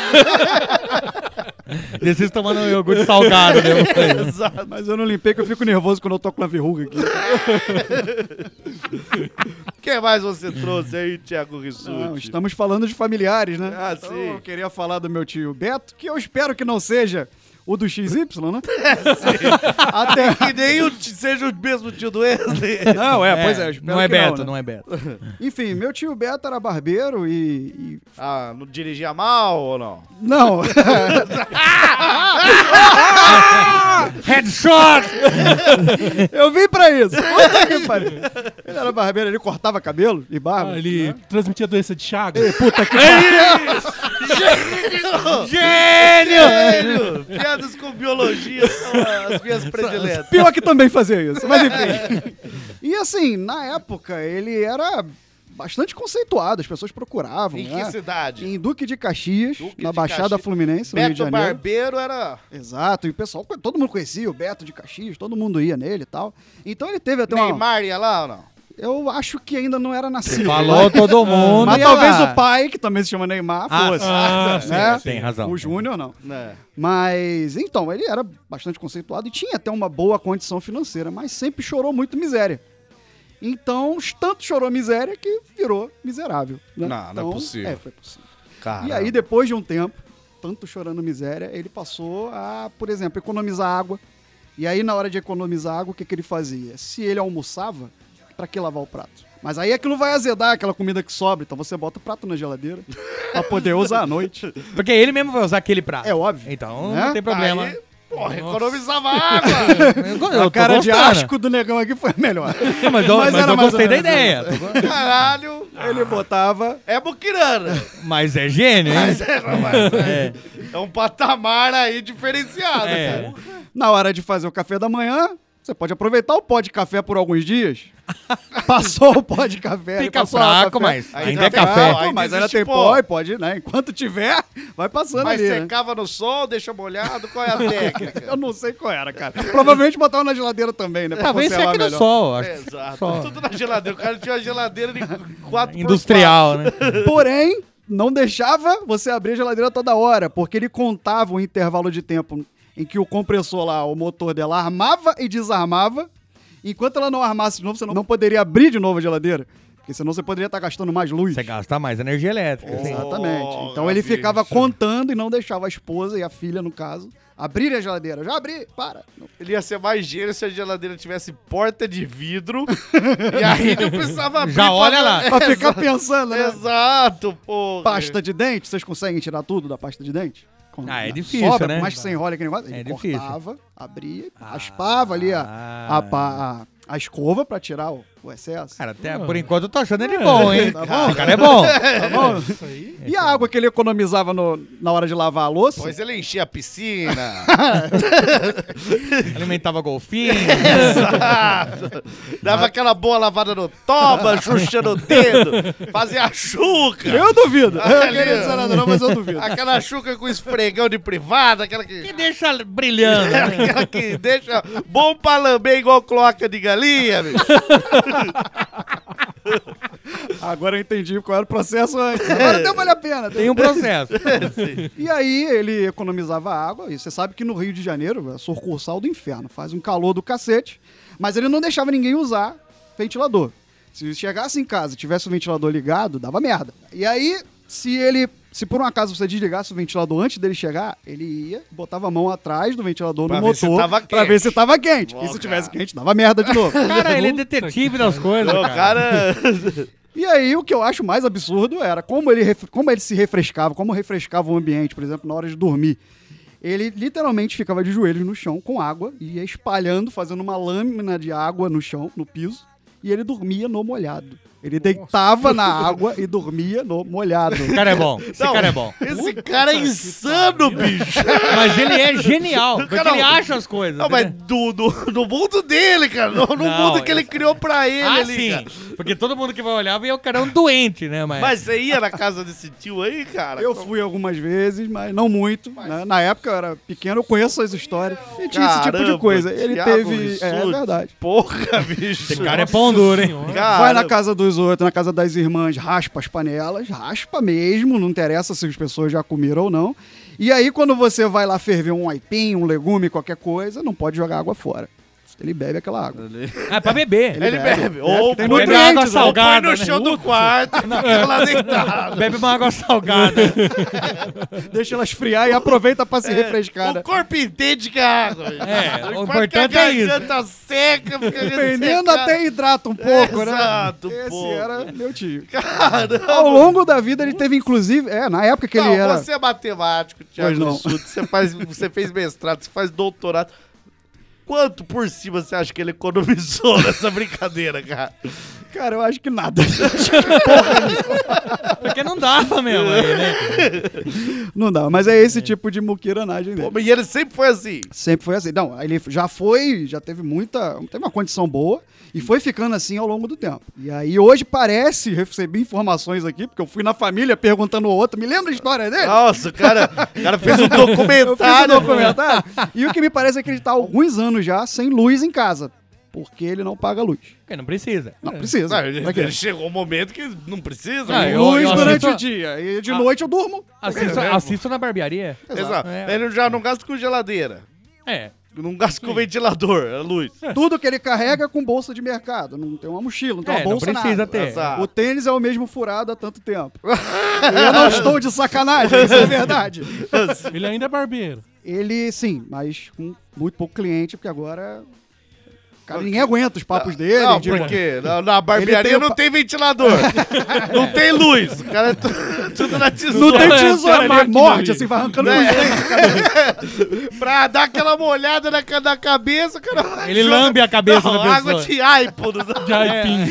Desses tomando um iogurte salgado, né? Exato. Mas eu não limpei, que eu fico nervoso quando eu toco na verruga aqui. O que mais você trouxe aí, Thiago Rissuti? Estamos falando de familiares, né? Ah, então, sim. eu queria falar do meu tio Beto, que eu espero que não seja O do XY, né? Até que nem seja o mesmo tio do Wesley. Não, pois é. Não é Beto, não é Beto. Enfim, meu tio Beto era barbeiro e... Ah, não dirigia mal ou não? Não. Headshot! Eu vim pra isso. Puta que pariu. Ele era barbeiro, ele cortava cabelo e barba. Ele transmitia doença de Chagas. Puta que pariu. Gênio! Piadas com biologia são as minhas prediletas. Pior que também fazia isso, mas enfim. E assim, na época, ele era bastante conceituado, as pessoas procuravam. Em que cidade? Em Duque de Caxias, na de Baixada Caxias. Fluminense, no Rio de Beto Janeiro. Barbeiro era... Exato, e o pessoal, todo mundo conhecia o Beto de Caxias, todo mundo ia nele e tal. Então ele teve até Neymar ia lá ou não? Eu acho que ainda não era nascido. Falou todo mundo. Mas ia talvez lá. o pai, que também se chama Neymar, fosse. Né? Sim, tem razão. O Júnior não. É. Mas, então, ele era bastante conceituado e tinha até uma boa condição financeira, mas sempre chorou muito miséria. Então, tanto chorou miséria que virou miserável. Né? Não é possível. Foi possível. Caramba. E aí, depois de um tempo, tanto chorando miséria, ele passou a, por exemplo, economizar água. E aí, na hora de economizar água, o que ele fazia? Se ele almoçava, pra que lavar o prato? Mas aí aquilo vai azedar, aquela comida que sobra, então você bota o prato na geladeira pra poder usar à noite. Porque ele mesmo vai usar aquele prato. É óbvio. Então Né? não tem problema. Aí, porra, economizava água. Eu A tô cara de gostando. asco do negão aqui foi melhor. Mas eu era mais gostei ou da menos ideia. Caralho. Ele botava... É buquirana. Mas é gênio, hein? É um patamar aí diferenciado, É. cara. Na hora de fazer o café da manhã, você pode aproveitar o pó de café por alguns dias. Passou o pó de café. ele Fica passou o fraco, café. mas ainda é tem café. pó, ainda Mas ainda existe tem pó e pode, né? Enquanto tiver, vai passando Mas ali, né? secava no sol, deixa molhado, qual é a técnica? Eu não sei qual era, cara. Provavelmente botava na geladeira também, né? pra Talvez conservar seque no melhor. sol. Acho que Exato. só. Tudo na geladeira. O cara tinha uma geladeira de 4x4. Industrial, né? Porém, não deixava você abrir a geladeira toda hora, porque ele contava o intervalo de tempo em que o compressor lá, o motor dela, armava e desarmava. Enquanto ela não armasse de novo, você não poderia abrir de novo a geladeira. Porque senão você poderia estar gastando mais luz. Você gasta mais energia elétrica. assim. Exatamente. Oh, Então ele Gabi. ficava contando e não deixava a esposa e a filha, no caso, abrirem a geladeira. Já abri, para. Ele ia ser mais gênio se a geladeira tivesse porta de vidro. E aí não precisava abrir. Já olha lá. Pra ficar pensando, né? Exato, pô. Pasta de dente, vocês conseguem tirar tudo da pasta de dente? Ah, é difícil, sobra, né? Por mais que você enrola aquele negócio, É ele difícil. cortava, abria, raspava ali a escova pra tirar o excesso. Cara, até por enquanto eu tô achando ele bom, hein? Tá bom? O cara é bom. Tá bom? E a água que ele economizava na hora de lavar a louça? Pois ele enchia a piscina. Alimentava golfinho. Exato. Dava aquela boa lavada no toba, chuchando o dedo. Fazia a chuca. Eu duvido. Eu não Ali, queria dizer nada não, mas eu duvido. Aquela chuca com esfregão de privada, aquela que... Que deixa brilhando. né? Aquela que deixa bom pra lamber igual cloaca de galinha, bicho. Agora eu entendi qual era o processo antes. Agora até vale a pena. Tem um processo. E aí ele economizava água, e você sabe que no Rio de Janeiro é sucursal do inferno, faz um calor do cacete, mas ele não deixava ninguém usar ventilador. Se chegasse em casa e tivesse o ventilador ligado, dava merda. E aí, se por um acaso você desligasse o ventilador antes dele chegar, ele ia, botava a mão atrás do ventilador Pra no ver se motor tava pra ver quente. se tava quente. Ó, E se tivesse cara. quente, dava merda de novo. Cara, ele é detetive das coisas, O cara. cara... E aí, o que eu acho mais absurdo era como ele se refrescava, como refrescava o ambiente, por exemplo, na hora de dormir. Ele literalmente ficava de joelhos no chão com água e ia espalhando, fazendo uma lâmina de água no chão, no piso, e ele dormia no molhado. Ele deitava na água e dormia no molhado. Esse cara é bom. Esse Não, cara é bom. Esse cara é insano, bicho. Mas ele é genial. Porque Cara, ele acha as coisas. Não, mas entendeu? do mundo dele, cara. No Não, mundo que ele criou pra ele Ah, ali, sim. cara. Porque todo mundo que vai olhar vê o cara é um doente, né? Mas você ia na casa desse tio aí, cara? Eu fui algumas vezes, mas não muito. Né? Na época eu era pequeno, eu conheço as histórias. E tinha esse tipo de Caramba, coisa. Ele Thiago teve. Rissuti. É verdade. Porra, bicho. Esse cara é pão duro, hein? Cara, Vai na casa dos outros, na casa das irmãs, raspa as panelas, raspa mesmo, não interessa se as pessoas já comeram ou não. E aí, quando você vai lá ferver um aipim, um legume, qualquer coisa, não pode jogar água fora. Ele bebe aquela água. Ah, pra beber. Ele bebe. É, Ou tem põe nutrientes, água né? salgada Põe no chão do quarto e fica lá deitado. Bebe uma água salgada. Deixa ela esfriar e aproveita pra se refrescar. O corpo entende que é água. O importante é isso. A garganta seca, fica Dependendo até hidrata um pouco, né? Exato, Esse pô. era meu tio. Caramba. Ao longo da vida ele teve inclusive, na época que Não, ele era... você é matemático, Thiago Pois não. Rissuti, você fez mestrado, você faz doutorado. Quanto por cima você acha que ele economizou nessa brincadeira, cara? Cara, eu acho que nada. Porque não dava mesmo aí, né? Não dá, mas é esse tipo de muquiranagem dele. Pô, e ele sempre foi assim. Sempre foi assim. Não, ele já teve uma condição boa e foi ficando assim ao longo do tempo. E aí hoje parece, recebi informações aqui, porque eu fui na família perguntando ao outro, me lembra a história dele? Nossa, o cara fez um Eu fiz um documentário. documentário. E o que me parece é que ele tá há alguns anos já sem luz em casa. Porque ele não paga luz. Porque não precisa. Não precisa. Não, Pra quê? ele chegou um momento que não precisa. Ah, né? eu- Luz durante assisto- o dia. E de noite eu durmo. Assisto na barbearia. Exato. É. Ele já não gasta com geladeira. É. Não gasta com ventilador, é luz. Tudo que ele carrega é com bolsa de mercado. Não tem uma mochila, não tem uma Não bolsa, precisa nada. ter. Exato. O tênis é o mesmo furado há tanto tempo. Eu não estou de sacanagem, isso é verdade. Ele ainda é barbeiro. Ele, sim, mas com muito pouco cliente, porque agora... Cara, ninguém aguenta os papos dele. Não, tipo, porque na barbearia Ele tem o não pa- tem ventilador. Não tem luz. O cara é tudo na tesoura. Não tem Tem tesoura, a ele máquina morde, ali. assim, vai arrancando Né? com Pra dar aquela molhada na cabeça, o cara Ele lambe a cabeça não, da pessoa. água de aipo. De aipim.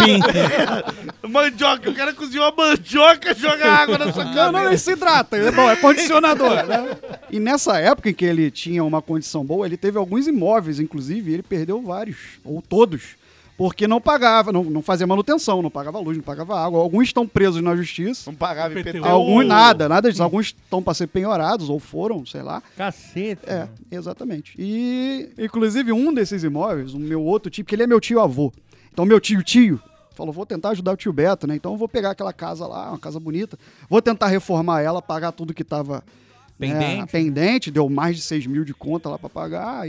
Mandioca, o cara cozinhou a mandioca e joga água na sua cabeça. Não, ele se hidrata. É bom, é condicionador, né? E nessa época em que ele tinha uma condição boa, ele teve alguns imóveis, inclusive, e ele perdeu vários, ou todos, porque não pagava, não fazia manutenção, não pagava luz, não pagava água. Alguns estão presos na justiça. Não pagava IPTU. Alguns nada disso. Alguns estão para ser penhorados, ou foram, sei lá. Caceta. É, exatamente. E, inclusive, um desses imóveis, o meu outro tio, porque ele é meu tio-avô. Então, meu tio, falou, vou tentar ajudar o tio Beto, né? Então, eu vou pegar aquela casa lá, uma casa bonita, vou tentar reformar ela, pagar tudo que tava pendente, deu mais de 6 mil de conta lá para pagar.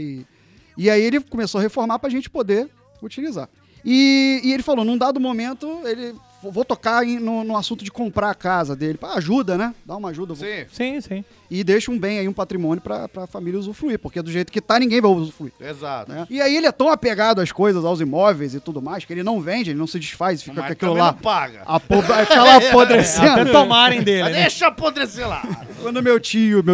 E aí, ele começou a reformar pra gente poder utilizar. E ele falou, num dado momento, vou tocar no assunto de comprar a casa dele. Ajuda, né? Dá uma ajuda. Sim, Sim. E deixa um bem aí, um patrimônio pra família usufruir, porque do jeito que tá, ninguém vai usufruir. exato. Né? E aí ele é tão apegado às coisas, aos imóveis e tudo mais, que ele não vende, ele não se desfaz, fica Mas com aquilo também lá. não paga. Aquela Até apodrecendo. tomarem dele, Mas né? deixa apodrecer lá. Quando meu tio,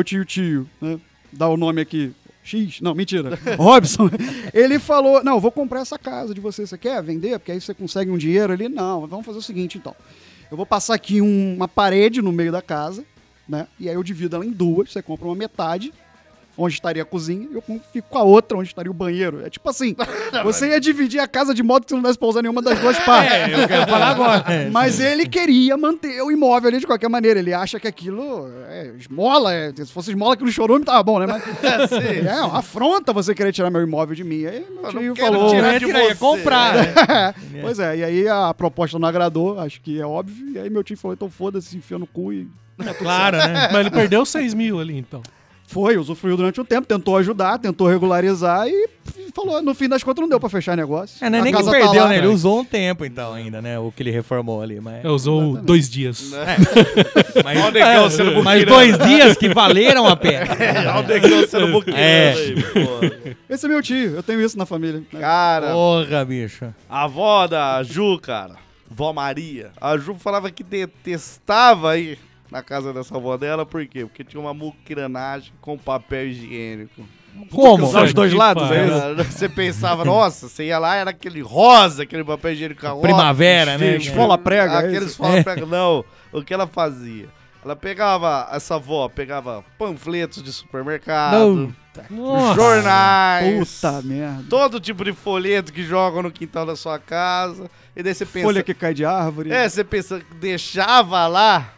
né, dá o nome aqui, X, não, mentira, Robson, ele falou, não, vou comprar essa casa de você quer vender? Porque aí você consegue um dinheiro ali. Não, vamos fazer o seguinte, então. Eu vou passar aqui uma parede no meio da casa, né? E aí eu divido ela em duas, você compra uma metade, onde estaria a cozinha, e eu fico com a outra, onde estaria o banheiro. É tipo assim, você ia dividir a casa de modo que você não desse pra usar nenhuma das duas partes. Eu quero falar agora. Mas ele queria manter o imóvel ali de qualquer maneira. Ele acha que aquilo é esmola. Se fosse esmola aqui no Chorume, tava bom, né? Mas é uma afronta você querer tirar meu imóvel de mim. Aí meu tio falou... tirar de Ia você. comprar, né? Pois é, e aí a proposta não agradou, acho que é óbvio. E aí meu tio falou, então foda-se, enfia no cu e... Claro, né? Mas ele perdeu 6 mil ali, então. Foi, usufruiu durante um tempo, tentou ajudar, tentou regularizar e falou, no fim das contas não deu pra fechar negócio. Não é A nem que casa tá perdeu, lá. né? Ele usou um tempo, então, ainda, né? O que ele reformou ali, mas... Usou 2 dias. Mas, Olha o negão sendo mas muquirana. 2 dias que valeram a pena. Olha o negão sendo muquirana aí, pô. Esse é meu tio, eu tenho isso na família. Cara, Porra, bicho. a avó da Ju, cara, vó Maria, a Ju falava que detestava ir na casa dessa avó dela, por quê? Porque tinha uma muquiranagem com papel higiênico. Como? Só os dois lados, é isso? Você pensava, nossa, você ia lá, era aquele rosa, aquele papel higiênico rosa. Primavera, né? Esfola prega, é Aqueles isso? esfola prega, não. O que ela fazia? Ela pegava, essa avó pegava panfletos de supermercado, Nossa. jornais, Puta merda. todo tipo de folheto que jogam no quintal da sua casa. E daí você pensa... Folha que cai de árvore. Você pensa, deixava lá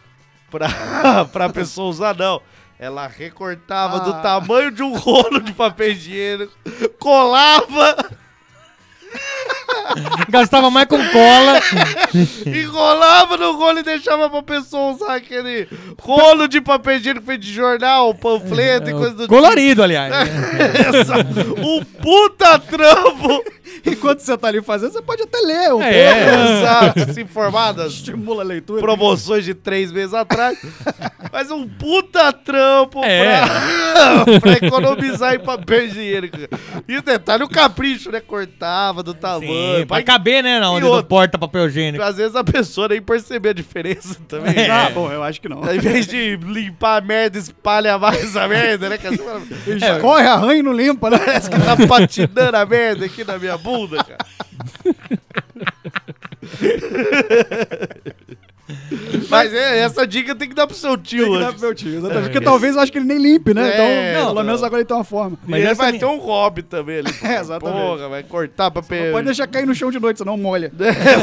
pra pessoa usar, não. Ela recortava do tamanho de um rolo de papel higiênico, colava Gastava mais com cola. Enrolava no rolo e deixava pra pessoa usar aquele rolo de papel higiênico feito de jornal, panfleto e coisa do Colorido, aliás. Um puta trampo. Enquanto você tá ali fazendo, você pode até ler um pouco. Exato, se informadas. Estimula a leitura. Promoções de 3 meses atrás. Mas um puta trampo pra economizar em papel higiênico. E o detalhe, o capricho, né? Cortava do tamanho. Sim, pra caber, né? Na onde do porta papel higiênico. Às vezes a pessoa nem percebe a diferença também. Ah, bom, eu acho que não. Ao invés de limpar a merda, espalha mais a merda, né? Corre, arranha e não limpa, né? Parece que tá patinando a merda aqui na minha bunda, cara. Mas essa dica tem que dar pro seu tio. Tem que dar pro meu tio, exatamente. Porque talvez eu acho que ele nem limpe, né? Então, pelo menos agora ele tem uma forma. Mas ele vai ter um hobby também ali. Exatamente. Porra, vai cortar pra Não pode deixar cair no chão de noite, senão molha.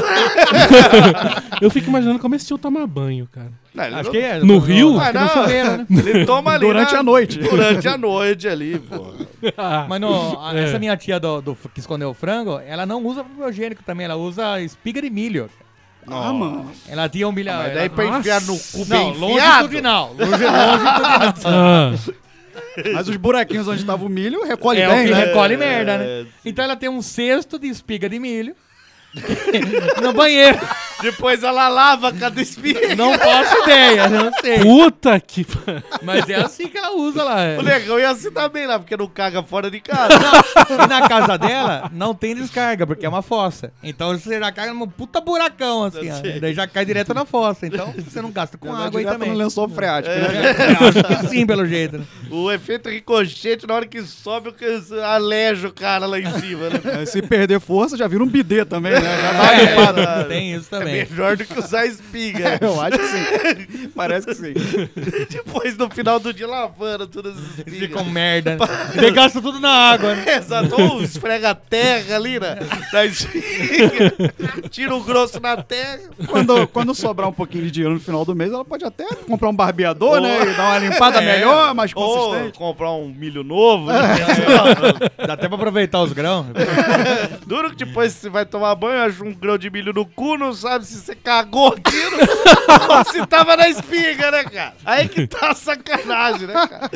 Eu fico imaginando como esse tio toma banho, cara. Acho que é. No Rio? Acho que no chuveiro, né? Ele toma ali Durante a noite. Durante a noite ali, pô. Mas essa minha tia que escondeu o frango, ela não usa papel higiênico também, ela usa espiga de milho. Ah, mano. Ela tinha um milho. Mas daí pra enfiar no cu bem não, enfiado. longitudinal. Longitudinal. Mas os buraquinhos onde tava o milho recolhe É bem, o que né? recolhe merda, né? Então ela tem um cesto de espiga de milho no banheiro. Depois ela lava cada espiga. Não faço ideia, não sei. Puta que... Mas é assim que ela usa lá. O negão ia se dar bem lá, porque não caga fora de casa. E na casa dela não tem descarga, porque é uma fossa. Então você já cai num puta buracão, assim, ó. E daí já cai direto na fossa. Então você não gasta com água aí também. no lençol freático, né? Acho que sim, pelo jeito. Né? O efeito ricochete, na hora que sobe, aleja o cara lá em cima, né? Se perder força, já vira um bidê também, né? Já dá uma limpada. Tem isso também. É melhor do que usar espiga. Eu acho que sim. Parece que sim. Depois, no final do dia, lavando todas as espigas. Fica com merda. E daí gasta tudo na água, né? Exato. Ou esfrega a terra ali na espiga. Tira o grosso na terra. Quando sobrar um pouquinho de dinheiro no final do mês, ela pode até comprar um barbeador, né? E dar uma limpada melhor, mais consistente. Ou comprar um milho novo. Né? Dá até pra aproveitar os grãos. Duro que depois você vai tomar banho, acha um grão de milho no cu, não sabe se você cagou aquilo ou se tava na espiga, né, cara? Aí que tá a sacanagem, né, cara?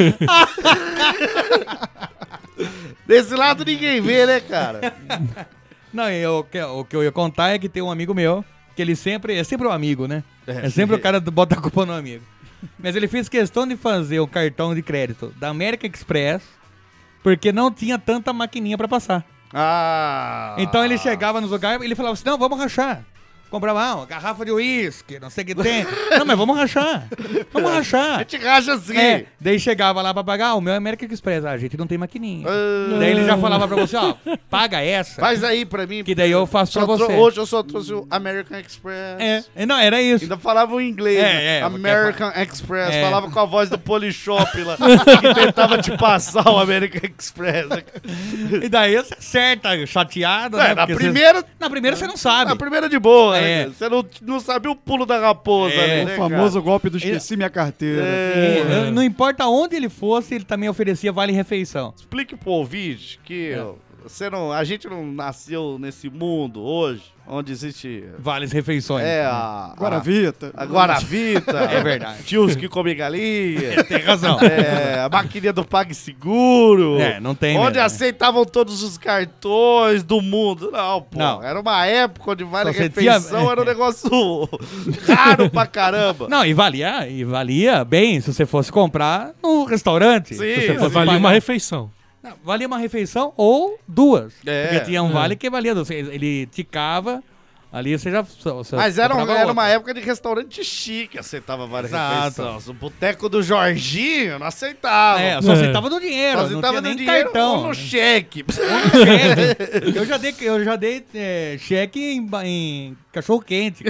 Desse lado ninguém vê, né, cara? Não, o que eu ia contar é que tem um amigo meu, que ele é sempre um amigo, né? É sempre o cara que bota a culpa no amigo. Mas ele fez questão de fazer o cartão de crédito da American Express, porque não tinha tanta maquininha pra passar. Então ele chegava nos lugares e ele falava assim, não, vamos rachar. Comprava uma garrafa de uísque, não sei o que tem. Não, mas vamos rachar. Vamos rachar. A gente racha assim. Daí chegava lá pra pagar, o meu é American Express. A gente não tem maquininha. Daí ele já falava pra você, ó, paga essa. Faz aí pra mim. Que daí eu faço pra você. Hoje eu só trouxe o American Express. Não, era isso. Ainda falava o inglês. American Express. Falava com a voz do Polishop lá. Que tentava te passar o American Express. E daí você acerta, chateado, né? Na primeira você não sabe. Na primeira de boa. É. Você não sabe o pulo da raposa. O né, famoso golpe do esqueci minha carteira. Não importa onde ele fosse, ele também oferecia vale-refeição. Explique pro ouvinte que a gente não nasceu nesse mundo hoje, onde existe... Várias refeições. A Guaravita. A Guaravita. É verdade. Tios que comem galinha. Tem razão. A maquininha do PagSeguro. Não tem onde mesmo. aceitavam todos os cartões do mundo. Não, pô. Não. Era uma época onde refeição era um negócio caro pra caramba. Não, e valia bem se você fosse comprar no restaurante. Sim, se você fosse valia pagar. uma refeição. Não, valia uma refeição ou duas. É. Porque tinha um vale que valia duas. Ele ticava, ali você já... Mas era outra. uma época de restaurante chique, aceitava várias Exato. refeições. O boteco do Jorginho não aceitava. Só aceitava no dinheiro, Só não aceitava tinha no nem dinheiro cartão. ou no cheque. Eu já dei cheque em cachorro-quente.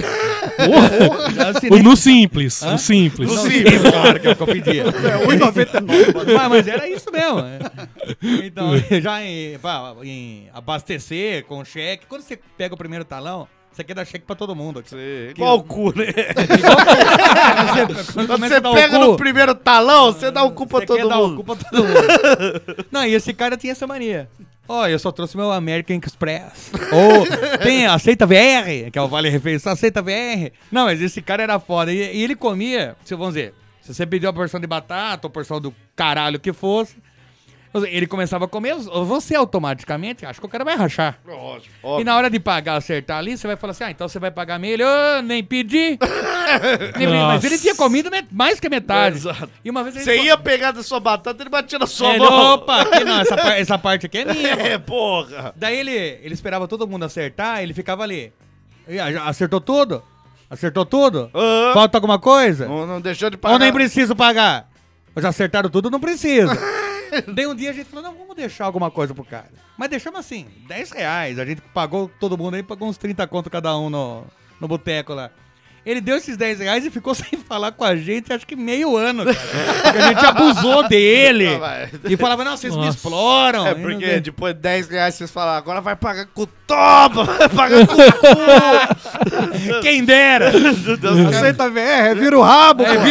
No Simples. No Simples. No Simples, claro, que é o que eu pedia. 1,99. Mas era isso mesmo. Então, já em abastecer com cheque, quando você pega o primeiro talão, você quer dar cheque pra todo mundo. Igual o cu, né? Quando Quando você pega no primeiro talão, você dá o cu pra todo mundo. Não, e esse cara tinha essa mania. Ó, eu só trouxe meu American Express. Ou aceita VR, que é o Vale Refeição, aceita VR. Não, mas esse cara era foda. E ele comia, vamos dizer, se você pediu uma porção de batata ou porção do caralho que fosse, ele começava a comer, você automaticamente acha que o cara vai rachar. Lógico. E na hora de pagar, acertar ali, você vai falar assim, então você vai pagar meio, nem pedi. Mas ele tinha comido mais que a metade. Exato. E uma vez Você ia pegar da sua batata, ele batia na sua mão. Opa, aqui não, essa parte aqui é minha. Porra. Daí ele esperava todo mundo acertar, ele ficava ali. Já acertou tudo? Acertou tudo? Falta alguma coisa? Não deixou de pagar. Ou nem preciso pagar? Já acertaram tudo, não precisa. Daí um dia a gente falou, não, vamos deixar alguma coisa pro cara. Mas deixamos assim, R$10. A gente pagou, todo mundo aí pagou uns 30 conto cada um no boteco lá. Ele deu esses R$10 e ficou sem falar com a gente, acho que meio ano, cara. Porque a gente abusou dele. E falava, não, vocês me exploram. É porque depois de R$10 vocês falaram, agora vai pagar com toba, vai pagar com o cu. Quem dera. Aceita VR, vira o rabo, pô.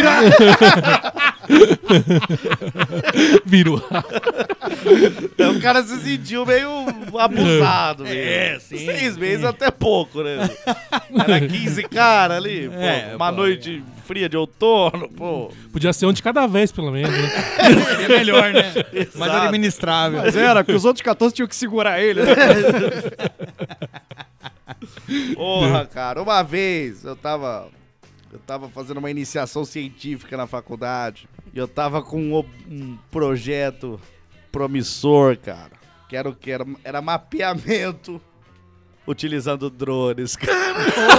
Vira o rabo. O cara se sentiu meio abusado. Sim. 6 meses até pouco, né? Era 15 cara ali, pô, uma noite fria de outono, pô. Podia ser um de cada vez, pelo menos, né? É melhor, né? Mais administrável. Mas era, porque os outros 14 tinham que segurar ele, né? Porra, cara, uma vez eu tava fazendo uma iniciação científica na faculdade e eu tava com um projeto promissor, cara. Que era mapeamento utilizando drones, cara.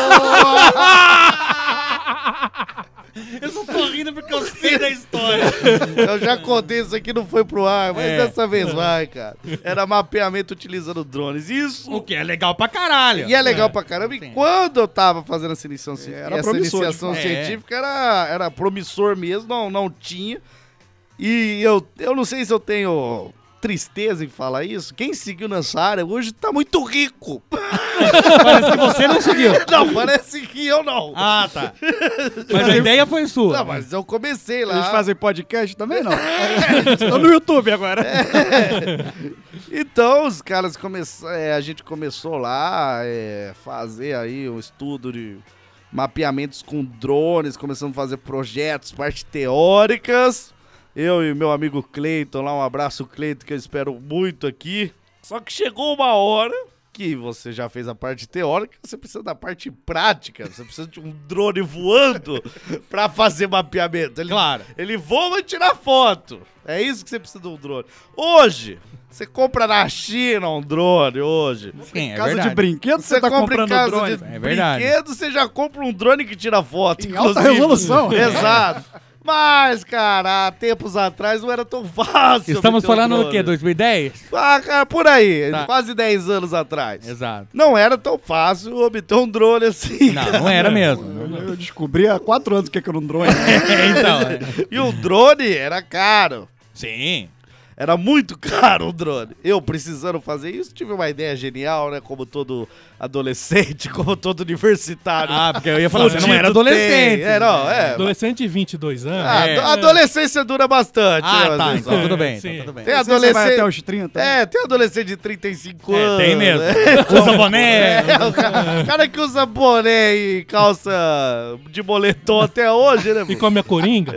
Eu só tô rindo porque eu sei da história. Eu já contei isso aqui, não foi pro ar, mas dessa vez vai, cara. Era mapeamento utilizando drones. Isso. O que é legal pra caralho. E é legal pra caramba. E quando eu tava fazendo essa iniciação, científica, era promissor mesmo, não tinha. E eu não sei se eu tenho tristeza em falar isso. Quem seguiu nessa área hoje tá muito rico. Parece que você não seguiu. Não, parece que eu não. Ah, tá. Mas a ideia foi sua. Não, mas eu comecei lá. Eles fazem podcast também, não? Tô no YouTube agora. Então, os caras a gente começou lá fazer aí um estudo de mapeamentos com drones, começamos a fazer projetos, partes teóricas. Eu e meu amigo Cleiton lá, um abraço, Cleiton, que eu espero muito aqui. Só que chegou uma hora que você já fez a parte teórica, você precisa da parte prática. Você precisa de um drone voando pra fazer mapeamento. Claro. Ele voa e tira foto. É isso que você precisa de um drone. Hoje, você compra na China um drone hoje. Sim, Casa de brinquedo, você tá compra comprando em casa drone. de verdade. brinquedo, você já compra um drone que tira foto. Em alta resolução. Exato. Mas, cara, há tempos atrás não era tão fácil. Estamos obter um falando o drone. quê? 2010? Ah, cara, por aí. Tá. Quase 10 anos atrás. Exato. Não era tão fácil obter um drone assim. Não era mesmo. Eu descobri há 4 anos o que era um drone. Então. E o drone era caro. Sim. Era muito caro o drone. Eu, precisando fazer isso, tive uma ideia genial, né? Como todo adolescente, como todo universitário. Ah, porque eu ia falar, você não era adolescente. Adolescente de 22 anos. A adolescência dura bastante. Ah, né, tá. às Então vezes. tudo bem. Sim. Então tudo bem. Tem Você vai adolescente... até os 30. tem adolescente de 35 anos. Tem mesmo. né? Usa boné. O cara que usa boné e calça de moletom até hoje, né? E come a coringa?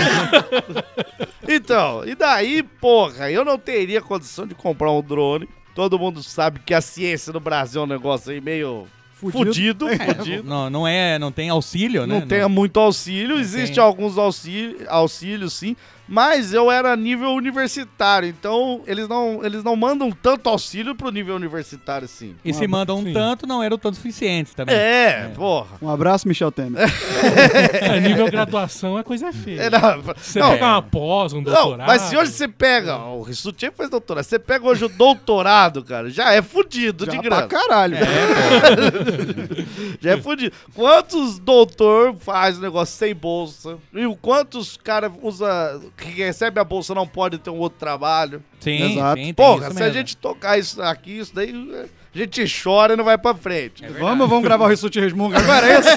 Então, e daí, porra, eu não teria condição de comprar um drone. Todo mundo sabe que a ciência no Brasil é um negócio aí meio fudido. Não tem auxílio, né? Não tem muito auxílio, existe alguns auxílios sim, mas eu era nível universitário, então eles não mandam tanto auxílio pro nível universitário assim. E se mandam um tanto, não era o tanto suficiente também. Porra. Um abraço, Michel Temer. Nível graduação é coisa feia. Você não, pega uma pós, um doutorado. Não, mas se hoje você pega, o Rissuti faz doutorado, você pega hoje o doutorado, cara, já é fudido de grana. Pra caralho. Já é fudido. Quantos doutor faz o negócio sem bolsa? E quantos cara que recebe a bolsa não pode ter um outro trabalho? Sim, exato. sim, tem Porra, isso se a mesmo. gente tocar isso aqui, isso daí A gente chora e não vai pra frente. Vamos gravar o Rissuti Resmunga agora, é isso?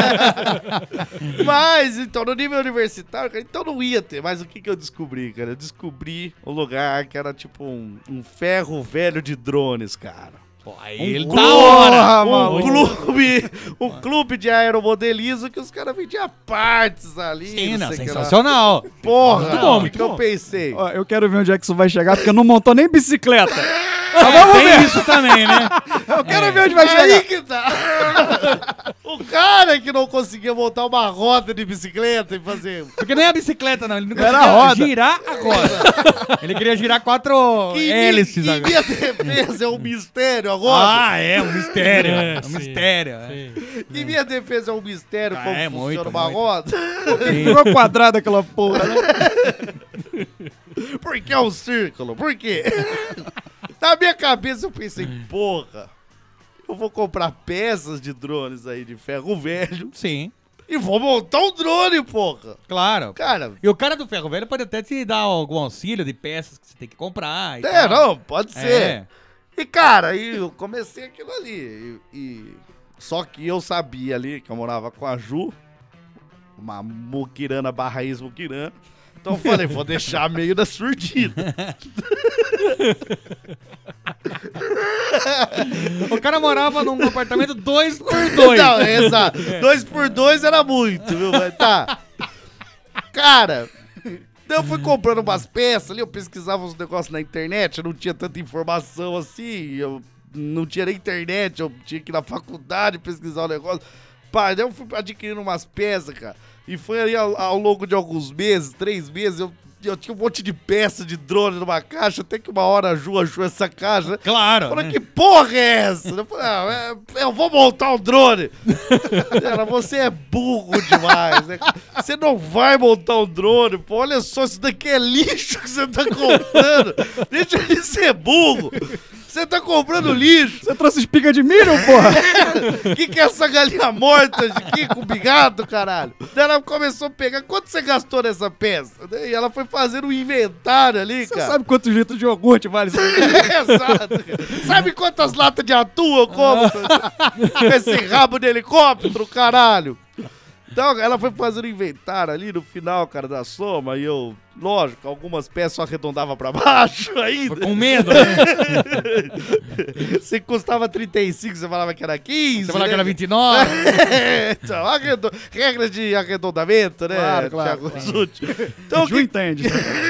Mas, então, no nível universitário, cara, então não ia ter. Mas o que eu descobri, cara? Eu descobri um lugar que era tipo um ferro velho de drones, cara. Pô, aí ele clube, da hora. um clube de aeromodelismo que os caras vendiam partes ali. Sim, não sei o que lá. sensacional. Porra, Muito bom, o muito que eu bom. pensei? Ó, eu quero ver onde é que isso vai chegar, porque não montou nem bicicleta. Tem isso também, né? Eu quero ver onde vai Aí chegar. que tá. O cara que não conseguia montar uma roda de bicicleta e fazer... Porque nem a bicicleta, não. Ele não Era conseguia a roda. girar a roda. Ele queria girar 4 hélices Em agora. minha defesa é um mistério a roda. Ah, é um mistério. É, um sim, mistério. sim. Em minha defesa é um mistério como É, funciona muito, uma muito. roda. Ficou quadrada aquela porra, né? Por que é um círculo? Por quê? Na minha cabeça eu pensei, porra, eu vou comprar peças de drones aí de ferro velho Sim, e vou montar um drone, porra. claro. Cara, E o cara do ferro velho pode até te dar algum auxílio de peças que você tem que comprar. E é, tal. não, pode ser. É. E, cara, aí eu comecei aquilo ali. Só que eu sabia ali que eu morava com a Ju, uma muquirana barra ex-muquirana. Então eu falei, vou deixar meio da surdina. O cara morava num apartamento 2x2. Não, exato. 2x2 era muito, viu? Mas tá. Cara, eu fui comprando umas peças ali, eu pesquisava uns negócios na internet, eu não tinha tanta informação assim, eu não tinha nem internet, eu tinha que ir na faculdade pesquisar o negócio. Pá, daí eu fui adquirindo umas peças, cara. E foi ali ao longo de alguns meses, 3 meses, eu tinha um monte de peça de drone numa caixa, até que uma hora a Ju achou essa caixa. Claro. Falou, que porra é essa? Eu falei, eu vou montar um drone. Ela, você é burro demais, né? Você não vai montar um drone, pô. Olha só, isso daqui é lixo que você tá comprando. Deixa de ser burro. Você tá comprando lixo. Você trouxe espiga de milho, porra? Que é essa galinha morta aqui com bigato, caralho? Daí ela começou a pegar. Quanto você gastou nessa peça? E ela foi fazendo um inventário ali, Você cara. sabe quantos litros de iogurte vale isso aqui? Exato. Cara. Sabe quantas latas de atum eu como com esse rabo de helicóptero, caralho? Então, ela foi fazendo inventário ali no final, cara, da soma, e eu, lógico, algumas peças eu arredondava pra baixo ainda. Com medo, né? Se custava 35, você falava que era 15. Você falava né? que era 29. Então, regras de arredondamento, né? Claro, Thiago claro. Zucchi. Então, Ju entende.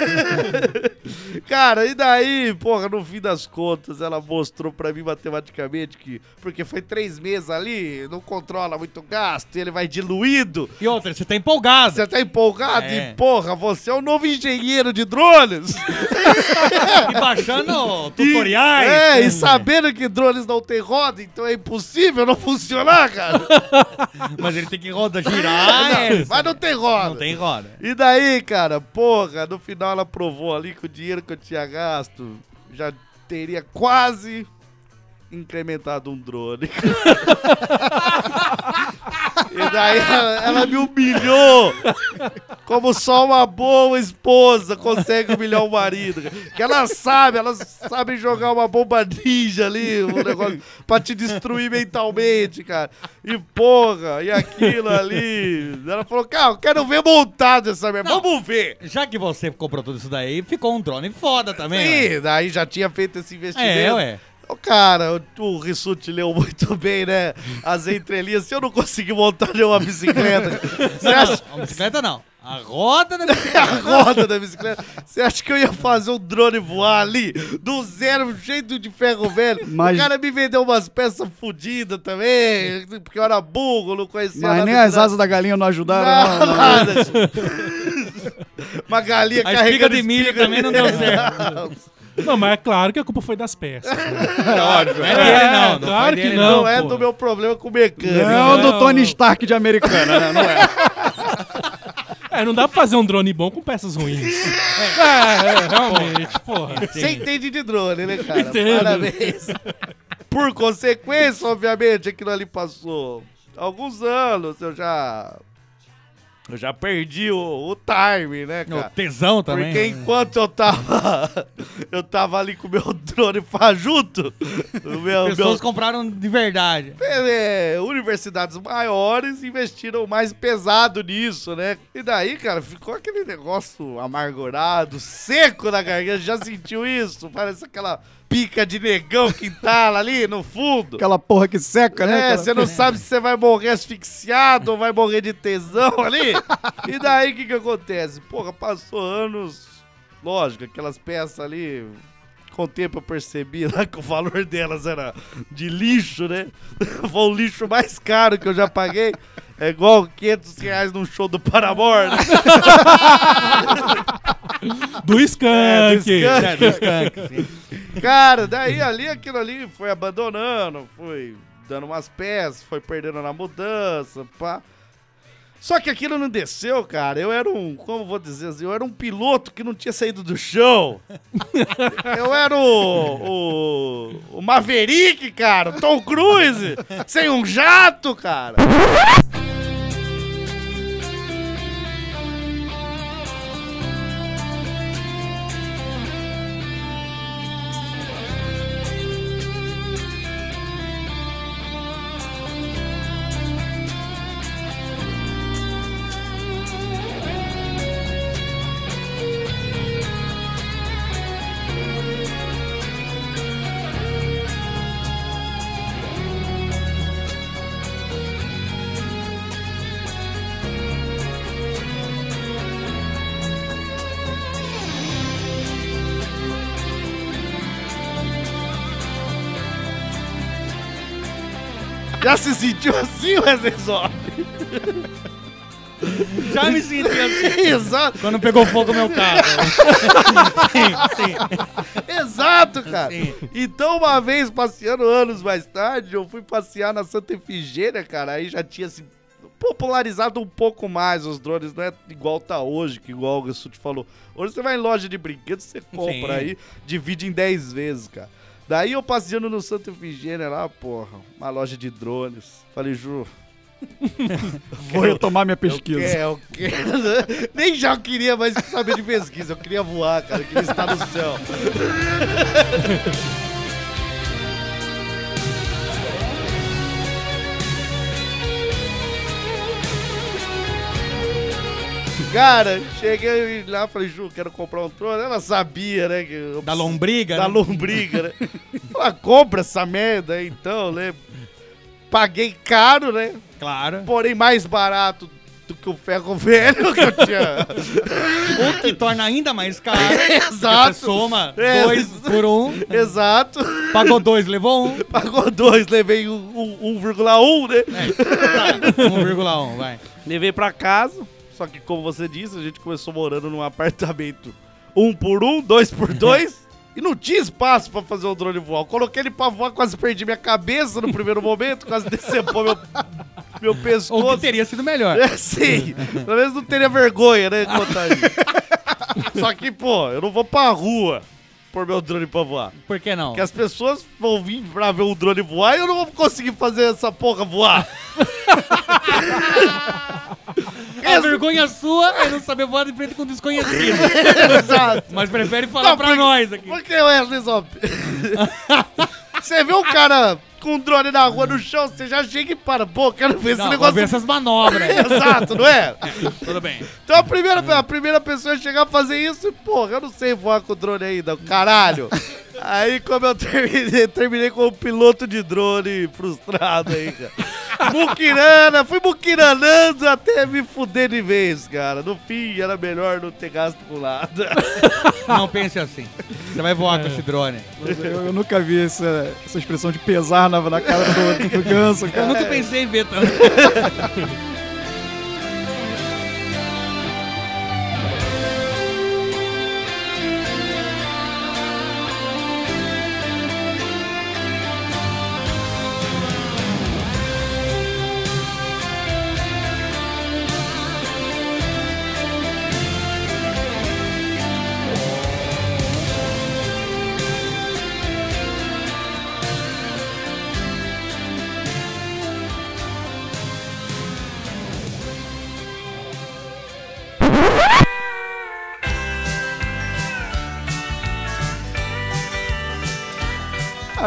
Cara, e daí, porra, no fim das contas, ela mostrou pra mim matematicamente que, porque foi 3 meses ali, não controla muito gasto, ele vai diluído. E outra, você tá empolgado. Você tá empolgado É. e, porra, você é o novo engenheiro de drones. E baixando tutoriais. É, e sabendo que drones não tem roda, então é impossível não funcionar, cara. Mas ele tem que girar. Mas não tem roda. Não tem roda. E daí, cara, porra, no final ela provou ali que o dinheiro que eu tinha gasto já teria quase incrementado um drone. E daí ela me humilhou como só uma boa esposa consegue humilhar o marido. Que elas sabem jogar uma bomba ninja ali, um negócio pra te destruir mentalmente, cara. E porra, e aquilo ali. Ela falou, cara, eu quero ver montado essa merda. Vamos ver. Já que você comprou tudo isso daí, ficou um drone foda também. Ué. Sim, daí já tinha feito esse investimento. É, ué. Ô, cara, o Rissuti leu muito bem, né? As entrelinhas. Se eu não conseguir montar nenhuma bicicleta, você acha... Não, a bicicleta não. A roda da A bicicleta. roda da bicicleta. Você acha que eu ia fazer um drone voar ali, do zero, cheio de ferro velho? Mas- O cara me vendeu umas peças fodidas também, porque eu era burro, não conhecia Mas nada nem de as nada. asas da galinha não ajudaram, não. Nada. Uma galinha A espiga carregando de milho espiga. também não deu certo. Não, mas é claro que a culpa foi das peças. Não é dele, não. Não claro foi que dele, não. Não é pô. do meu problema com o mecânico. Não Não. do Tony Stark de Americana, né? Não é. É, não dá pra fazer um drone bom com peças ruins. Realmente, porra. Você entende de drone, né, cara? Entendo. Parabéns. Por consequência, obviamente, aquilo ali passou alguns anos, eu já perdi o time, né, O cara? tesão também. Porque enquanto eu tava ali com o meu drone drone fajuto. Pessoas compraram de verdade. Universidades maiores investiram mais pesado nisso, né? E daí, cara, ficou aquele negócio amargurado, seco na garganta. Já sentiu isso? Parece aquela pica de negão que entala ali no fundo. Aquela porra que seca, né? Você não sabe se você vai morrer asfixiado ou vai morrer de tesão ali. E daí, o que acontece? Porra, passou anos. Lógico, aquelas peças ali, com o tempo eu percebi lá que o valor delas era de lixo, né? Foi o lixo mais caro que eu já paguei. É igual R$500 num show do Paramore, né? Do Skank. Do Skank, sim. Cara, daí aquilo ali foi abandonando, foi dando umas peças, foi perdendo na mudança, pá. Só que aquilo não desceu, cara. Eu era como vou dizer assim, eu era um piloto que não tinha saído do chão. Eu era o Maverick, cara, o Tom Cruise, sem um jato, cara. Já se sentiu assim, Wesley Zop? Já me senti assim. Exato. Quando pegou fogo no meu carro. Sim. Exato, cara. Sim. Então, uma vez, passeando anos mais tarde, eu fui passear na Santa Efigênia, cara. Aí já tinha se popularizado um pouco mais os drones. Não é igual tá hoje, que igual o Augusto te falou. Hoje você vai em loja de brinquedos, você compra aí, divide em 10 vezes, cara. Daí eu passeando no Santa Efigênia lá, porra, uma loja de drones. Falei, Ju... Vou retomar minha pesquisa. Eu quero. Nem já eu queria mais saber de pesquisa. Eu queria voar, cara. Eu queria estar no céu. Cara, cheguei lá, falei, Ju, quero comprar um drone. Ela sabia, né? Que da lombriga, da né? lombriga, né? Falei, compra essa merda aí, então, né? Paguei caro, né? Claro. Porém, mais barato do que o ferro velho que eu tinha. O que torna ainda mais caro. Exato. Você soma 2 por 1. Exato. Pagou 2, levou 1. Pagou 2, levei 1,1, né? Tá, 1,1, vai. Levei pra casa. Só que, como você disse, a gente começou morando num apartamento 1 por 1, 2 por 2. E não tinha espaço pra fazer o drone voar. Eu coloquei ele pra voar, quase perdi minha cabeça no primeiro momento, quase decepou meu pescoço. Ou que teria sido melhor. Sim, pelo menos não teria vergonha, né, contar isso. Só que, pô, eu não vou pra rua pôr meu drone pra voar. Por que não? Porque as pessoas vão vir pra ver o drone voar e eu não vou conseguir fazer essa porra voar. A vergonha sua é não saber voar de frente com desconhecido. Exato. Mas prefere falar pra nós aqui. Por que, Wesley Zop? Você vê um cara com um drone na rua, no chão, você já chega e para. Pô, quero ver esse negócio. Ver essas manobras. Exato, não é? Tudo bem. Então a primeira pessoa a chegar a fazer isso, e, porra, eu não sei voar com o drone ainda, caralho. Aí, como eu terminei como piloto de drone frustrado aí, cara. Fui muquiranando até me fuder de vez, cara. No fim, era melhor não ter gasto com nada. Não pense assim. Você vai voar com esse drone. Eu nunca vi essa expressão de pesar na cara do ganso, cara. Eu nunca pensei em ver também.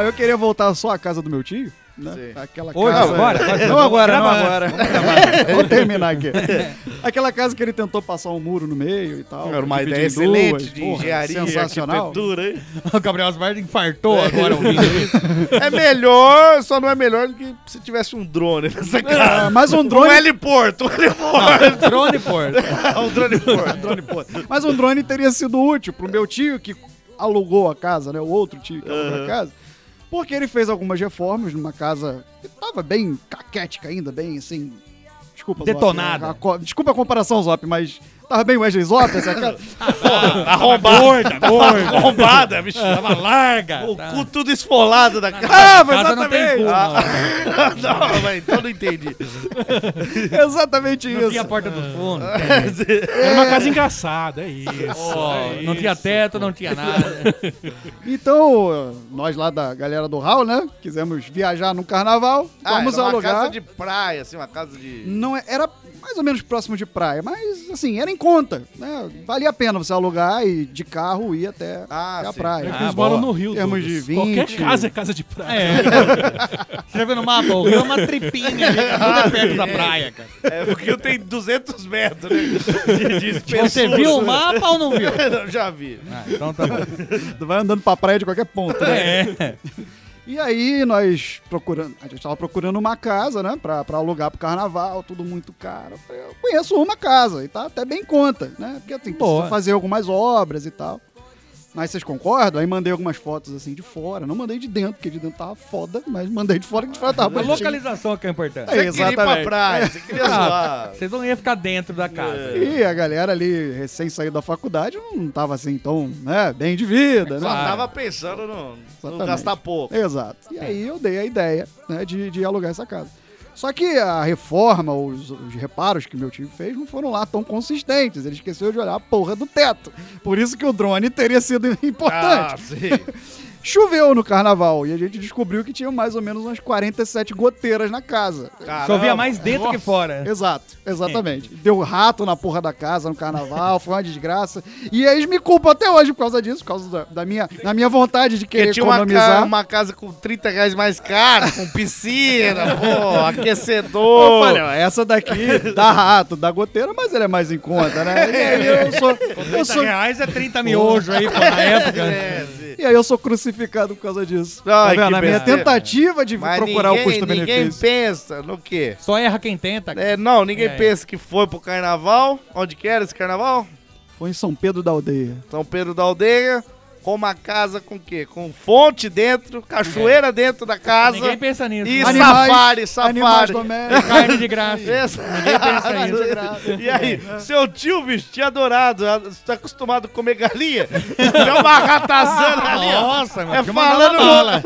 Aí eu queria voltar só à casa do meu tio, né? Sim. Aquela Hoje, casa... agora? Não agora, não Grava agora. Vamos terminar aqui. Aquela casa que ele tentou passar um muro no meio e tal. Era uma dividir ideia em excelente duas, de porra, engenharia e sensacional. arquitetura, hein? O Gabriel Asmar infartou agora ouvindo isso. É melhor, só não é melhor do que se tivesse um drone nessa casa. Mas um drone... Um heliporto, Drone Porto. um drone porto. drone, pô. Mas um drone teria sido útil pro meu tio que alugou a casa, né? O outro tio que alugou a casa. Porque ele fez algumas reformas numa casa que tava bem caquética ainda, bem assim... Desculpa, Detonada. Zop, desculpa a comparação, Zop, mas tava bem Wesley Zop essa casa. Arrombada. Arrombada, bicho. Tava larga. O cu tudo esfolado da casa. Ah, mas Casa não tem exatamente! cu, não. Não, mas então não entendi. Exatamente Não isso. tinha porta do fundo. Era uma casa engraçada, é isso. Não tinha teto, não tinha nada. Então, nós lá da galera do Raul, né? Quisemos viajar no carnaval, vamos era uma alugar. casa de praia, assim, uma casa de... Não era mais ou menos próximo de praia, mas assim, era em conta, né? Valia a pena você alugar e de carro ir até a É praia. que eles moram no Rio. Temos todos. de 20. Qualquer casa é casa de praia. É. Você já viu no mapa? O Rio é uma tripinha ali, tudo é perto da praia, cara. É, o Rio tem 200 metros, né? De espessura. Você viu o mapa ou não viu? Eu já vi. Ah, então tá bom. Tu vai andando pra praia de qualquer ponto, né? É. E aí nós a gente tava procurando uma casa, né, pra alugar pro carnaval, tudo muito caro. Eu falei, eu conheço uma casa e tá até bem em conta, né? Porque assim, Boa. precisa fazer algumas obras e tal. Mas vocês concordam? Aí mandei algumas fotos assim de fora. Não mandei de dentro, porque de dentro tava foda, mas mandei de fora, que de fora tava A bonitinho. localização que é importante. É, Você queria ir pra exatamente. praia, você queria zoar. Vocês não iam ficar dentro da casa. E a galera ali, recém saída da faculdade, não tava assim tão, né, bem de vida, Só né? tava pensando no Exatamente. gastar pouco. Exato. E aí eu dei a ideia, né, de alugar essa casa. Só que a reforma, os reparos que meu tio fez não foram lá tão consistentes. Ele esqueceu de olhar a porra do teto. Por isso que o drone teria sido importante. Ah, sim. Choveu no carnaval e a gente descobriu que tinha mais ou menos umas 47 goteiras na casa. Chovia mais dentro que fora. Exato, exatamente. Deu rato na porra da casa no carnaval, foi uma desgraça. E eles me culpam até hoje por causa disso, por causa da minha vontade de Porque querer tinha economizar. uma casa com 30 reais mais cara, com piscina, pô, aquecedor. Eu falei, ó, essa daqui dá rato, dá goteira, mas ele é mais em conta, né? E aí eu sou R$30 é 30 miojos aí, pô, na época. É, sim. E aí eu sou crucificado por causa disso. Ai, Tá vendo? que A minha besteira. tentativa de Mas procurar o ninguém custo-benefício. pensa no quê? Só erra quem tenta. É, não, ninguém É. pensa que foi pro carnaval. Onde que era esse carnaval? Foi em São Pedro da Aldeia. São Pedro da Aldeia, com uma casa com o quê? Com fonte dentro, cachoeira dentro da casa. Ninguém pensa nisso. E Animais safari. domésticos. Carne de graça. Isso. Ninguém pensa nisso. E aí, seu tio, bicho, tinha adorado. Você tá acostumado a comer galinha? Tem uma ratazana ali, ó. Nossa, meu É tio falando. mandava bala.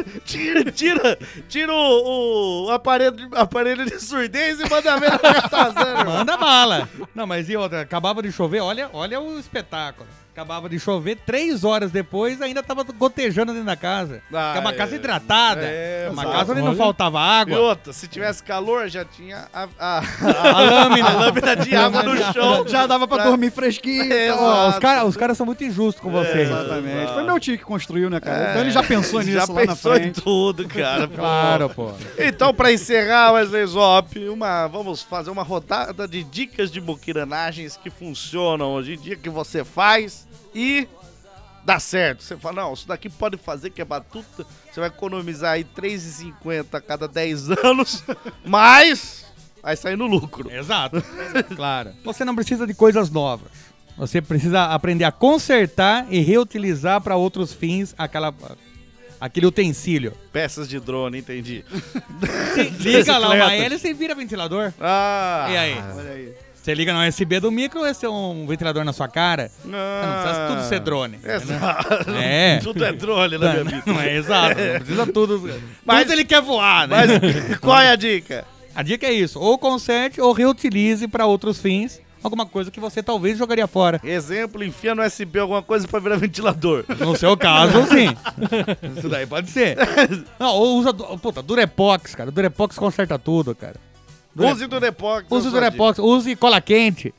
Tira o aparelho de surdez e manda ver na ratazana. irmão. Manda bala. Não, mas e outra? Acabava de chover, olha o espetáculo. Acabava de chover, 3 horas depois ainda tava gotejando dentro da casa. Ah, Que é uma é. casa hidratada. É, uma exato. casa onde não Olha. faltava E água. outra, se tivesse calor, já tinha A lâmina. a lâmina de água no chão. Já dava pra dormir fresquinho. Ó, os caras são muito injustos com vocês. Exatamente. Foi meu tio que construiu, né, cara? Então ele já pensou nisso Já lá na pensou em frente. tudo, cara. Claro, pô. Então, pra encerrar, Wesley Zop, vamos fazer uma rodada de dicas de muquiranagens que funcionam hoje em dia, que você faz e dá certo. Você fala, não, isso daqui pode fazer, que é batuta. Você vai economizar aí R$3,50 a cada 10 anos, mas vai sair no lucro. Exato. Claro. Você não precisa de coisas novas. Você precisa aprender a consertar e reutilizar para outros fins aquele utensílio. Peças de drone, entendi. Liga lá uma hélice e vira ventilador. Ah, E aí? Olha aí. Você liga no USB do micro ou esse é um ventilador na sua cara? Não precisa tudo ser drone. entendeu? Exato. É. Tudo é drone na minha vida. Não é exato, não precisa tudo. Mas- Tudo ele quer voar, né? Mas qual é a dica? A dica é isso, ou conserte ou reutilize para outros fins alguma coisa que você talvez jogaria fora. Exemplo, enfia no USB alguma coisa pra virar ventilador. No seu caso, sim. Isso daí pode ser. Não, ou usa, Durepox, cara. Durepox conserta tudo, cara. Use do Durepox. Use o Durepox, use cola quente.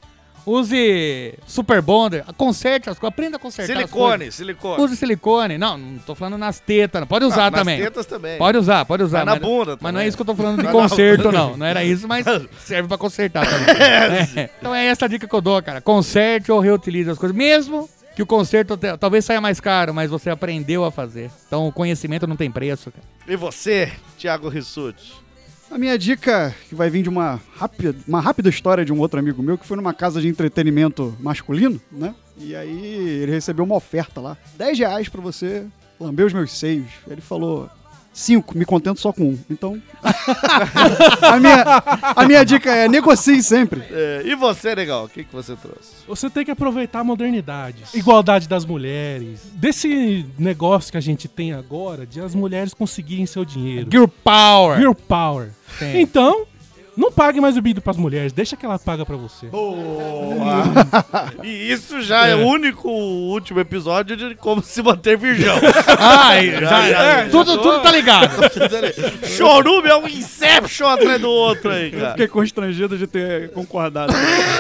Use Super Bonder, conserte as coisas, aprenda a consertar as coisas. Silicone. Use silicone. Não tô falando nas tetas, não. Pode usar também. Nas tetas também. Pode usar. Mas na bunda Mas também. não é isso que eu tô falando de conserto, não. Não era isso, mas serve pra consertar também. Então é essa a dica que eu dou, cara. Conserte ou reutilize as coisas. Mesmo que o conserto talvez saia mais caro, mas você aprendeu a fazer. Então o conhecimento não tem preço, cara. E você, Thiago Rissuti? A minha dica, que vai vir de uma rápida história de um outro amigo meu, que foi numa casa de entretenimento masculino, né? E aí ele recebeu uma oferta lá. R$10 pra você lamber os meus seios. Ele falou, 5, me contento só com 1. Então, a minha dica é negocie sempre. E você, legal, o que você trouxe? Você tem que aproveitar a modernidade, igualdade das mulheres, desse negócio que a gente tem agora de as mulheres conseguirem seu dinheiro. Girl Power. Girl Power. Sim. Então, não pague mais bebida pras mulheres, deixa que ela paga pra você. Boa! E isso já é o último episódio de como se manter virgão. Tudo tá ligado. Chorume é um Inception atrás do outro aí, cara. Fiquei constrangido de ter concordado.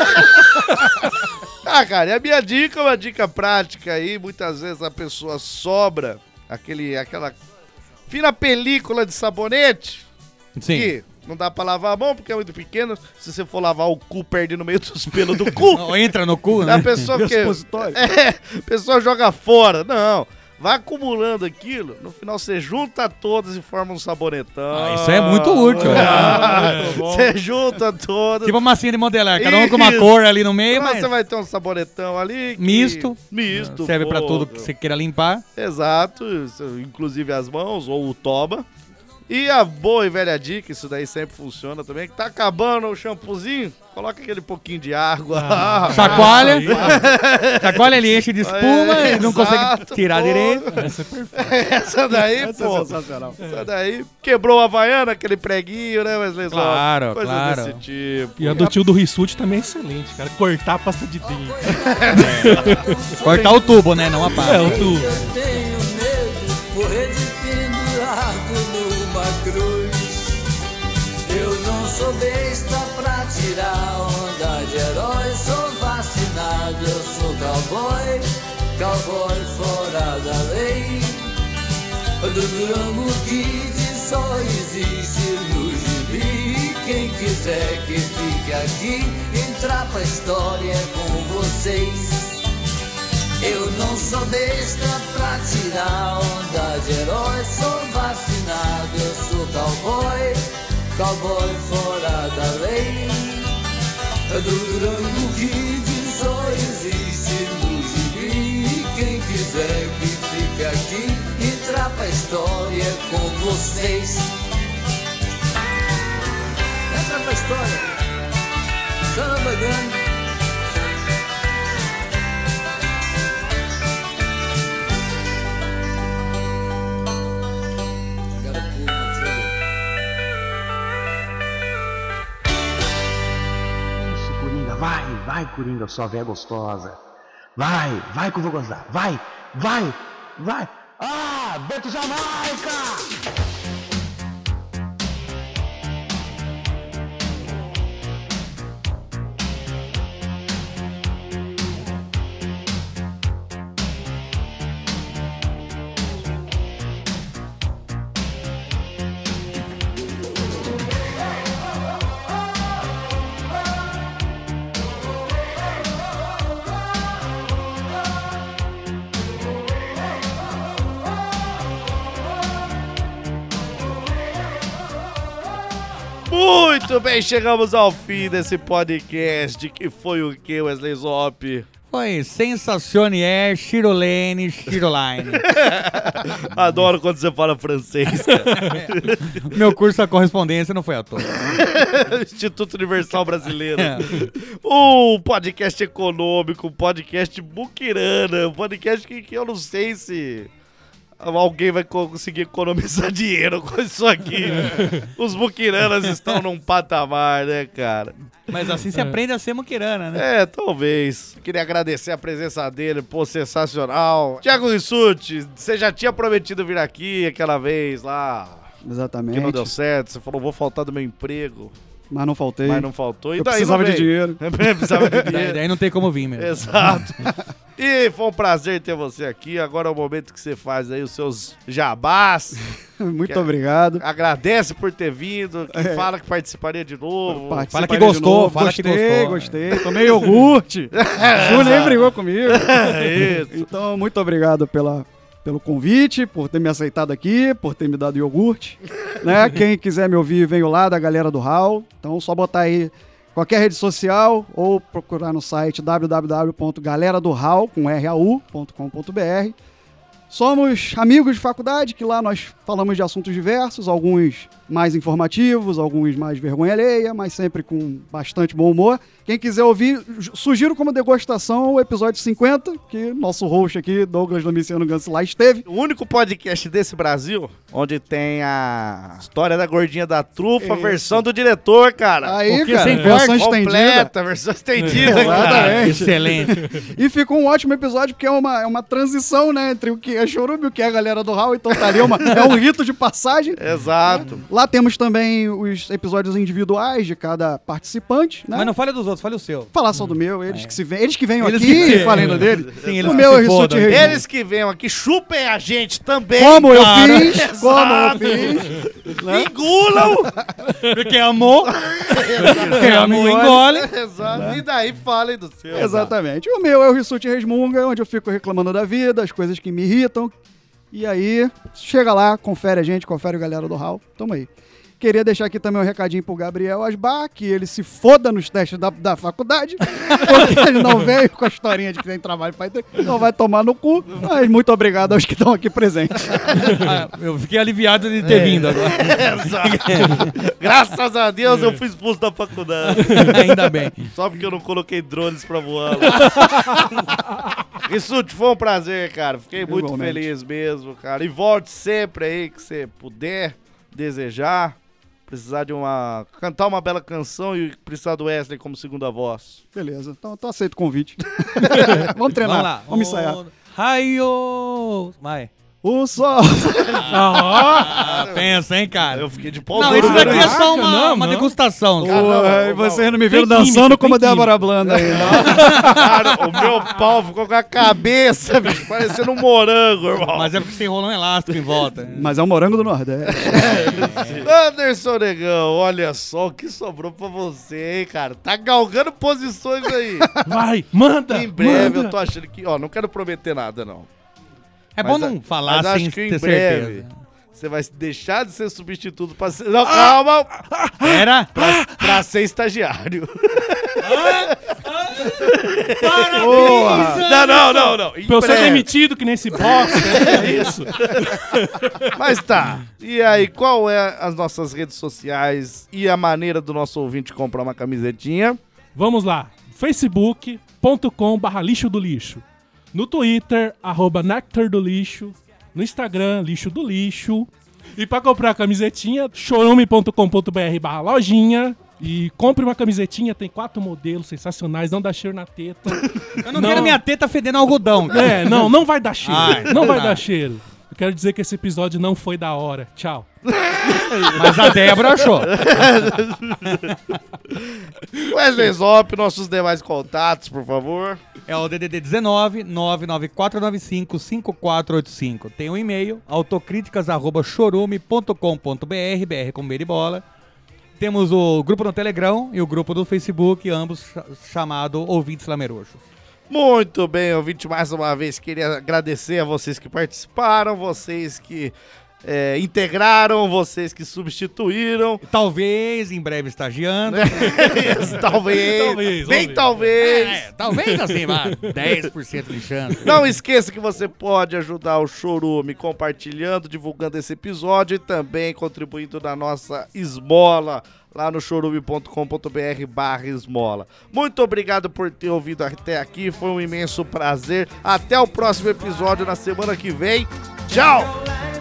Cara, e a minha dica é uma dica prática aí. Muitas vezes a pessoa sobra aquela fina película de sabonete. Sim. Que não dá pra lavar a mão porque é muito pequeno. Se você for lavar o cu, perde no meio dos pelos do cu. Não, entra no cu, né? A pessoa a pessoa joga fora. Não. Vai acumulando aquilo, no final você junta todas e forma um sabonetão. Isso é muito útil. Você junta todas. Tipo uma massinha de modelar, cada um com uma cor ali no meio, mas você vai ter um sabonetão ali. Misto. Serve pra pô. tudo que você queira limpar. Exato, inclusive as mãos ou o toba. E a boa e velha dica, isso daí sempre funciona também, que tá acabando o shampoozinho, coloca aquele pouquinho de água. Chacoalha. Chacoalha, ele enche de espuma e não consegue tirar direito. Essa é perfeita. Essa daí, pô. É sensacional. Essa daí quebrou a Havaiana, aquele preguinho, né, Wesley? Claro, coisa claro. desse tipo. E a do tio do Rissuti também é excelente, cara. Cortar a pasta de dente. Cortar o tubo, né? Não a pasta. É, o tubo. Eu tenho medo, morrer de pendurado numa cruz. Eu não sou besta pra tirar onda de herói. Sou vacinado, eu sou cowboy, cowboy fora da lei. Do Durango Kid só existe no gibi. Quem quiser que fique aqui, entrar pra história com vocês. Eu não sou besta pra tirar onda de herói. Sou vacinado, eu sou cowboy, cowboy fora da lei. Do Durango Kid só existe no gibi. Quem quiser que fique aqui, entrar pra história com vocês. Entra pra história. Samba grande. Vai, Coringa, sua véia gostosa. Vai que eu vou gozar. Vai. Ah, Beto Jamaica! Muito bem, chegamos ao fim desse podcast. Que foi o que, Wesley Zop? Foi sensacional, Chirolene, Chiroline. Adoro quando você fala francês, cara. Meu curso da correspondência não foi à toa. Instituto Universal Brasileiro. Um podcast econômico, um podcast muquirana, um podcast que eu não sei se alguém vai conseguir economizar dinheiro com isso aqui. Os muquiranas estão num patamar, né, cara? Mas assim você aprende a ser muquirana, né? Talvez. Queria agradecer a presença dele, pô, sensacional. Thiago Rissuti, você já tinha prometido vir aqui aquela vez lá. Exatamente. Que não deu certo, você falou, vou faltar do meu emprego. Mas não faltei. Mas não faltou. E Eu daí precisava não de veio. dinheiro. Precisava de dinheiro. Daí não tem como vir mesmo. Exato. E foi um prazer ter você aqui. Agora é o momento que você faz aí os seus jabás. Muito obrigado. Agradece por ter vindo. Que fala que participaria de novo. Fala que gostou, fala que gostou. Gostei. Tomei iogurte. Ju nem brigou comigo. Isso. Então, muito obrigado pelo convite, por ter me aceitado aqui, por ter me dado iogurte. Né? Quem quiser me ouvir, venho lá da Galera do Hall. Então, só botar aí qualquer rede social ou procurar no site www.galeradohall.com.br. Somos amigos de faculdade, que lá nós falamos de assuntos diversos, alguns mais informativos, alguns mais vergonha alheia, mas sempre com bastante bom humor. Quem quiser ouvir, sugiro como degustação o episódio 50, que nosso host aqui, Douglas Domiciano Ganso, lá esteve. O único podcast desse Brasil onde tem a história da gordinha da trufa, versão do diretor, cara. Aí, porque cara, sem versão corte, estendida. completa, versão estendida, cara. Excelente. E ficou um ótimo episódio, porque é uma transição, né, entre o que é Chorume e o que é a Galera do Hall, então tá ali, é um rito de passagem. Exato. Lá temos também os episódios individuais de cada participante, né? Mas não fale dos outros, fale o seu. Falar só do meu, eles que venham Eles aqui que e falem do dele. Sim, eles o que meu se é Rissuti fodam. Reis. Eles que venham aqui, chupem a gente também. Como eu cara. fiz, como eu Exato. fiz. Né? Engulam. Porque amor. Quem amor engole. Exato. E daí falem do seu. Exatamente. O meu é o Rissuti Resmunga, onde eu fico reclamando da vida, as coisas que me irritam. E aí, chega lá, confere a gente, confere a Galera do Hall. Tamo aí. Queria deixar aqui também um recadinho pro Gabriel Asbar, que ele se foda nos testes da faculdade, porque ele não veio com a historinha de que tem trabalho pra ter, não vai tomar no cu, mas muito obrigado aos que estão aqui presentes. Eu fiquei aliviado de ter vindo agora. Exato. Graças a Deus eu fui expulso da faculdade. Ainda bem. Só porque eu não coloquei drones pra voar lá. Rissuti, foi um prazer, cara. Fiquei muito Igualmente. feliz mesmo, cara. E volte sempre aí que você puder, desejar. Precisar de cantar uma bela canção e precisar do Wesley como segunda voz. Beleza, então aceito o convite. Vamos treinar, Vamos lá. vamos ensaiar. Raio! Vai. O sol. Pensa, hein, cara. Eu fiquei de pau Não, duro, isso daqui né? é só uma não. degustação. Ué, vocês não me viram Tem dançando química, como tem Débora Blanda aí, não? Cara, o meu pau ficou com a cabeça, bicho, parecendo um morango, irmão. Mas é porque você enrolou um elástico em volta. Mas é o morango do Nordeste. Anderson Negão, olha só o que sobrou pra você, hein, cara. Tá galgando posições aí. Vai, manda! Em breve manda. eu tô achando que... Ó, não quero prometer nada, não. É Mas bom não falar mas sem acho que ter em breve certeza. você vai deixar de ser substituto pra ser... Não, calma! Era? Pra ser estagiário. Boa! Não. Em Pra eu ser breve. demitido que nem esse bosta, é isso. Mas tá. E aí, qual é as nossas redes sociais e a maneira do nosso ouvinte comprar uma camisetinha? Vamos lá. facebook.com/lixo do lixo. No Twitter, @Nectar do Lixo. No Instagram, Lixo do Lixo. E pra comprar a camisetinha, chorume.com.br/lojinha. E compre uma camisetinha, tem 4 modelos sensacionais, não dá cheiro na teta. Eu não quero minha teta fedendo algodão. Cara. É, não vai dar cheiro. Ai, não não vai dá. dar cheiro. Eu quero dizer que esse episódio não foi da hora. Tchau. Mas a Débora achou. Wesley Zop, nossos demais contatos, por favor. É o DDD 19 99495 5485. Tem um e-mail, autocríticas@chorume.com.br, BR com B de bola. Temos o grupo no Telegram e o grupo do Facebook, ambos chamado Ouvintes Lameroxos. Muito bem, ouvinte, mais uma vez queria agradecer a vocês que participaram, vocês que integraram, vocês que substituíram. Talvez, em breve estagiando. Talvez, bem talvez. Talvez assim, vá, 10% de chance. Não esqueça que você pode ajudar o Chorume compartilhando, divulgando esse episódio e também contribuindo na nossa esmola lá no chorume.com.br/esmola. Muito obrigado por ter ouvido até aqui, foi um imenso prazer. Até o próximo episódio na semana que vem. Tchau!